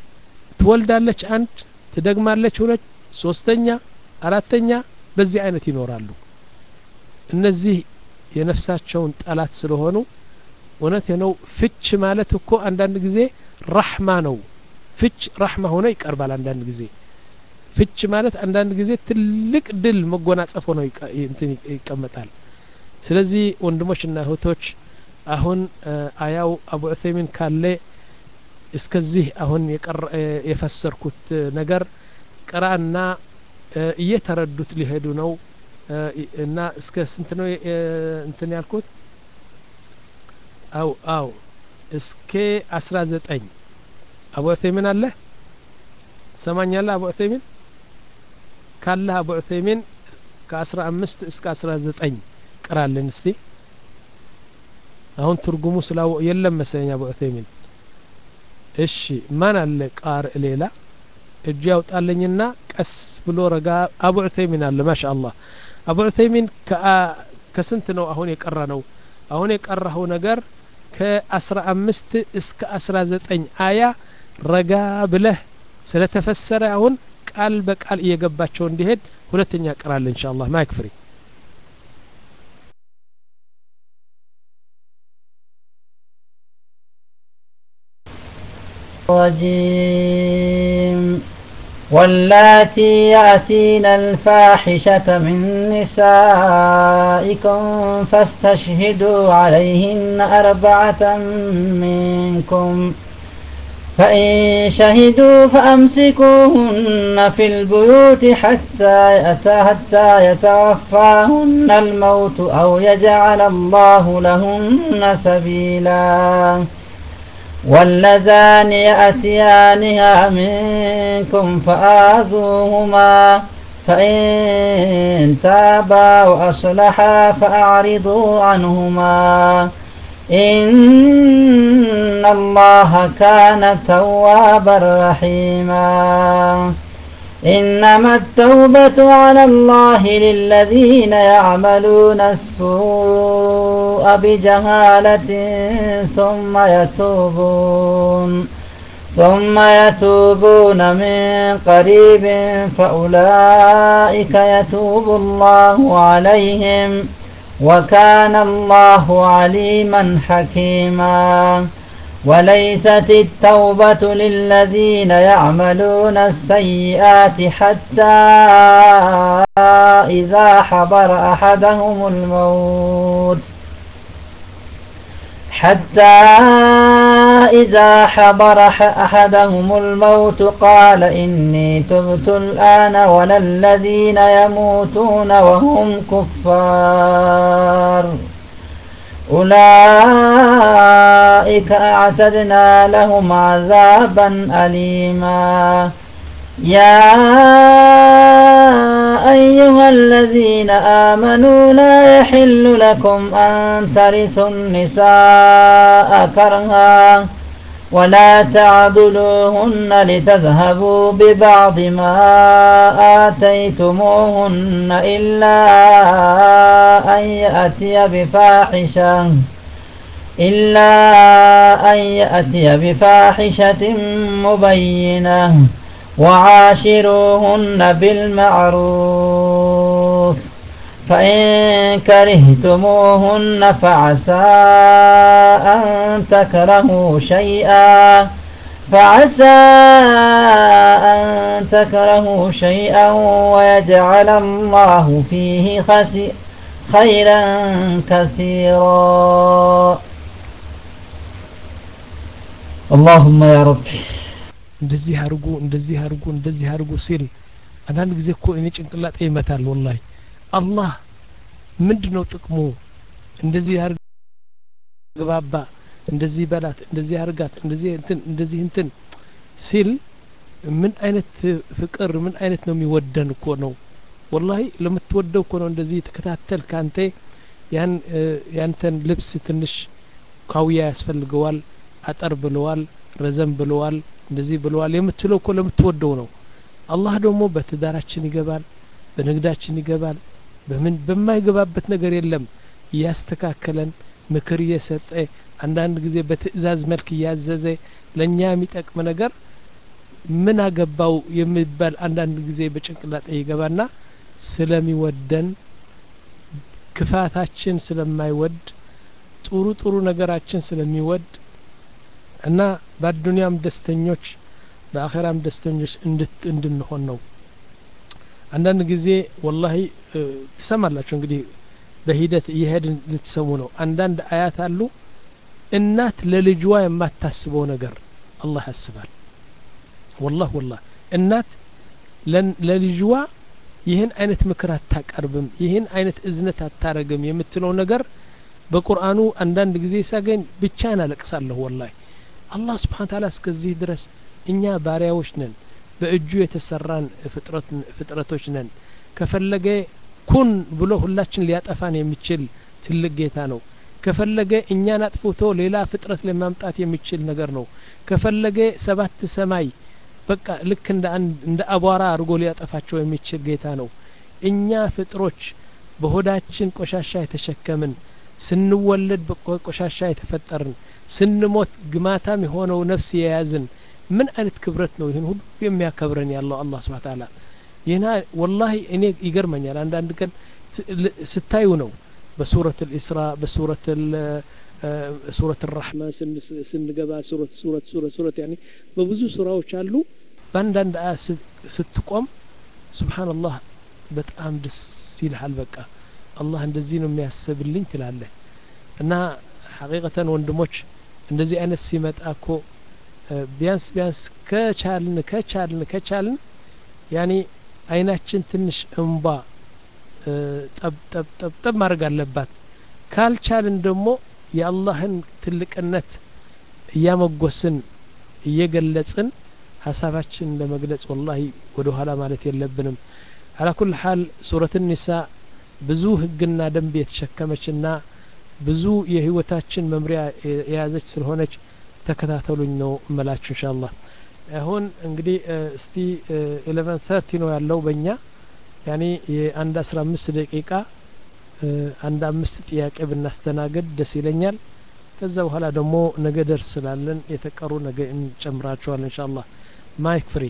ትወልዳለች አንድ ትደግማለች ሁለት ሶስተኛ አራተኛ በዚህ አይነት ይኖራሉ እነዚህ የነፍሳቸውን ጠላት ስለሆኑ እውነት ነው ፍች ማለት እኮ አንዳንድ ጊዜ ረህማ ነው ፍች ረህማ ሆነ ይቀርባል አንዳንድ ጊዜ ፍች ማለት አንዳንድ ጊዜ ትልቅ ድል መጎናጸፍ ሆኖ እንትን ይቀመጣል ስለዚህ ወንድሞችና እህቶች አሁን አያው አቡ ዑሰይሚን ካለ እስከዚህ አሁን የፈሰርኩት ነገር ቀራና እየተረዱት ሊሄዱ ነው እና እስከ ስንት ነው እንትን ያልኩት አው አው እስከ አስራ ዘጠኝ አቡ ዑሰይሚን አለ ሰማኛለ አቡ ዑሰይሚን ካለ አቡ ዑሰይሚን ከአስራ አምስት እስከ አስራ ዘጠኝ ቀራለን እስቲ አሁን ትርጉሙ ስላው የለም መሰለኝ አቡ ዑሰይሚን እሺ ማን አለ ቃር ሌላ እጅ ያውጣልኝና ቀስ ብሎ ረጋ አቡ ዑሰይሚን አለ ማሻአላህ አቡ ዑሰይሚን ከስንት ነው አሁን የቀራ ነው አሁን የቀራው ነገር ከአስራ አምስት እስከ አስራ ዘጠኝ አያ ረጋ ብለህ ስለተፈሰረ አሁን ቃል በቃል እየገባቸው እንዲሄድ ሁለተኛ ቀራል ኢንሻአላህ ማይክፍሪ رجيم واللاتي يأتين الفاحشة من نسائكم فاستشهدوا عليهن أربعة منكم فإن شهدوا فأمسكوهن في البيوت حتى يأتى حتى يتوفاهن الموت أو يجعل الله لهن سبيلا واللذان يأتيانها منكم فآذوهما فإن تابا وأصلحا فأعرضوا عنهما إن الله كان توابا رحيما إنما التوبة على الله للذين يعملون السوء بجهالة ثم يتوبون ثم يتوبون من قريب فأولئك يتوب الله عليهم وكان الله عليما حكيما وليست التوبة للذين يعملون السيئات حتى إذا حضر أحدهم الموت حتى إذا حضر أحدهم الموت قال إني تبت الآن ولا الذين يموتون وهم كفار أولئك أعتدنا لهم عذابا أليما يا أيها الذين آمنوا لا يحل لكم أن ترثوا النساء كرها ولا تعضلوهن لتذهبوا ببعض ما آتيتموهن إلا أن يأتي بفاحشة إلا أن يأتي بفاحشة مبينة وعاشروهن بالمعروف فإن كرهتموهن فعسى أن تكرهوا شيئا فعسى أن تكرهوا شيئا ويجعل الله فيه خيرا كثيرا اللهم يا رب እንደዚህ አርጉ እንደዚህ አርጉ እንደዚህ አርጉ ሲል አንዳንድ ጊዜ እኮ እኔ ጭንቅላጤ ይመታል ወላሂ አላህ ምንድነው ጥቅሙ እንደዚህ አርግባባ እንደዚህ በላት እንደዚህ አርጋት እንደዚህ እንትን እንደዚህ እንትን ሲል ምን አይነት ፍቅር ምን አይነት ነው የሚወደን እኮ ነው ወላሂ ለምትወደው እኮ ነው እንደዚህ ተከታተል ካንተ ያን ያንተን ልብስ ትንሽ ካውያ ያስፈልገዋል አጠር ብለዋል ረዘም ብለዋል እንደዚህ ብለዋል የምትለው እኮ ለምትወደው ነው አላህ ደግሞ በትዳራችን ይገባል በንግዳችን ይገባል በምን በማይገባበት ነገር የለም ያስተካከለን ምክር እየሰጠ አንዳንድ ጊዜ በትእዛዝ መልክ ያዘዘ ለኛ የሚጠቅም ነገር ምን አገባው የሚባል አንዳንድ ጊዜ በጭንቅላጤ ይገባና ስለሚወደን ክፋታችን ስለማይወድ ጥሩ ጥሩ ነገራችን ስለሚወድ እና በዱንያም ደስተኞች በአኺራም ደስተኞች እንድንሆን ነው አንዳንድ ጊዜ ወላሂ ትሰማላችሁ እንግዲህ በሂደት እየሄድን ልትሰሙ ነው አንዳንድ አያት አሉ እናት ለልጅዋ የማታስበው ነገር አላህ ያስባል والله والله እናት ለልጅዋ ይህን አይነት ምክር አታቀርብም ይህን አይነት እዝነት አታረግም የምትለው ነገር በቁርአኑ አንዳንድ ጊዜ ሳገኝ ብቻና ለቅሳለሁ والله አላህ Subhanahu Wa Ta'ala እስከዚህ ድረስ እኛ ባሪያዎች ነን በእጁ የተሰራን ፍጥረት ፍጥረቶች ነን ከፈለገ ኩን ብሎ ሁላችን ሊያጠፋን የሚችል ትልቅ ጌታ ነው ከፈለገ እኛን አጥፍቶ ሌላ ፍጥረት ለማምጣት የሚችል ነገር ነው ከፈለገ ሰባት ሰማይ በቃ ልክ እንደ እንደ አቧራ አርጎ ሊያጠፋቸው የሚችል ጌታ ነው እኛ ፍጥሮች በሆዳችን ቆሻሻ የተሸከምን ስንወለድ በቆሻሻ የተፈጠርን ስንሞት ግማታም የሆነው ነፍስ የያዝን ምን አይነት ክብረት ነው ይሄን ሁሉ የሚያከብረን ያለው አላህ Subhanahu Wa Ta'ala ይና والله እኔ ይገርመኛል አንዳንድ ቀን ስታዩ ነው በሱረት الإسراء በሱረት ሱረት الرحمن ስንገባ ሱረት ሱረት ሱረት ሱረት يعني በብዙ ሱራዎች አሉ በአንዳንድ አያ ስትቆም ሱብሃንአላህ በጣም ደስ ይልሃል በቃ አላህ እንደዚህ ነው የሚያስብልኝ ትላለህ እና ሐቂቀተን ወንድሞች እንደዚህ አይነት ሲመጣ እኮ ቢያንስ ቢያንስ ከቻልን ከቻልን ከቻልን ያኒ አይናችን ትንሽ እንባ ጠብ ጠብ ጠብ ጠብ ማድረግ አለባት ካልቻልን ደግሞ የአላህን ትልቅነት እያመጎስን እየገለጽን ሐሳባችን ለመግለጽ ወላሂ ወደ ኋላ ማለት የለብንም على كل حال سورة النساء ብዙ ህግና ደንብ የተሸከመችና ብዙ የህይወታችን መምሪያ የያዘች ስለሆነች ተከታተሉኝ ነው መላችሁ ኢንሻአላህ አሁን እንግዲህ እስቲ eleven thirty ነው ያለው በእኛ ያኒ የአንድ አስራ አምስት ደቂቃ አንድ አምስት ጥያቄ ብናስተናግድ ደስ ይለኛል ከዛ በኋላ ደግሞ ነገ ደርስ ስላለን የተቀሩ ነገ እንጨምራቸዋለን ኢንሻአላህ ማይክ ፍሪ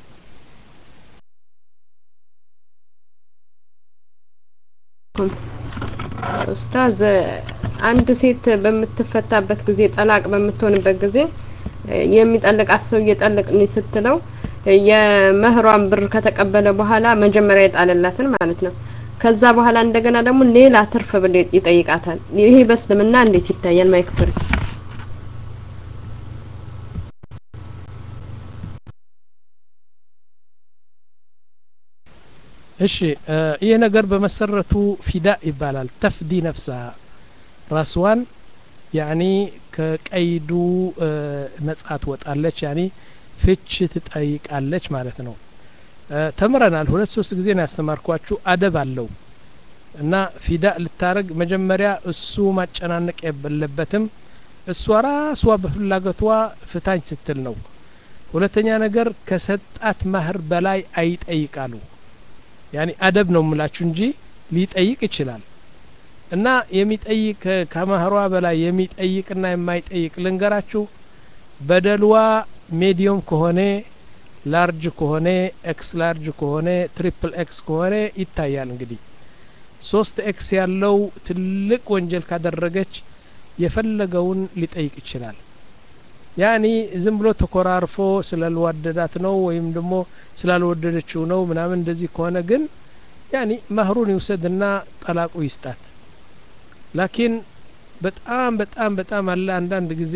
ኡስታዝ አንድ ሴት በምትፈታበት ጊዜ ጠላቅ በምትሆንበት ጊዜ የሚጠልቃት ሰው እየጠለቅኝ ስትለው የመህሯን ብር ከተቀበለ በኋላ መጀመሪያ ይጣለላትን ማለት ነው ከዛ በኋላ እንደገና ደግሞ ሌላ ትርፍ ብር ይጠይቃታል ይሄ በእስልምና እንዴት ይታያል ማይክፍር እሺ ይሄ ነገር በመሰረቱ ፊዳ ይባላል ተፍዲ ነፍሳ ራስዋን ያኒ ከቀይዱ ነጻ ትወጣለች ያኒ ፍች ትጠይቃለች ማለት ነው ተምረናል ሁለት ሶስት ጊዜ ነው ያስተማርኳችሁ አደብ አለው እና ፊዳ ልታረግ መጀመሪያ እሱ ማጨናነቅ የለበትም እሷ ራሷ በፍላጎቷ ፍታኝ ስትል ነው ሁለተኛ ነገር ከሰጣት ማህር በላይ አይጠይቃሉ ያኒ አደብ ነው ምላችሁ እንጂ ሊጠይቅ ይችላል እና የሚጠይቅ ከማህሯ በላይ የሚጠይቅና የማይጠይቅ ልንገራችሁ በደልዋ ሜዲየም ከሆነ ላርጅ ከሆነ ኤክስ ላርጅ ከሆነ ትሪፕል ኤክስ ከሆነ ይታያል እንግዲህ ሶስት ኤክስ ያለው ትልቅ ወንጀል ካደረገች የፈለገውን ሊጠይቅ ይችላል ያኒ ዝም ብሎ ተኮራርፎ ስለልወደዳት ነው ወይም ደግሞ ስላልወደደችው ነው ምናምን እንደዚህ ከሆነ ግን ያኒ ማህሩን ይወሰድና ጠላቁ ይስጣት ላኪን በጣም በጣም በጣም አለ አንዳንድ ጊዜ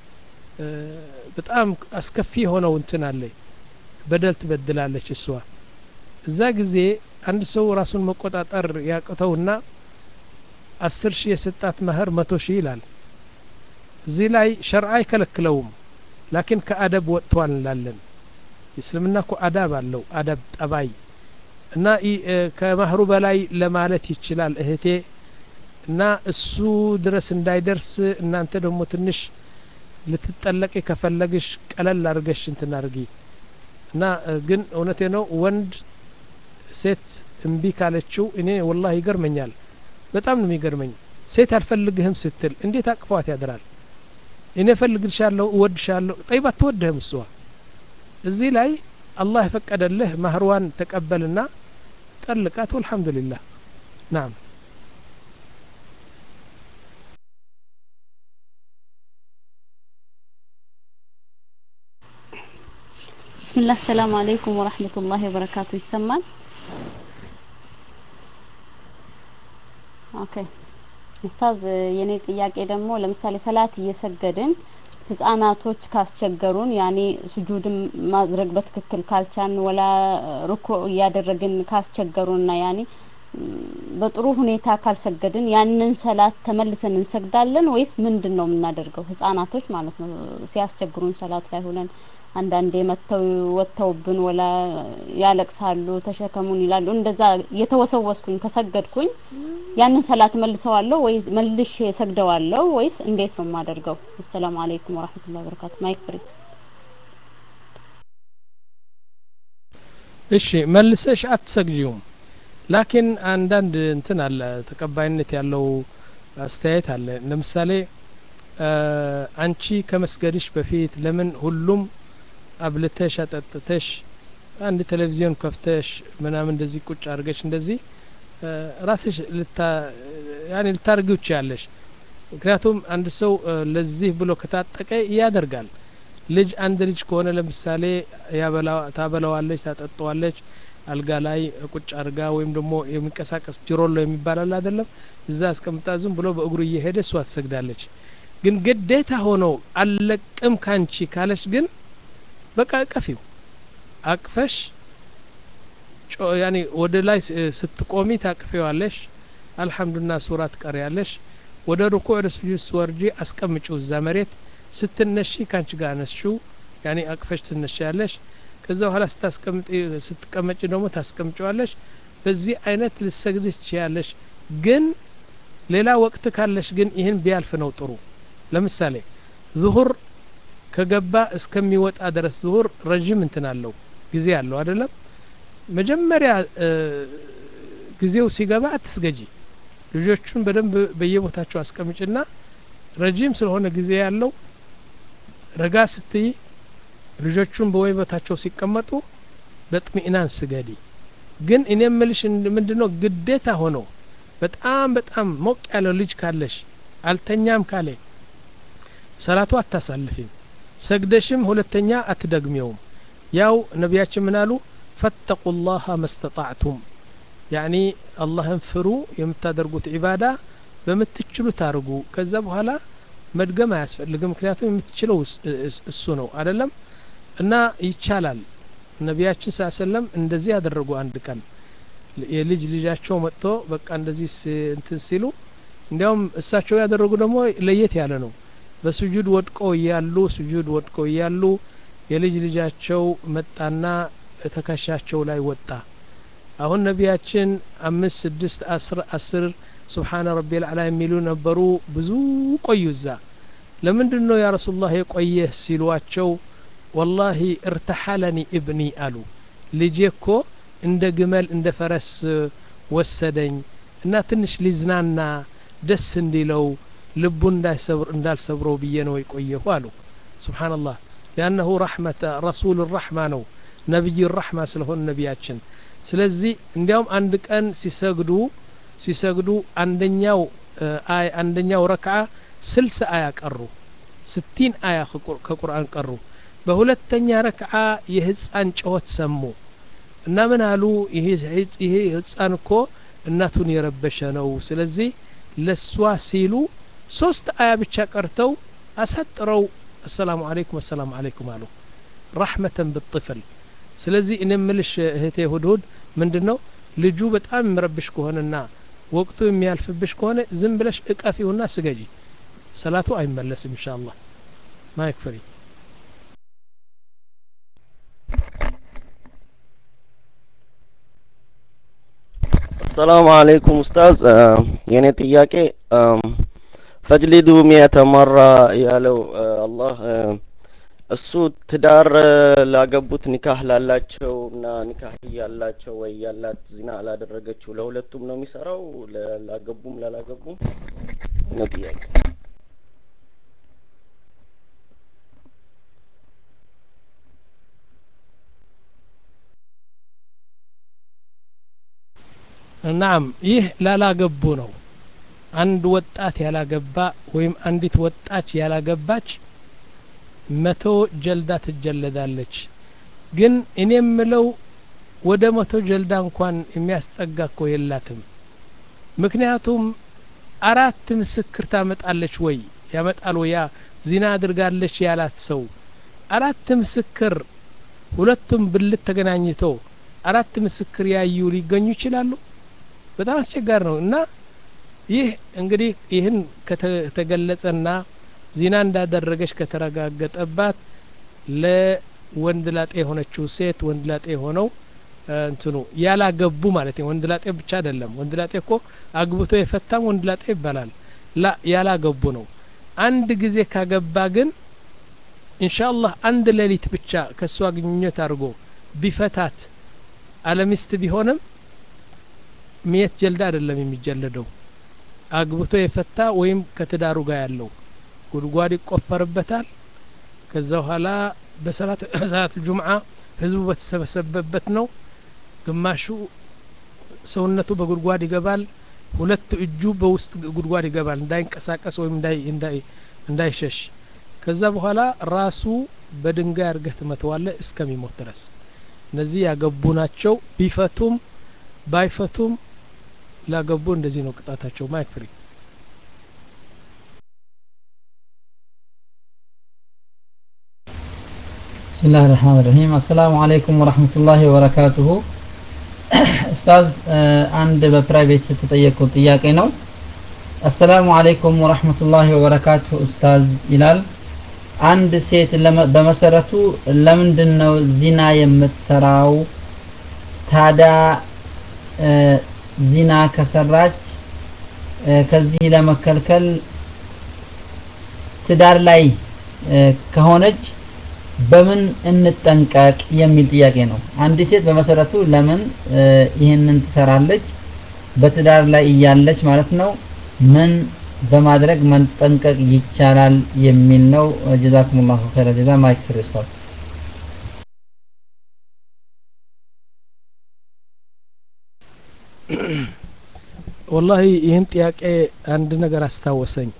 በጣም አስከፊ ሆነው እንትን አለ በደል ትበድላለች እሷ እዛ ጊዜ አንድ ሰው ራሱን መቆጣጠር ያቅተውና አስር ሺህ የሰጣት ማህር መቶ ሺህ ይላል እዚህ ላይ ሸርዓ አይከለክለውም ላኪን ከአደብ ወጥቷል እንላለን እስልምና እኮ አዳብ አለው አደብ ጠባይ እና ከማህሩ በላይ ለማለት ይችላል እህቴ እና እሱ ድረስ እንዳይደርስ እናንተ ደግሞ ትንሽ ልትጠለቂ ከፈለግሽ ቀለል አድርገሽ እንትን አድርጊ እና ግን እውነቴ ነው ወንድ ሴት እምቢ ካለችው እኔ ወላሂ ይገርመኛል በጣም ነው የሚገርመኝ ሴት አልፈልግህም ስትል እንዴት አቅፏት ያድራል እኔ ፈልግልሻለሁ እወድሻለሁ طيب አትወደህም እሷ እዚህ ላይ አላህ የፈቀደልህ ማህርዋን ተቀበልና ጠልቃት ወልሐምዱሊላህ نعم بسم الله السلام عليكم ورحمة الله وبركاته يسمعن اوكي ኡስታዝ የኔ ጥያቄ ደግሞ ለምሳሌ ሰላት እየሰገድን ህፃናቶች ካስቸገሩን ያኔ ስጁድም ማድረግ በትክክል ካልቻን ወላ ሩኩዕ ያደረግን ካስቸገሩንና ያኔ በጥሩ ሁኔታ ካልሰገድን ያንን ሰላት ተመልሰን እንሰግዳለን ወይስ ምንድነው የምናደርገው ህፃናቶች ማለት ነው ሲያስቸግሩን ሰላት ላይ ሆነን አንዳንዴ መተው ወተውብን ወላ ያለቅሳሉ ተሸከሙን ይላሉ እንደዛ የተወሰወስኩኝ ከሰገድኩኝ ያንን ሰላት መልሰዋለሁ ወይ መልሼ ሰግደዋለሁ ወይስ እንዴት ነው የማደርገው ሰላም አለይኩም ወራህመቱላሂ ወበረካቱ ማይክ ፍሪ እሺ መልሰሽ አትሰግጂውም ላኪን አንዳንድ እንትን አለ ተቀባይነት ያለው አስተያየት አለ ለምሳሌ አንቺ ከመስገድሽ በፊት ለምን ሁሉም አብልተሽ አጠጥተሽ አንድ ቴሌቪዥን ከፍተሽ ምናምን እንደዚህ ቁጭ አድርገሽ እንደዚህ ራስሽ ልታ ያኔ ልታርጊው ይችላልሽ ምክንያቱም አንድ ሰው ለዚህ ብሎ ከታጠቀ ያደርጋል ልጅ አንድ ልጅ ከሆነ ለምሳሌ ያበላው ታበላዋለች ታጠጣዋለች አልጋ ላይ ቁጭ አርጋ ወይም ደግሞ የሚንቀሳቀስ ጅሮሎ የሚባል አለ አይደለም እዛ አስቀምጣ ዝም ብሎ በእግሩ እየሄደ እሷ ትሰግዳለች ግን ግዴታ ሆኖ አለቅም ካንቺ ካለሽ ግን በቃ ቀፊው አቅፈሽ ያኔ ወደ ላይ ስትቆሚ ታቅፊዋለሽ አልহামዱሊላህ ሱራ ትቀሪያለሽ ወደ ሩኩዕ ወደ ስጁድ ስወርጂ አስቀምጪው እዛ መሬት ስትነሺ ካንቺ ጋር ነሽው ያኔ አቅፈሽ ትነሻለሽ ከዛ በኋላ ስታስቀምጪ ስትቀመጪ ደግሞ ታስቀምጪዋለሽ በዚህ አይነት ልትሰግጂ ትችያለሽ ግን ሌላ ወቅት ካለሽ ግን ይህን ቢያልፍ ነው ጥሩ ለምሳሌ ዙሁር ከገባ እስከሚወጣ ድረስ ዙሁር ረጅም እንትን አለው ጊዜ አለው አይደለም መጀመሪያ ጊዜው ሲገባ አትስገጂ ልጆቹን በደንብ በየቦታቸው አስቀምጪና ረጅም ስለሆነ ጊዜ ያለው ረጋ ስትይ ልጆቹን በወይበታቸው ሲቀመጡ በጥሚናን ስገዲ ግን እኔ ምልሽ ምንድነው ግዴታ ሆኖ በጣም በጣም ሞቅ ያለው ልጅ ካለሽ አልተኛም ካለ ሰላቱ አታሳልፊም ሰግደሽም ሁለተኛ አትደግሚውም ያው ነቢያችን ምን አሉ ፈተቁላህ መስተጣዕቱም ያኒ አላህን ፍሩ የምታደርጉት ዒባዳ በምትችሉት አድርጉ ከዛ በኋላ መድገም አያስፈልግም ምክንያቱም የምትችለው እሱ ነው አይደለም እና ይቻላል ነቢያችን ሰለላሁ ዐለይሂ ወሰለም እንደዚህ ያደረጉ አንድ ቀን የልጅ ልጃቸው መጥቶ በቃ እንደዚህ እንትን ሲሉ እንዲያውም እሳቸው ያደረጉ ደግሞ ለየት ያለ ነው በሱጁድ ወድቆ ያሉ ሱጁድ ወድቆ ያሉ የልጅ ልጃቸው መጣና ተከሻቸው ላይ ወጣ አሁን ነቢያችን አምስት ስድስት አስር አስር ሱብሃነ ረቢል አላ የሚሉ ነበሩ ብዙ ቆዩዛ ለምንድነው ያ ረሱላህ የቆየህ ሲሏቸው والله ارتحلني ابني አሉ ልጄኮ እንደ ግመል እንደ ፈረስ ወሰደኝ እና ትንሽ ሊዝናና ደስ እንዲለው ልቡ እንዳይሰብር እንዳልሰብረው ብዬ ነው የቆየሁ አሉ ሱብሃንአላህ لانه رحمه رسول الرحمه ነው ነብይ الرحمه ስለሆነ ነቢያችን ስለዚህ እንዲያውም አንድ ቀን ሲሰግዱ ሲሰግዱ አንደኛው አይ አንደኛው ረክዓ ስልሳ አያ ቀሩ ስቲን አያ ከቁርአን ቀሩ በሁለተኛ ረክዓ የህፃን ጮት ሰሙ እና ምን አሉ ይሄ ይሄ ህፃን እኮ እናቱን የረበሸ ነው ስለዚህ ለሷ ሲሉ ሶስት አያ ብቻ ቀርተው አሰጥረው السلام عليكم والسلام عليكم አሉ رحمة بالطفل ስለዚህ እኔ ምልሽ እህቴ ሁዱድ ምንድነው ልጁ በጣም ምረብሽ ከሆነና ወቅቱ የሚያልፍብሽ ከሆነ ዝም ብለሽ እቀፊውና ስገጂ ሰላቱ አይመለስም ኢንሻአላህ ማይክፈሪ السلام عليكم أستاذ የኔ ጥያቄ ፈጅሊዱ ሚያተ መራ ያለው አላህ እሱ ትዳር ላገቡት ኒካህ ላላቸውና ኒካህ ያላቸው ወይ ያላት ዚና አላደረገችው ለሁለቱም ነው የሚሰራው ላገቡም ላላገቡም ነው ጥያቄ ናም ይህ ላላገቡ ነው አንድ ወጣት ያላገባ ወይም አንዲት ወጣች ያላገባች መቶ ጀልዳ ትጀለዳለች ግን እኔ ምለው ወደ መቶ ጀልዳ እንኳን የሚያስጠጋ እኮ የላትም ምክንያቱም አራት ምስክር ታመጣለች ወይ ያመጣል ወያ ዚና አድርጋለች ያላት ሰው አራት ምስክር ሁለቱም ብልት ተገናኝተው አራት ምስክር ያዩ ሊገኙ ይችላሉ በጣም አስቸጋሪ ነው እና ይህ እንግዲህ ይህን ከተገለጸና ዚና እንዳደረገች ከተረጋገጠባት ለወንድ ላጤ የሆነችው ሴት ወንድ ላጤ ሆነው እንትኑ ያላገቡ ማለት ነው ወንድ ላጤ ብቻ አይደለም ወንድ ላጤ እኮ አግብቶ የፈታም ወንድ ላጤ ይባላል ላ ያላገቡ ነው አንድ ጊዜ ካገባ ግን ኢንሻአላህ አንድ ሌሊት ብቻ ከሷ ግንኙነት አድርጎ ቢፈታት አለሚስት ቢሆንም ሚየት ጀልዳ አይደለም የሚጀለደው አግብቶ የፈታ ወይም ከትዳሩ ጋር ያለው ጉድጓድ ይቆፈርበታል ከዛ በኋላ በሰላት ሰላት ጁምዓ ህዝቡ በተሰበሰበበት ነው ግማሹ ሰውነቱ በጉድጓድ ይገባል ሁለት እጁ በውስጥ ጉድጓድ ይገባል እንዳይንቀሳቀስ ወይም እንዳይ እንዳይ እንዳይሸሽ ከዛ በኋላ ራሱ በድንጋይ አርገት መተዋለ እስከሚሞት ድረስ እነዚህ ያገቡ ናቸው ቢፈቱም ባይፈቱም ላገቡ እንደዚህ ነው ቅጣታቸው ማይክፍሪ بسم الله الرحمن الرحيم السلام عليكم ورحمة الله وبركاته أستاذ عند ببرايفت ستتأيكو تياكي نو السلام عليكم ورحمة الله وبركاته أستاذ إلال عند سيت بمسرتو لمن دنو زنا يمتسراو تادا زنا كسراج كزي لمكلكل تدار لاي كهونج በምን እንጠንቀቅ የሚል ጥያቄ ነው። አንድ ሴት በመሰረቱ ለምን ይሄንን ትሰራለች በትዳር ላይ እያለች ማለት ነው ምን በማድረግ መጠንቀቅ ይቻላል የሚል ነው። ጀዛኩሙላሁ ኸይረ ጀዛ ማይክ ክርስቶስ والله ይህን ጥያቄ አንድ ነገር አስታወሰኝ።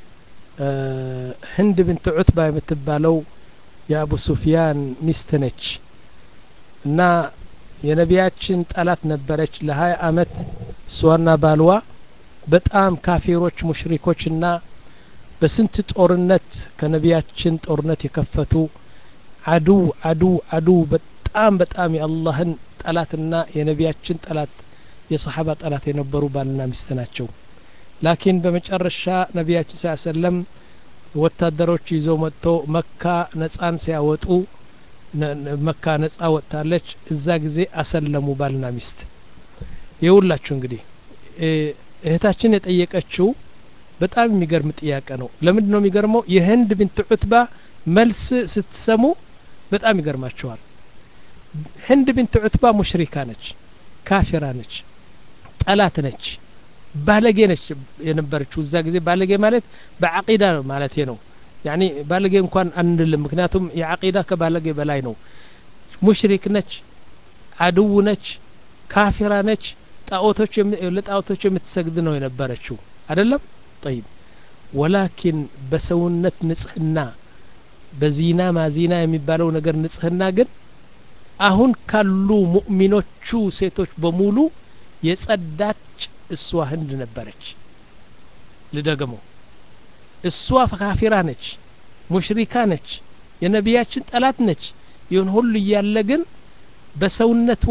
ህንድ ብንት ዑትባ የምትባለው የአቡ ሱፊያን ሚስት ነች እና የነቢያችን ጠላት ነበረች ለሀያ አመት እሷና ባልዋ በጣም ካፊሮች ሙሽሪኮችና በስንት ጦርነት ከነቢያችን ጦርነት የከፈቱ አዱ አዱ አዱ በጣም በጣም የአላህን ጠላትና የነቢያችን ጠላት የሰሃባ ጠላት የነበሩ ባልና ሚስት ናቸው። ላኪን በመጨረሻ ነቢያችን ሰለላሁ ዐለይሂ ወሰለም ወታደሮች ይዘው መጥቶ መካ ነጻን ሲያወጡ መካ ነጻ ወጣለች። እዛ ጊዜ አሰለሙ ባልና ሚስት። ይውላችሁ እንግዲህ እህታችን የጠየቀችው በጣም የሚገርም ጥያቄ ነው። ለምን ነው የሚገርመው? የህንድ ቢንት ዑትባ መልስ ስትሰሙ በጣም ይገርማችኋል። ህንድ ቢንት ዑትባ ሙሽሪካ ነች፣ ካፊራ ነች፣ ጠላት ነች፣ ባለጌ ነች የነበረችው። እዛ ጊዜ ባለጌ ማለት በአቂዳ ማለት ነው። ያኒ ባለጌ እንኳን አንልም፣ ምክንያቱም የአቂዳ ከባለጌ በላይ ነው። ሙሽሪክ ነች፣ አድው ነች፣ ካፊራ ነች፣ ጣዖቶች ለጣዖቶች የምትሰግድ ነው የነበረችው አይደለም። طيب ወላኪን በሰውነት ንጽህና በዚና ማዚና የሚባለው ነገር ንጽህና ግን አሁን ካሉ ሙእሚኖቹ ሴቶች በሙሉ የጸዳች እሷ ህንድ ነበረች። ልደገመው፣ እሷ ካፊራ ነች፣ ሙሽሪካ ነች፣ የነቢያችን ጠላት ነች። ይሁን ሁሉ እያለ ግን በሰውነቷ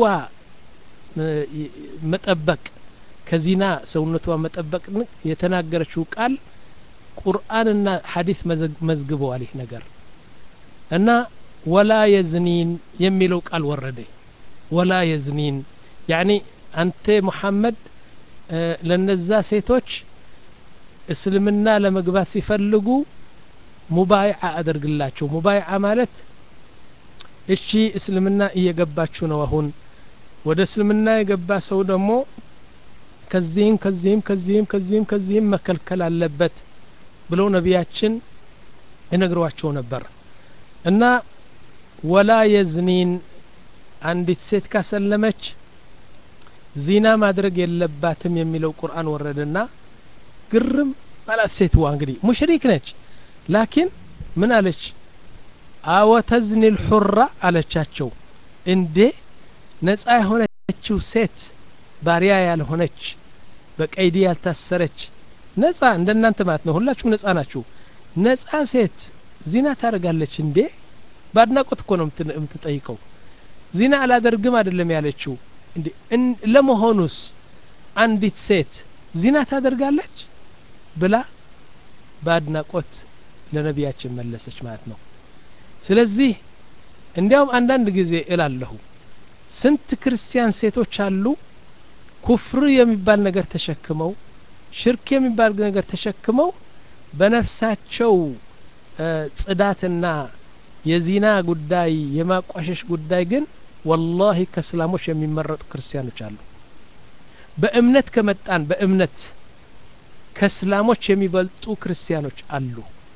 መጠበቅ ከዚና ሰውነቷ መጠበቅ የተናገረችው ቃል ቁርአንና ሐዲስ መዝግበዋል። ይህ ነገር እና ወላ የዝኒን የሚለው ቃል ወረደ። ወላ የዝኒን ያኒ አንተ ሙሐመድ ለነዛ ሴቶች እስልምና ለመግባት ሲፈልጉ ሙባይዓ አድርግላቸው። ሙባይዓ ማለት እሺ እስልምና እየገባችሁ ነው፣ አሁን ወደ እስልምና የገባ ሰው ደግሞ ከዚህም ከዚህም ከዚህም ከዚህም ከዚህም መከልከል አለበት ብለው ነቢያችን ይነግሯቸው ነበር። እና ወላ የዝኒን አንዲት ሴት ካሰለመች ዚና ማድረግ የለባትም የሚለው ቁርአን ወረደና ግርም ባላት ሴትዋ እንግዲህ ሙሽሪክ ነች። ላኪን ምን አለች? አወ ተዝኒ الحራ አለቻቸው። እንዴ ነጻ የሆነችው ሴት ባሪያ ያልሆነች በቀይዲ ያልታሰረች ነጻ እንደናንተ ማለት ነው፣ ሁላችሁ ነጻ ናችሁ። ነጻ ሴት ዚና ታደርጋለች እንዴ? ባድናቆት እኮ ነው የምትጠይቀው። ዚና አላደርግም አይደለም ያለችው። እንዴ ለመሆኑስ አንዲት ሴት ዚና ታደርጋለች ብላ ባድናቆት ለነቢያችን መለሰች ማለት ነው። ስለዚህ እንዲያውም አንዳንድ ጊዜ እላለሁ ስንት ክርስቲያን ሴቶች አሉ ኩፍር የሚባል ነገር ተሸክመው ሽርክ የሚባል ነገር ተሸክመው በነፍሳቸው ጽዳትና የዚና ጉዳይ የማቋሸሽ ጉዳይ ግን ወላሂ ከእስላሞች የሚመረጡ ክርስቲያኖች አሉ። በእምነት ከመጣን በእምነት ከእስላሞች የሚበልጡ ክርስቲያኖች አሉ።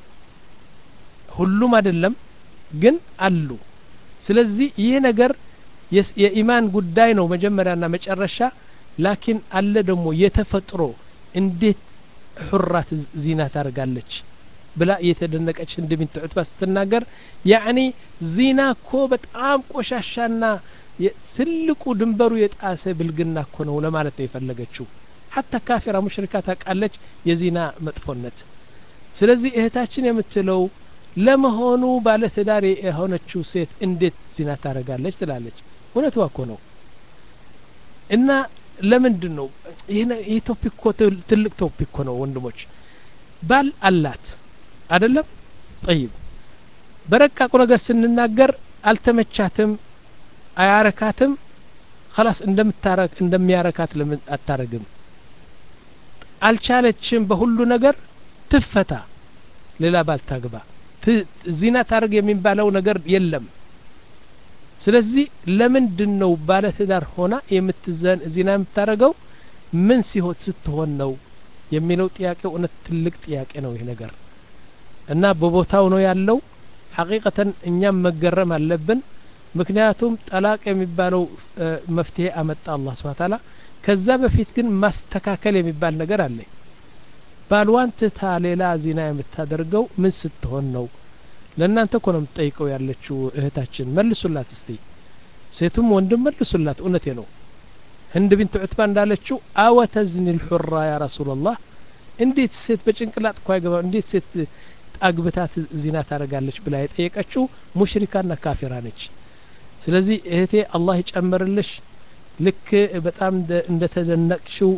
ሁሉም አይደለም ግን አሉ። ስለዚህ ይህ ነገር የኢማን ጉዳይ ነው መጀመሪያና መጨረሻ። ላኪን አለ ደግሞ የተፈጥሮ እንዴት ሑራት ዚና ታርጋለች ብላ የተደነቀች ህንድ ቢንት ዑትባ ስትናገር ያኒ ዚና እኮ በጣም ቆሻሻና ትልቁ ድንበሩ የጣሰ ብልግና እኮ ነው ለማለት ነው የፈለገችው። ሐታ ካፊራ ሙሽሪካ ታውቃለች የዚና መጥፎነት። ስለዚህ እህታችን የምትለው ለመሆኑ ባለ ትዳር የሆነችው ሴት እንዴት ዚና ታረጋለች ትላለች እውነቷ እኮ ነው እና ለምንድን ነው ይሄ ቶፒክ እኮ ትልቅ ቶፒክ እኮ ነው ወንድሞች ባል አላት አይደለም طيب በረቃቁ ነገር ስንናገር አልተመቻትም አያረካትም خلاص እንደምታረክ እንደሚያረካት ለምን አታረግም አልቻለችም በሁሉ ነገር ትፈታ ሌላ ባል ታግባ ዚና ታርግ የሚባለው ነገር የለም ስለዚህ ለምንድን ነው ባለ ትዳር ሆና የምትዘን ዚና የምታረገው ምን ሲሆን ስትሆን ነው የሚለው ጥያቄው እውነት ትልቅ ጥያቄ ነው ይሄ ነገር እና በቦታው ነው ያለው ሐቂቀተን እኛም መገረም አለብን ምክንያቱም ጠላቅ የሚባለው መፍትሄ አመጣ አላህ Subhanahu Ta'ala ከዛ በፊት ግን ማስተካከል የሚባል ነገር አለ ባልዋን ትታ ሌላ ዚና የምታደርገው ምን ስትሆን ነው ለእናንተ እኮ ነው የምትጠይቀው ያለችው እህታችን መልሱላት እስቲ ሴቱም ወንድም መልሱላት እውነቴ ነው ህንድ ቢንት ዑትባ እንዳለችው አወ ተዝኒ الحራ ያ ረሱላህ እንዴት ሴት በጭንቅላት እኮ አይገባ እንዴት ሴት አግብታት ዚና ታረጋለች ብላ የጠየቀችው ሙሽሪካና ካፊራ ነች ስለዚህ እህቴ አላህ ይጨምርልሽ ልክ በጣም እንደተደነቅሽው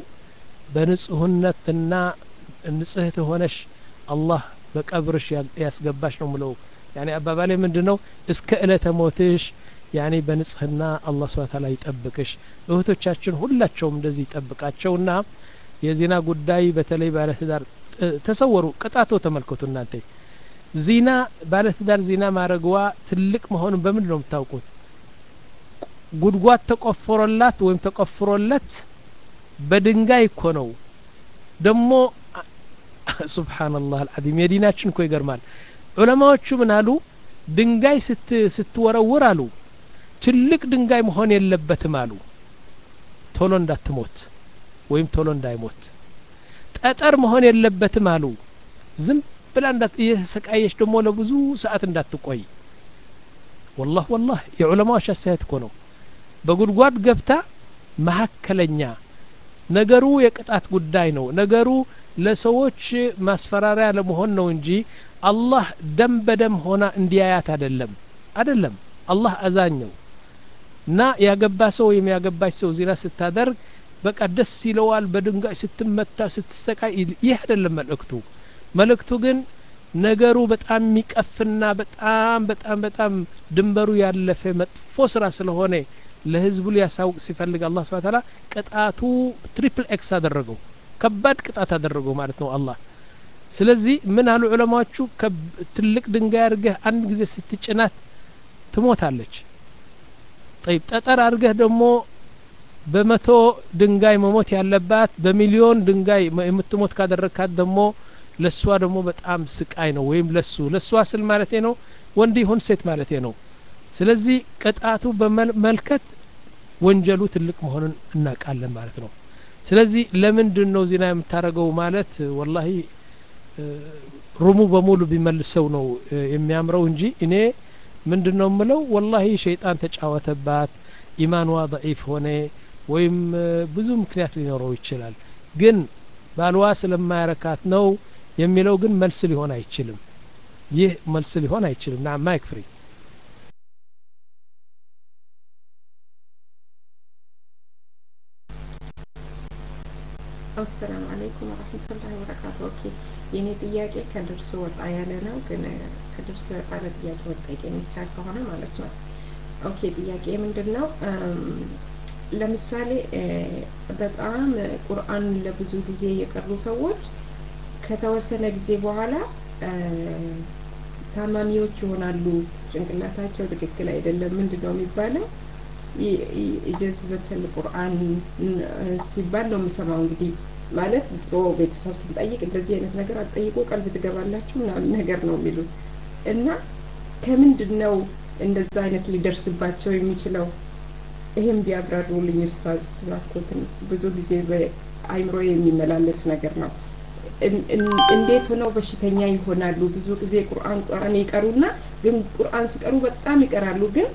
በንጹህነትና ንጽህት ሆነሽ አላህ በቀብርሽ ያስገባሽ ነው ምለው ያኔ አባባሌ ምንድነው እስከ እለተ ሞትሽ ያኔ በንጽህና አላህ Subhanahu Ta'ala ይጠብቅሽ እህቶቻችን ሁላቸውም እንደዚህ ይጠብቃቸውና የዚና ጉዳይ በተለይ ባለ ትዳር ተሰወሩ ቅጣቱ ተመልከቱ እናንተ ዚና ባለ ትዳር ዚና ማረግዋ ትልቅ መሆኑን በምን ነው የምታውቁት ጉድጓድ ተቆፍሮላት ወይም ተቆፍሮለት በድንጋይ እኮ ነው ደሞ ሱብሃንአላህ አልዓዚም የዲናችን እኮ ይገርማል ዑለማዎቹ ምን አሉ ድንጋይ ስት ስትወረውር አሉ ትልቅ ድንጋይ መሆን የለበትም አሉ ቶሎ እንዳትሞት ወይም ቶሎ እንዳይሞት ጠጠር መሆን የለበትም አሉ ዝም ብላ እንዳት እየተሰቃየች ደሞ ለብዙ ሰዓት እንዳትቆይ والله والله የዑለማዎች አስተያየት እኮ ነው በጉድጓድ ገብታ መሐከለኛ ነገሩ የቅጣት ጉዳይ ነው ነገሩ ለሰዎች ማስፈራሪያ ለመሆን ነው እንጂ አላህ ደም በደም ሆና እንዲያያት አይደለም አይደለም አላህ አዛኘው እና ያገባ ሰው የሚያገባች ሰው ዚና ስታደርግ በቃ ደስ ይለዋል በድንጋይ ስትመታ ስትሰቃይ ይህ አይደለም መልእክቱ መልእክቱ ግን ነገሩ በጣም የሚቀፍና በጣም በጣም በጣም ድንበሩ ያለፈ መጥፎ ስራ ስለሆነ ለህዝቡ ሊያሳውቅ ሲፈልግ አላህ Subhanahu Ta'ala ቅጣቱ ትሪፕል ኤክስ አደረገው ከባድ ቅጣት አደረገው ማለት ነው አላህ ስለዚህ ምን አሉ ዑለማዎቹ ትልቅ ድንጋይ አርገህ አንድ ጊዜ ስትጭናት ትሞታለች طيب ጠጠር አርገህ ደግሞ በመቶ ድንጋይ መሞት ያለባት በሚሊዮን ድንጋይ የምትሞት ካደረካት ደግሞ ለሷ ደግሞ በጣም ስቃይ ነው ወይም ለሱ ለሷ ስል ማለት ነው ወንድ ይሁን ሴት ማለት ነው ስለዚህ ቅጣቱ በመልከት ወንጀሉ ትልቅ መሆኑን እናቃለን ማለት ነው ስለዚህ ለምንድን ነው ዚና የምታረገው ማለት ወላሂ ሩሙ በሙሉ ቢመልሰው ነው የሚያምረው እንጂ እኔ ምንድነው ምለው ወላሂ ሸይጣን ተጫወተባት ኢማንዋ ضعيف ሆነ ወይም ብዙ ምክንያት ሊኖረው ይችላል ግን ባልዋ ስለማያረካት ነው የሚለው ግን መልስ ሊሆን አይችልም ይህ መልስ ሊሆን አይችልም ና ማይክ ፍሪ السلام عليكم ورحمة الله وبركاته ኦኬ የኔ ጥያቄ ከድርስ ወጣ ያለ ነው ግን ከድርስ ወጣ ያለ ጥያቄ ወጣ የሚቻል ከሆነ ማለት ነው ኦኬ ጥያቄ ምንድነው ለምሳሌ በጣም ቁርአን ለብዙ ጊዜ የቀሩ ሰዎች ከተወሰነ ጊዜ በኋላ ታማሚዎች ይሆናሉ ጭንቅላታቸው ትክክል አይደለም ምንድነው የሚባለው ይጀዝበተል ቁርአን ሲባል ነው የምሰማው እንግዲህ ማለት ድሮ ቤተሰብ ሲጠይቅ እንደዚህ አይነት ነገር አጠይቆ ቀልብ ትገባላችሁ ምናምን ነገር ነው የሚሉት እና ከምንድነው እንደዛ አይነት ሊደርስባቸው የሚችለው ይሄን ቢያብራሩልኝ ኡስታዝ ስላልኩትን ብዙ ጊዜ በአይምሮ የሚመላለስ ነገር ነው እንዴት ሆነው በሽተኛ ይሆናሉ ብዙ ጊዜ ቁርአን ቁርአን ይቀሩና ግን ቁርአን ሲቀሩ በጣም ይቀራሉ ግን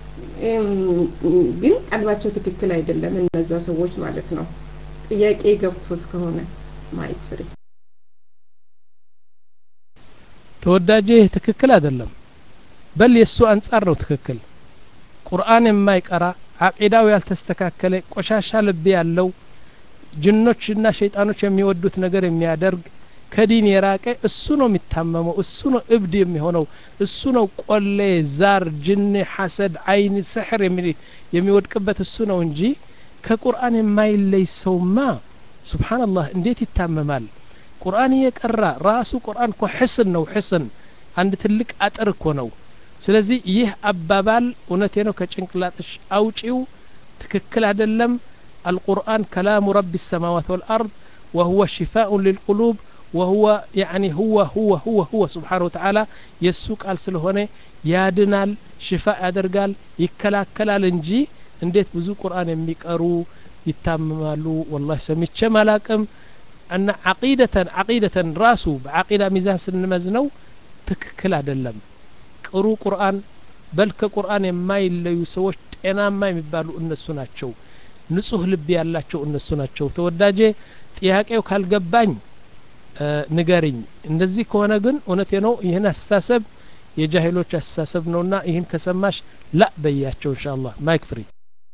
ግን ቀልባቸው ትክክል አይደለም እነዛ ሰዎች ማለት ነው ጥያቄ ገብቶት ከሆነ ማይክ ፍሪ ተወዳጄ ትክክል አይደለም በል የሱ አንጻር ነው ትክክል ቁርአን የማይቀራ አቂዳው ያልተስተካከለ ቆሻሻ ልብ ያለው ጅኖችና ሸይጣኖች የሚወዱት ነገር የሚያደርግ ከዲን የራቀ እሱ ነው የሚታመመው እሱ ነው እብድ የሚሆነው እሱ ነው ቆሌ ዛር ጅን ሐሰድ አይን ስሕር የሚወድቅበት እሱ ነው እንጂ ከቁርአን የማይለይ ሰውማ ሱብሃንአላህ እንዴት ይታመማል ቁርአን የቀራ ራሱ ቁርአን እኮ ሕስን ነው ሕስን አንድ ትልቅ አጥር እኮ ነው ስለዚህ ይህ አባባል እውነቴ ነው ከጭንቅላትሽ አውጪው ትክክል አይደለም القرآن كلام رب السماوات والأرض وهو شفاء للقلوب وهو يعني هو هو هو هو سبحانه وتعالى يسوق على سلهونه يادنال شفاء يدرغال يكلاكلال እንጂ እንዴት ብዙ ቁርአን የሚቀሩ ይታመማሉ والله ሰምቼ ማላቅም እና عقيدة عقيدة ራሱ بعقيدة ሚዛን ስንመዝነው ትክክል አይደለም ቅሩ ቁርአን በልከ ቁርአን የማይለዩ ሰዎች ጤናማ የሚባሉ እነሱ ናቸው ንጹህ ልብ ያላቸው እነሱ ናቸው ተወዳጄ ጥያቄው ካልገባኝ ንገሪኝ እንደዚህ ከሆነ ግን እውነቴ ነው ይሄን አስተሳሰብ የጃሂሎች አስተሳሰብ ነውና ይሄን ከሰማሽ ላ በያቸው ኢንሻአላህ ማይክ ፍሪ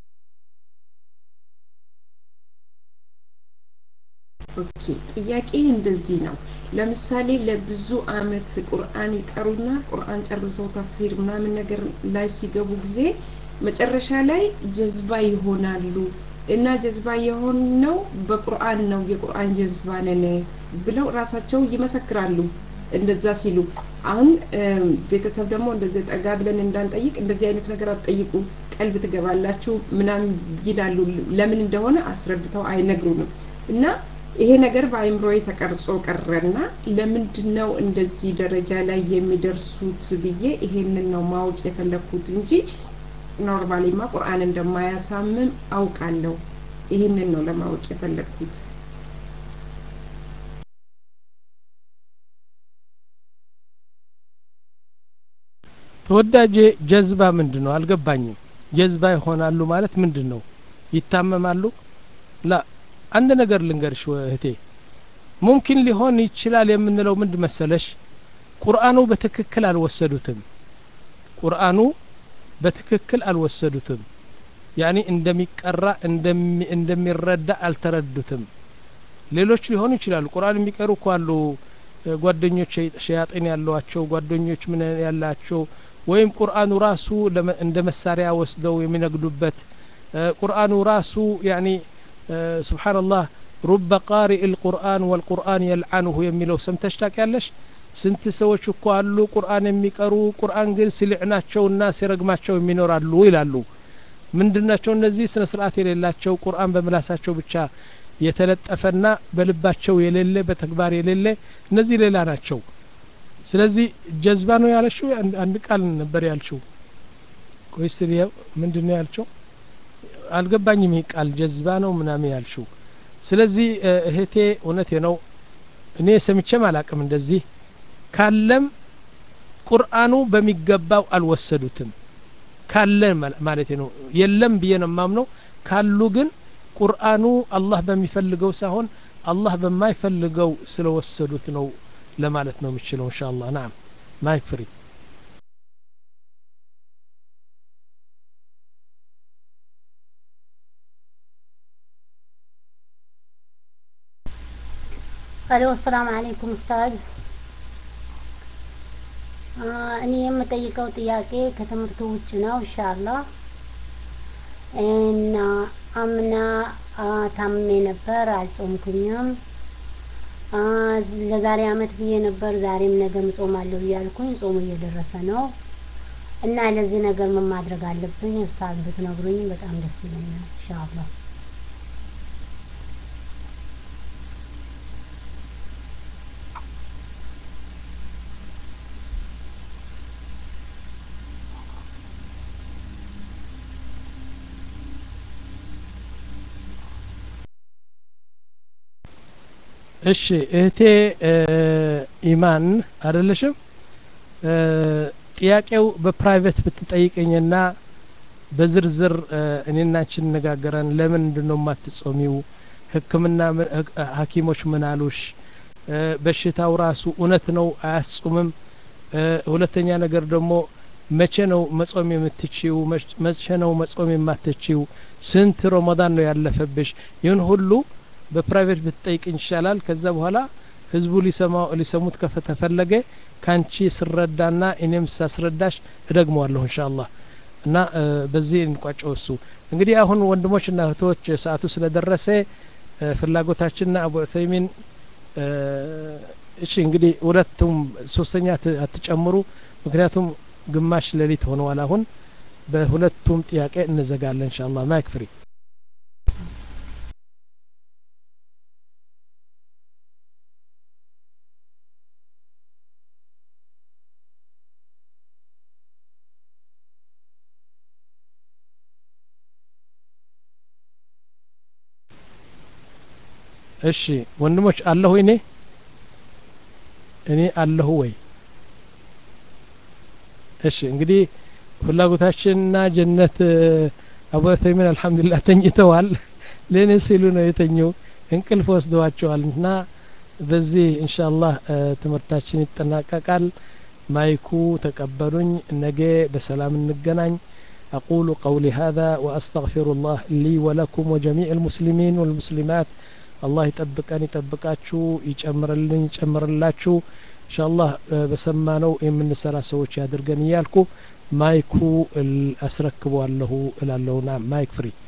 ኦኬ ጥያቄ እንደዚህ ነው ለምሳሌ ለብዙ አመት ቁርአን ይቀሩና ቁርአን ጨርሰው ተፍሲር ምናምን ነገር ላይ ሲገቡ ጊዜ መጨረሻ ላይ ጀዝባ ይሆናሉ እና ጀዝባ የሆነው በቁርአን ነው የቁርአን ጀዝባ ነን ብለው ራሳቸው ይመሰክራሉ እንደዛ ሲሉ አሁን ቤተሰብ ደግሞ እንደዚህ ጠጋ ብለን እንዳንጠይቅ እንደዚህ አይነት ነገር አትጠይቁ ቀልብ ትገባላችሁ ምናምን ይላሉ ለምን እንደሆነ አስረድተው አይነግሩንም እና ይሄ ነገር በአይምሮዬ ተቀርጾ ቀረና ለምንድነው እንደዚህ ደረጃ ላይ የሚደርሱት ብዬ ይሄንን ነው ማወቅ የፈለኩት እንጂ ኖርማሊማ ቁርአን እንደማያሳምም አውቃለሁ ይሄንን ነው ለማወቅ የፈለኩት ተወዳጄ ጀዝባ ምንድነው አልገባኝም ጀዝባ ይሆናሉ ማለት ምንድነው ይታመማሉ ላ አንድ ነገር ልንገርሽ እህቴ ሙምኪን ሊሆን ይችላል የምንለው ምንድ መሰለሽ ቁርአኑ በትክክል አልወሰዱትም ቁርአኑ በትክክል አልወሰዱትም ያኒ እንደሚቀራ እንደሚረዳ አልተረዱትም ሌሎች ሊሆኑ ይችላሉ ቁርአን የሚቀሩ ቋሉ ጓደኞች ሸያጣን ያሏቸው ጓደኞች ምን ያላቸው ወይም ቁርአኑ ራሱ እንደ መሳሪያ ወስደው የሚነግዱበት ቁርአኑ ራሱ ያኒ سبحان الله رب قارئ القرآن والقرآن يلعنه የሚለው ሰምተሽ ታውቂያለሽ ስንት ሰዎች እኮ አሉ ቁርአን የሚቀሩ ቁርአን ግን ሲልዕናቸውና ሲረግማቸው የሚኖራሉ ይላሉ ምንድናቸው እነዚህ ስነ ስርዓት የሌላቸው ቁርአን በመላሳቸው ብቻ የተለጠፈና በልባቸው የሌለ በተግባር የሌለ እነዚህ ሌላ ናቸው ስለዚህ ጀዝባ ነው ያለሽው አንድ ቃል ነበር ያልሽው ቆይስ ምንድነው ያልሽው አልገባኝም ይሄ ቃል ጀዝባ ነው ምናምን ያልሽው ስለዚህ እህቴ እውነቴ ነው እኔ ሰምቼ ማላቅም እንደዚህ ካለም ቁርአኑ በሚገባው አልወሰዱትም ካለ ማለት ነው የለም ብዬ ነው ማምነው ካሉ ግን ቁርአኑ አላህ በሚፈልገው ሳይሆን አላህ በማይፈልገው ስለወሰዱት ነው ለማለት ነው የምችለው ኢንሻአላህ ናም ማይክ ፍሪ الو السلام عليكم استاذ እኔ የምጠይቀው ጥያቄ ከትምህርቱ ውጭ ነው ኢንሻአላህ እና አምና ታምሜ ነበር አልጾምኩኝም ለዛሬ አመት ብዬ ነበር ዛሬም ነገም ጾማለሁ ያልኩኝ ጾሙ እየደረሰ ነው እና ለዚህ ነገር ምን ማድረግ አለብኝ ኡስታዝ ብትነግሩኝ በጣም ደስ ይለኛል ኢንሻአላህ እሺ እህቴ ኢማን አይደለሽም ጥያቄው በፕራይቬት ብትጠይቀኝና በዝርዝር እኔናችን ነጋገረን ለምን እንደው ማትጾሚው ህክምና ሐኪሞች ምን አሉሽ በሽታው ራሱ እውነት ነው አያስጾምም ሁለተኛ ነገር ደግሞ መቼ ነው መጾም የምትችይው መቼ ነው መጾም የማትችይው ስንት ረመዳን ነው ያለፈብሽ ይሁን ሁሉ በፕራይቬት ብትጠይቅ ይሻላል ከዛ በኋላ ህዝቡ ሊሰማው ሊሰሙት ከተፈለገ ካንቺ ስረዳና እኔም ሳስረዳሽ እደግመዋለሁ ኢንሻአላህ እና በዚህ እንቋጨው እሱ እንግዲህ አሁን ወንድሞችና እህቶች ሰዓቱ ስለደረሰ ፍላጎታችንና አቡ ዑሰይሚን እሺ እንግዲህ ሁለቱም ሶስተኛ አትጨምሩ ምክንያቱም ግማሽ ሌሊት ሆነዋል አሁን በሁለቱም ጥያቄ እንዘጋለን ኢንሻአላህ ማይክ ፍሪ እሺ ወንድሞች አለሁ እኔ እኔ አለሁ ወይ እሺ እንግዲህ ፍላጎታችንና ጀነት አቡ ዑሰይሚን አልহামዱሊላህ ተኝተዋል ለኔ ሲሉ ነው የተኙ እንቅልፍ ወስደዋቸዋልና በዚህ ኢንሻአላህ ትምህርታችን ይጠናቀቃል ማይኩ ተቀበሉኝ ነገ በሰላም እንገናኝ أقول قولي هذا وأستغفر الله لي ولكم وجميع المسلمين والمسلمات الله يطبقني يطبقاችሁ ይጨምርልኝ ይጨምርላችሁ ኢንሻአላህ በሰማነው የምንሰራ ሰዎች ያድርገን ይያልኩ ማይኩ አስረክበዋለሁ እላለሁና ማይክ ፍሪ